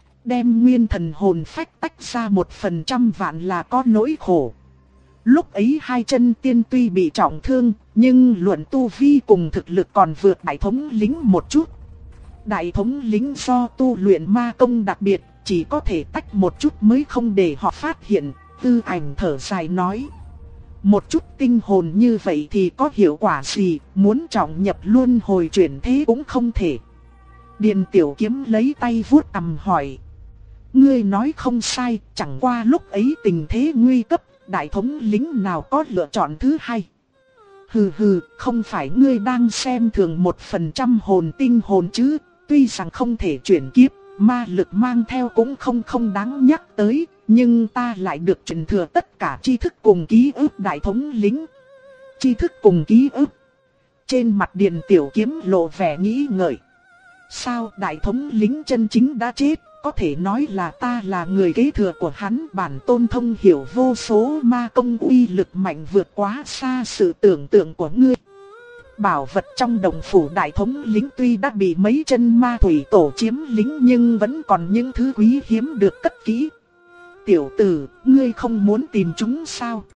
Đem nguyên thần hồn phách tách ra 1% vạn là có nỗi khổ. Lúc ấy hai chân tiên tuy bị trọng thương, nhưng luận tu vi cùng thực lực còn vượt đại thống lĩnh một chút. Đại thống lĩnh do tu luyện ma công đặc biệt, chỉ có thể tách một chút mới không để họ phát hiện. Tư Ảnh thở dài nói. Một chút tinh hồn như vậy thì có hiệu quả gì, muốn trọng nhập luân hồi chuyển thế cũng không thể. Điền Tiểu Kiếm lấy tay vuốt cằm hỏi. Ngươi nói không sai, chẳng qua lúc ấy tình thế nguy cấp, đại thống lĩnh nào có lựa chọn thứ hai. Hừ hừ, không phải ngươi đang xem thường 1% hồn tinh hồn chứ, tuy rằng không thể chuyển kiếp, ma lực mang theo cũng không đáng nhắc tới, nhưng ta lại được truyền thừa tất cả tri thức cùng ký ức đại thống lĩnh. Tri thức cùng ký ức. Trên mặt Điền Tiểu Kiếm lộ vẻ nghĩ ngợi. Sao đại thống lĩnh chân chính đã chết? Có thể nói là ta là người kế thừa của hắn, bản tôn thông hiểu vô số ma công uy lực mạnh vượt quá xa sự tưởng tượng của ngươi. Bảo vật trong đồng phủ đại thống lĩnh tuy đã bị mấy chân ma thủy tổ chiếm lĩnh nhưng vẫn còn những thứ quý hiếm được cất kỹ. Tiểu tử, ngươi không muốn tìm chúng sao?